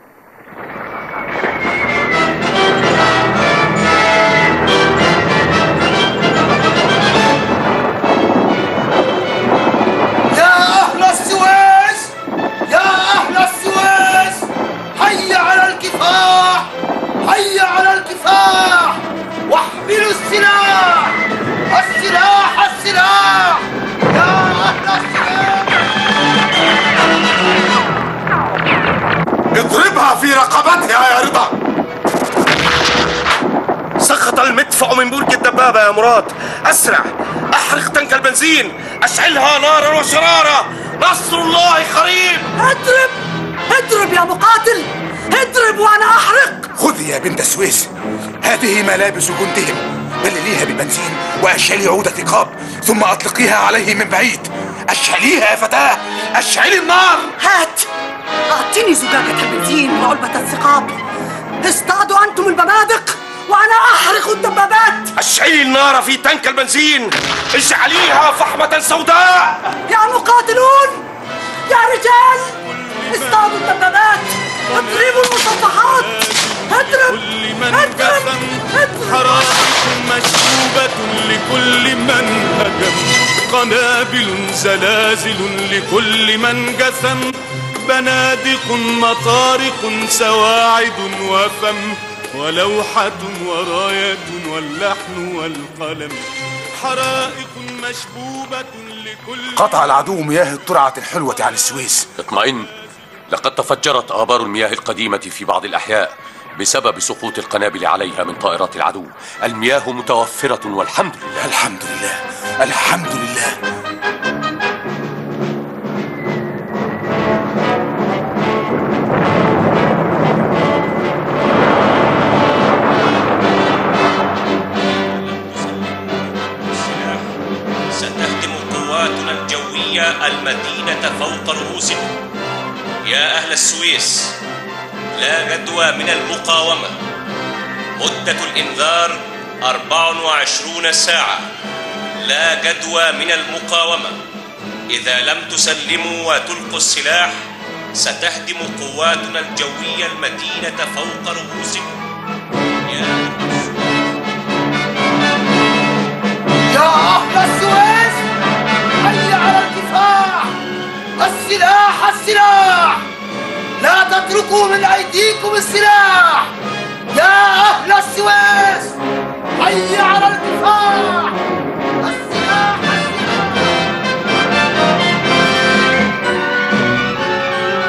يا أهل السويس، يا أهل السويس، هيا على الكفاح، هيا على الكفاح، واحملوا السلاح، السلاح، السلاح، يا أهل السويس. اضربها في رقبتها يا رضا. سقط المدفع من برج الدبابة يا مراد. أسرع، أحرق تنك البنزين، أشعلها نارا وشرارا، نصر الله قريب. اضرب، اضرب يا مقاتل، اضرب وأنا أحرق. خذي يا بنت السويس، هذه ملابس جندهم، بلليها بالبنزين وأشعلي عود ثقاب ثم أطلقيها عليه من بعيد. أشعليها يا فتاة، أشعلي النار. هات، أعطيني زجاجة البنزين وعلبة الثقاب. اصطادوا أنتم البنادق وأنا أحرق الدبابات. أشعلي النار في تنك البنزين، اجعليها فحمة سوداء. يا مقاتلون، يا رجال، اصطادوا الدبابات، اضربوا المصفحات، اضرب، اضرب، حرائق مشبوبة لكل من هجم، قنابل زلازل لكل من جثم، بنادق مطارق سواعد وفم، ولوحة وراية واللحن والقلم، حرائق مشبوبة لكل. قطع العدو مياه الترعة الحلوة عن السويس. اطمئن، لقد تفجرت آبار المياه القديمة في بعض الأحياء بسبب سقوط القنابل عليها من طائرات العدو. المياه متوفرة والحمد لله. الحمد لله، الحمد لله. ستهدم قواتنا الجوية المدينة فوق رؤوسكم. يا أهل السويس، لا جدوى من المقاومة. مدة الإنذار 24 ساعة. لا جدوى من المقاومة. إذا لم تسلموا وتلقوا السلاح ستهدم قواتنا الجوية المدينة فوق رؤوسكم. يا أهل السويس، هيا على الكفاح، السلاح، السلاح، لا تتركوا من أيديكم السلاح. يا أهل السويس، هيا على الكفاح، السلاح، السلاح.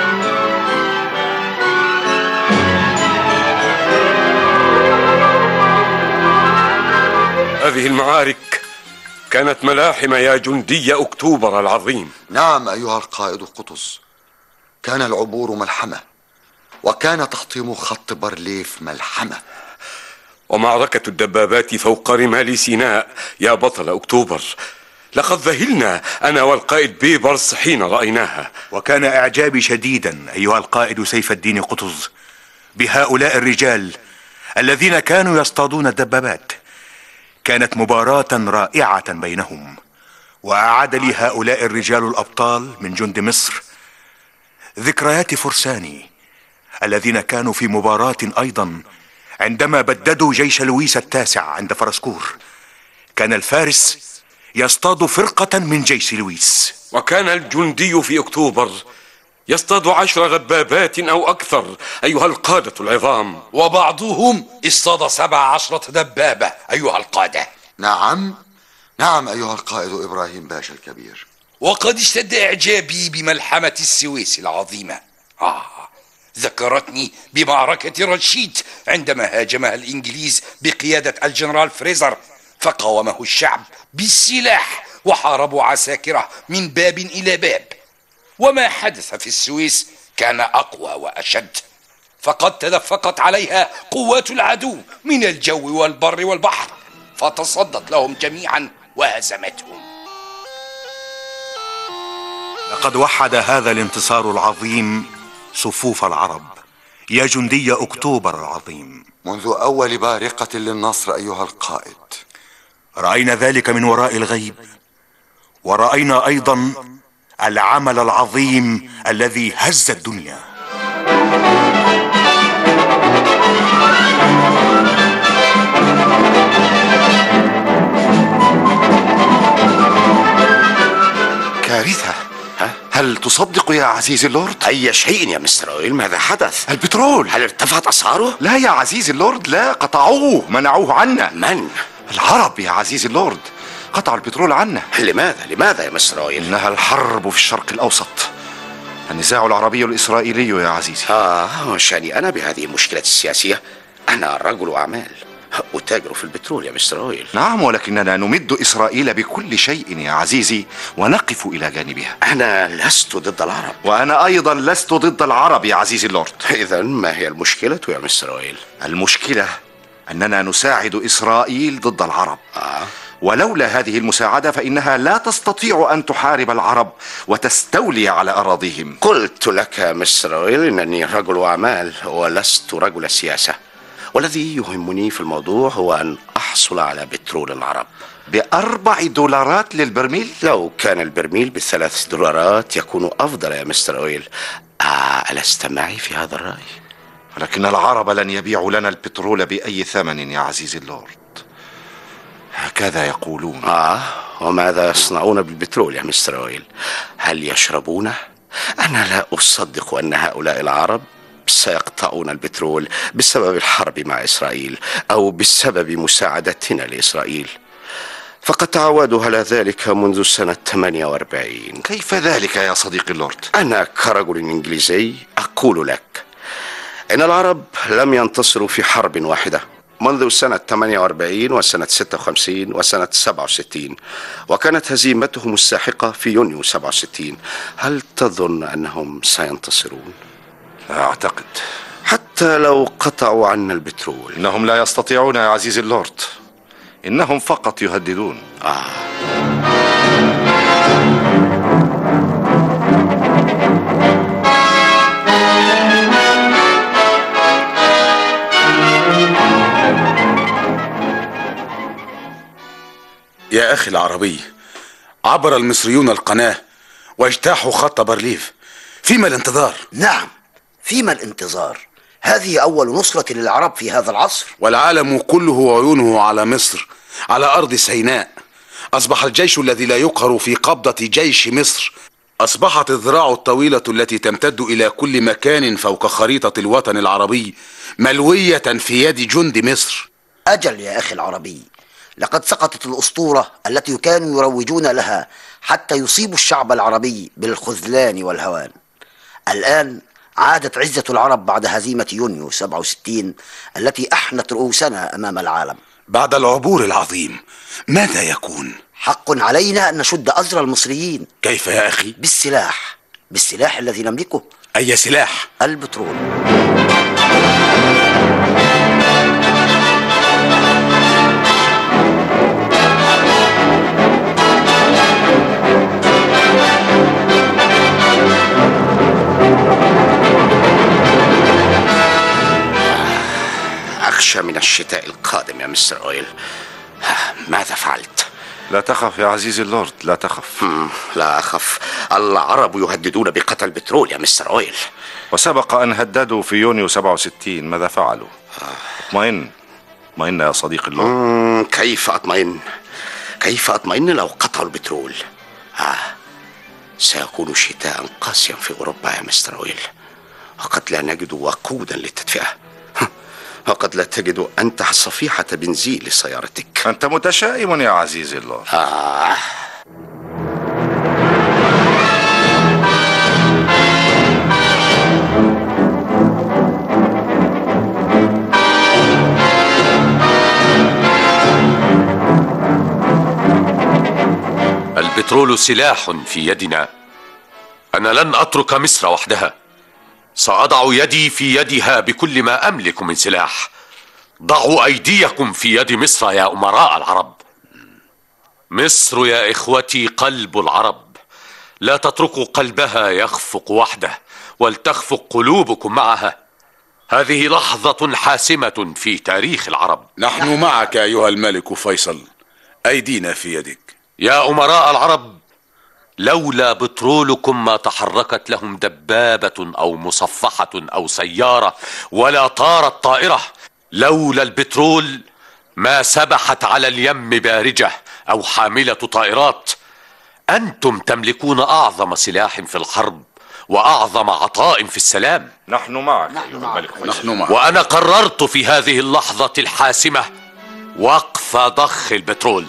هذه المعارك كانت ملاحم يا جندي أكتوبر العظيم. نعم أيها القائد قطز، كان العبور ملحمة، وكان تحطيم خط بارليف ملحمة. ومعركة الدبابات فوق رمال سيناء يا بطل أكتوبر، لقد ذهلنا أنا والقائد بيبرس حين رأيناها. وكان إعجابي شديدا أيها القائد سيف الدين قطز بهؤلاء الرجال الذين كانوا يصطادون الدبابات. كانت مباراة رائعة بينهم، وأعاد لي هؤلاء الرجال الأبطال من جند مصر ذكريات فرساني الذين كانوا في مباراة أيضا عندما بددوا جيش لويس التاسع عند فرسكور. كان الفارس يصطاد فرقة من جيش لويس، وكان الجندي في أكتوبر يصطاد 10 دبابات أو أكثر أيها القادة العظام، وبعضهم اصطاد 17 دبابة أيها القادة. نعم أيها القائد إبراهيم باشا الكبير. وقد اشتد إعجابي بملحمة السويس العظيمة. ذكرتني بمعركة رشيد عندما هاجمها الإنجليز بقيادة الجنرال فريزر، فقاومه الشعب بالسلاح وحاربوا عساكره من باب إلى باب. وما حدث في السويس كان أقوى وأشد، فقد تدفقت عليها قوات العدو من الجو والبر والبحر، فتصدت لهم جميعا وهزمتهم. لقد وحد هذا الانتصار العظيم صفوف العرب يا جندي أكتوبر العظيم. منذ أول بارقة للنصر أيها القائد رأينا ذلك من وراء الغيب، ورأينا أيضا العمل العظيم الذي هز الدنيا. كارثة. هل تصدق يا عزيزي اللورد؟ أي شيء يا مستر أويل؟ ماذا حدث؟ البترول. هل ارتفعت أسعاره؟ لا يا عزيزي اللورد، لا، قطعوه، منعوه عنا. من؟ العرب يا عزيزي اللورد، قطعوا البترول عنا. لماذا يا مستر أويل؟ إنها الحرب في الشرق الأوسط، النزاع العربي الإسرائيلي يا عزيزي. وشأني أنا بهذه المشكلة السياسية؟ أنا رجل أعمال أتاجر في البترول يا مستر أويل. نعم، ولكننا نمد إسرائيل بكل شيء يا عزيزي ونقف إلى جانبها. أنا لست ضد العرب. وأنا أيضا لست ضد العرب يا عزيزي اللورد. إذن ما هي المشكلة يا مستر أويل؟ المشكلة أننا نساعد إسرائيل ضد العرب. ولولا هذه المساعدة فإنها لا تستطيع أن تحارب العرب وتستولي على أراضيهم. قلت لك مستر أويل إنني رجل أعمال ولست رجل سياسة، والذي يهمني في الموضوع هو أن أحصل على بترول العرب. $4 للبرميل؟ لو كان البرميل $3 يكون أفضل يا مستر أويل. ألست معي في هذا الرأي؟ ولكن العرب لن يبيعوا لنا البترول بأي ثمن يا عزيزي اللورد، هكذا يقولون. وماذا يصنعون بالبترول يا مستر أويل؟ هل يشربونه؟ أنا لا أصدق أن هؤلاء العرب سيقطعون البترول بسبب الحرب مع إسرائيل أو بسبب مساعدتنا لإسرائيل، فقد تعودوا على ذلك منذ سنة 48. كيف ذلك يا صديقي اللورد؟ أنا كرجل إنجليزي أقول لك إن العرب لم ينتصروا في حرب واحدة منذ سنة 48 وسنة 56 وسنة 67، وكانت هزيمتهم الساحقة في يونيو 67. هل تظن أنهم سينتصرون؟ لا أعتقد. حتى لو قطعوا عنا البترول؟ إنهم لا يستطيعون يا عزيزي اللورد، إنهم فقط يهددون. يا أخي العربي، عبر المصريون القناة واجتاحوا خط بارليف، فيما الانتظار؟ نعم، فيما الانتظار؟ هذه أول نصرة للعرب في هذا العصر، والعالم كله عيونه على مصر، على أرض سيناء. أصبح الجيش الذي لا يقهر في قبضة جيش مصر، أصبحت الذراع الطويلة التي تمتد إلى كل مكان فوق خريطة الوطن العربي ملوية في يد جند مصر. أجل يا أخي العربي، لقد سقطت الأسطورة التي كانوا يروجون لها حتى يصيبوا الشعب العربي بالخذلان والهوان. الآن عادت عزة العرب بعد هزيمة يونيو 67 التي أحنت رؤوسنا أمام العالم. بعد العبور العظيم ماذا يكون؟ حق علينا أن نشد أزر المصريين. كيف يا أخي؟ بالسلاح الذي نملكه. أي سلاح؟ البترول. أخشى من الشتاء القادم يا مستر أويل. ماذا فعلت؟ لا تخف يا عزيزي اللورد، لا تخف. لا أخف. العرب يهددون بقتل البترول يا مستر أويل. وسبق أن هددوا في يونيو 67. ماذا فعلوا؟ اطمئن يا صديقي اللورد. كيف أطمئن لو قطعوا البترول؟ سيكون شتاء قاسيا في أوروبا يا مستر أويل، وقد لا نجد وقودا للتدفئة، وقد لا تجد أنت صفيحة بنزين لسيارتك. أنت متشائم يا عزيزي اللورد. البترول سلاح في يدنا. أنا لن أترك مصر وحدها، سأضع يدي في يدها بكل ما أملك من سلاح. ضعوا أيديكم في يد مصر يا أمراء العرب. مصر يا إخوتي قلب العرب، لا تتركوا قلبها يخفق وحده، ولتخفق قلوبكم معها. هذه لحظة حاسمة في تاريخ العرب. نحن معك أيها الملك فيصل، أيدينا في يدك. يا أمراء العرب، لولا بترولكم ما تحركت لهم دبابة أو مصفحة أو سيارة، ولا طارت طائرة. لولا البترول ما سبحت على اليم بارجة أو حاملة طائرات. أنتم تملكون أعظم سلاح في الحرب وأعظم عطاء في السلام. نحن معك. وأنا قررت في هذه اللحظة الحاسمة وقف ضخ البترول.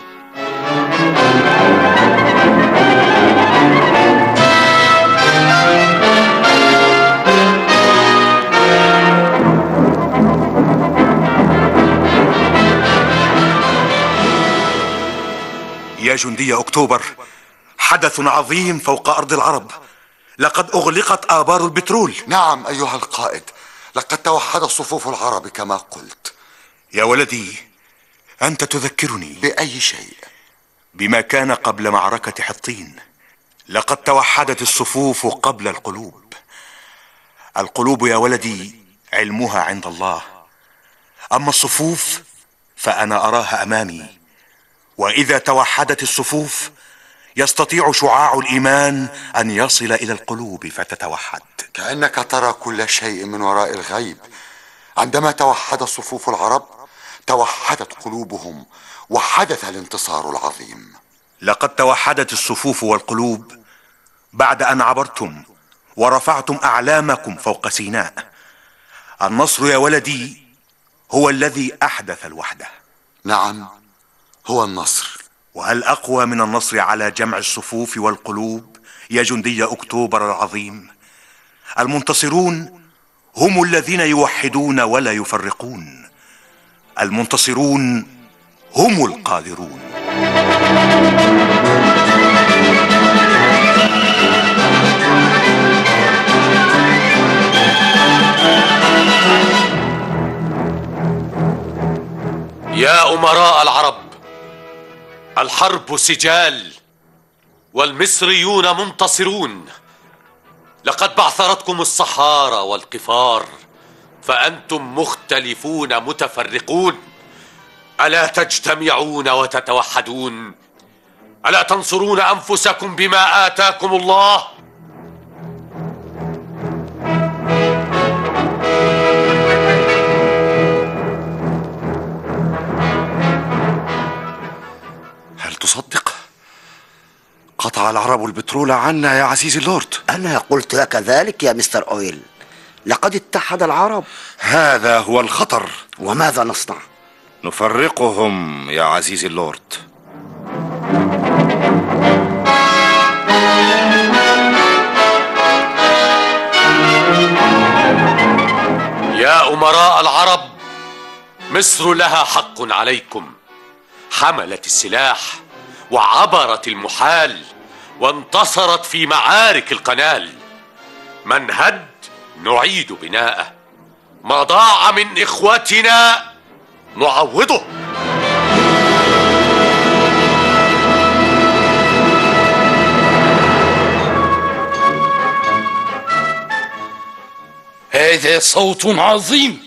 يا جندي أكتوبر، حدث عظيم فوق أرض العرب. لقد أغلقت آبار البترول. نعم أيها القائد، لقد توحد صفوف العرب كما قلت. يا ولدي، أنت تذكرني بأي شيء؟ بما كان قبل معركة حطين. لقد توحدت الصفوف قبل القلوب. القلوب يا ولدي علمها عند الله، أما الصفوف فأنا أراها أمامي. وإذا توحدت الصفوف يستطيع شعاع الإيمان أن يصل إلى القلوب فتتوحد. كأنك ترى كل شيء من وراء الغيب. عندما توحد صفوف العرب توحدت قلوبهم وحدث الانتصار العظيم. لقد توحدت الصفوف والقلوب بعد أن عبرتم ورفعتم أعلامكم فوق سيناء. النصر يا ولدي هو الذي أحدث الوحدة. نعم، هو النصر. وهل أقوى من النصر على جمع الصفوف والقلوب يا جندي أكتوبر العظيم؟ المنتصرون هم الذين يوحدون ولا يفرقون. المنتصرون هم القادرون. يا أمراء العرب، الحرب سجال والمصريون منتصرون. لقد بعثرتكم الصحارى والقفار، فأنتم مختلفون متفرقون. ألا تجتمعون وتتوحدون؟ ألا تنصرون أنفسكم بما آتاكم الله؟ هل تصدق؟ قطع العرب البترول عنا يا عزيزي اللورد. أنا قلت لك ذلك يا مستر أويل. لقد اتحد العرب. هذا هو الخطر. وماذا نصنع؟ نفرقهم يا عزيزي اللورد. يا أمراء العرب، مصر لها حق عليكم. حملت السلاح وعبرت المحال وانتصرت في معارك القنال. من هد نعيد بناءه، ما ضاع من إخوتنا نعوضه. هذا صوت عظيم.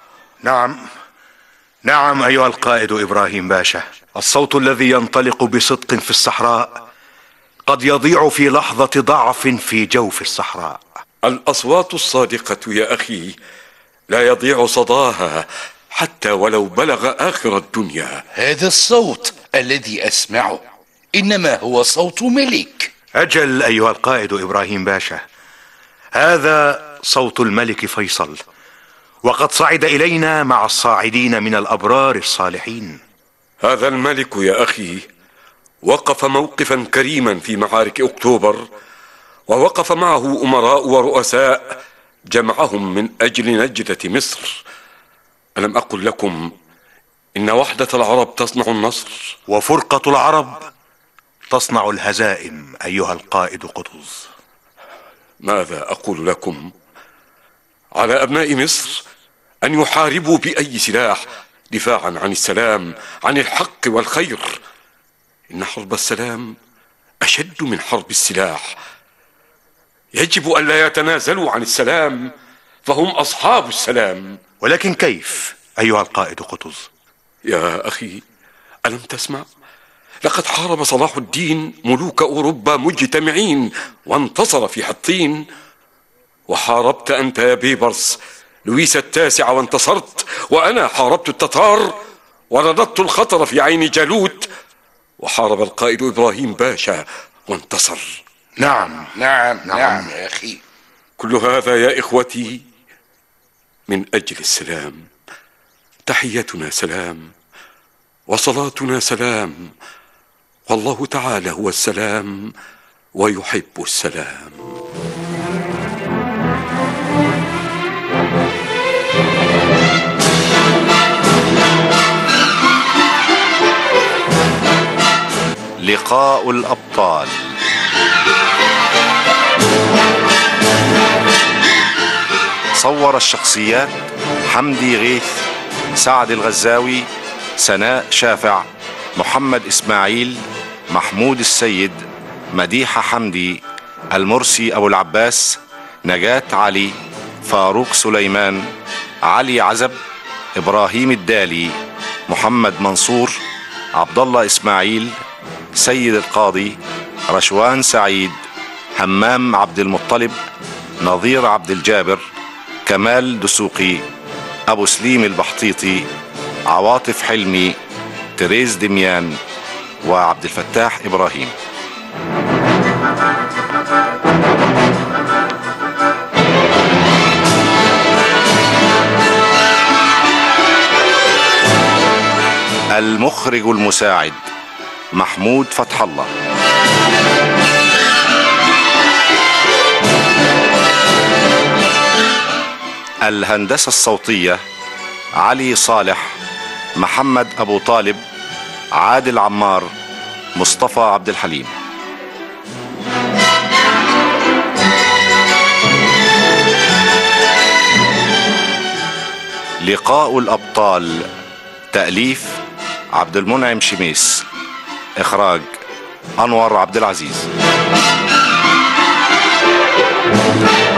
نعم أيها القائد إبراهيم باشا، الصوت الذي ينطلق بصدق في الصحراء قد يضيع في لحظة ضعف في جوف الصحراء. الأصوات الصادقة يا أخي لا يضيع صداها حتى ولو بلغ آخر الدنيا. هذا الصوت الذي أسمعه إنما هو صوت ملك. أجل أيها القائد إبراهيم باشا، هذا صوت الملك فيصل، وقد صعد إلينا مع الصاعدين من الأبرار الصالحين. هذا الملك يا أخي وقف موقفا كريما في معارك أكتوبر، ووقف معه أمراء ورؤساء جمعهم من أجل نجدة مصر. ألم أقل لكم إن وحدة العرب تصنع النصر وفرقة العرب تصنع الهزائم أيها القائد قطز؟ ماذا أقول لكم؟ على أبناء مصر أن يحاربوا بأي سلاح دفاعا عن السلام، عن الحق والخير. إن حرب السلام أشد من حرب السلاح. يجب أن لا يتنازلوا عن السلام، فهم أصحاب السلام. ولكن كيف أيها القائد قطز؟ يا أخي ألم تسمع؟ لقد حارب صلاح الدين ملوك أوروبا مجتمعين وانتصر في حطين، وحاربت أنت يا بيبرس لويس التاسع وانتصرت، وأنا حاربت التتار ورددت الخطر في عين جالوت، وحارب القائد إبراهيم باشا وانتصر. نعم يا أخي. كل هذا يا إخوتي من أجل السلام. تحيتنا سلام وصلاتنا سلام، والله تعالى هو السلام ويحب السلام. لقاء الأبطال. صور الشخصيات حمدي غيث، سعد الغزاوي، سناء شافع، محمد إسماعيل، محمود السيد، مديحة حمدي، المرسي أبو العباس، نجاة علي، فاروق سليمان، علي عزب، إبراهيم الدالي، محمد منصور، عبد الله إسماعيل، سيد القاضي، رشوان سعيد، همام عبد المطلب، نظير عبد الجابر، كمال دسوقي، أبو سليم البحطيطي، عواطف حلمي، تريز دميان، وعبد الفتاح إبراهيم. المخرج المساعد محمود فتح الله. الهندسة الصوتية علي صالح، محمد أبو طالب، عادل عمار، مصطفى عبد الحليم. لقاء الأبطال، تأليف عبد المنعم شميس، إخراج أنور عبد العزيز.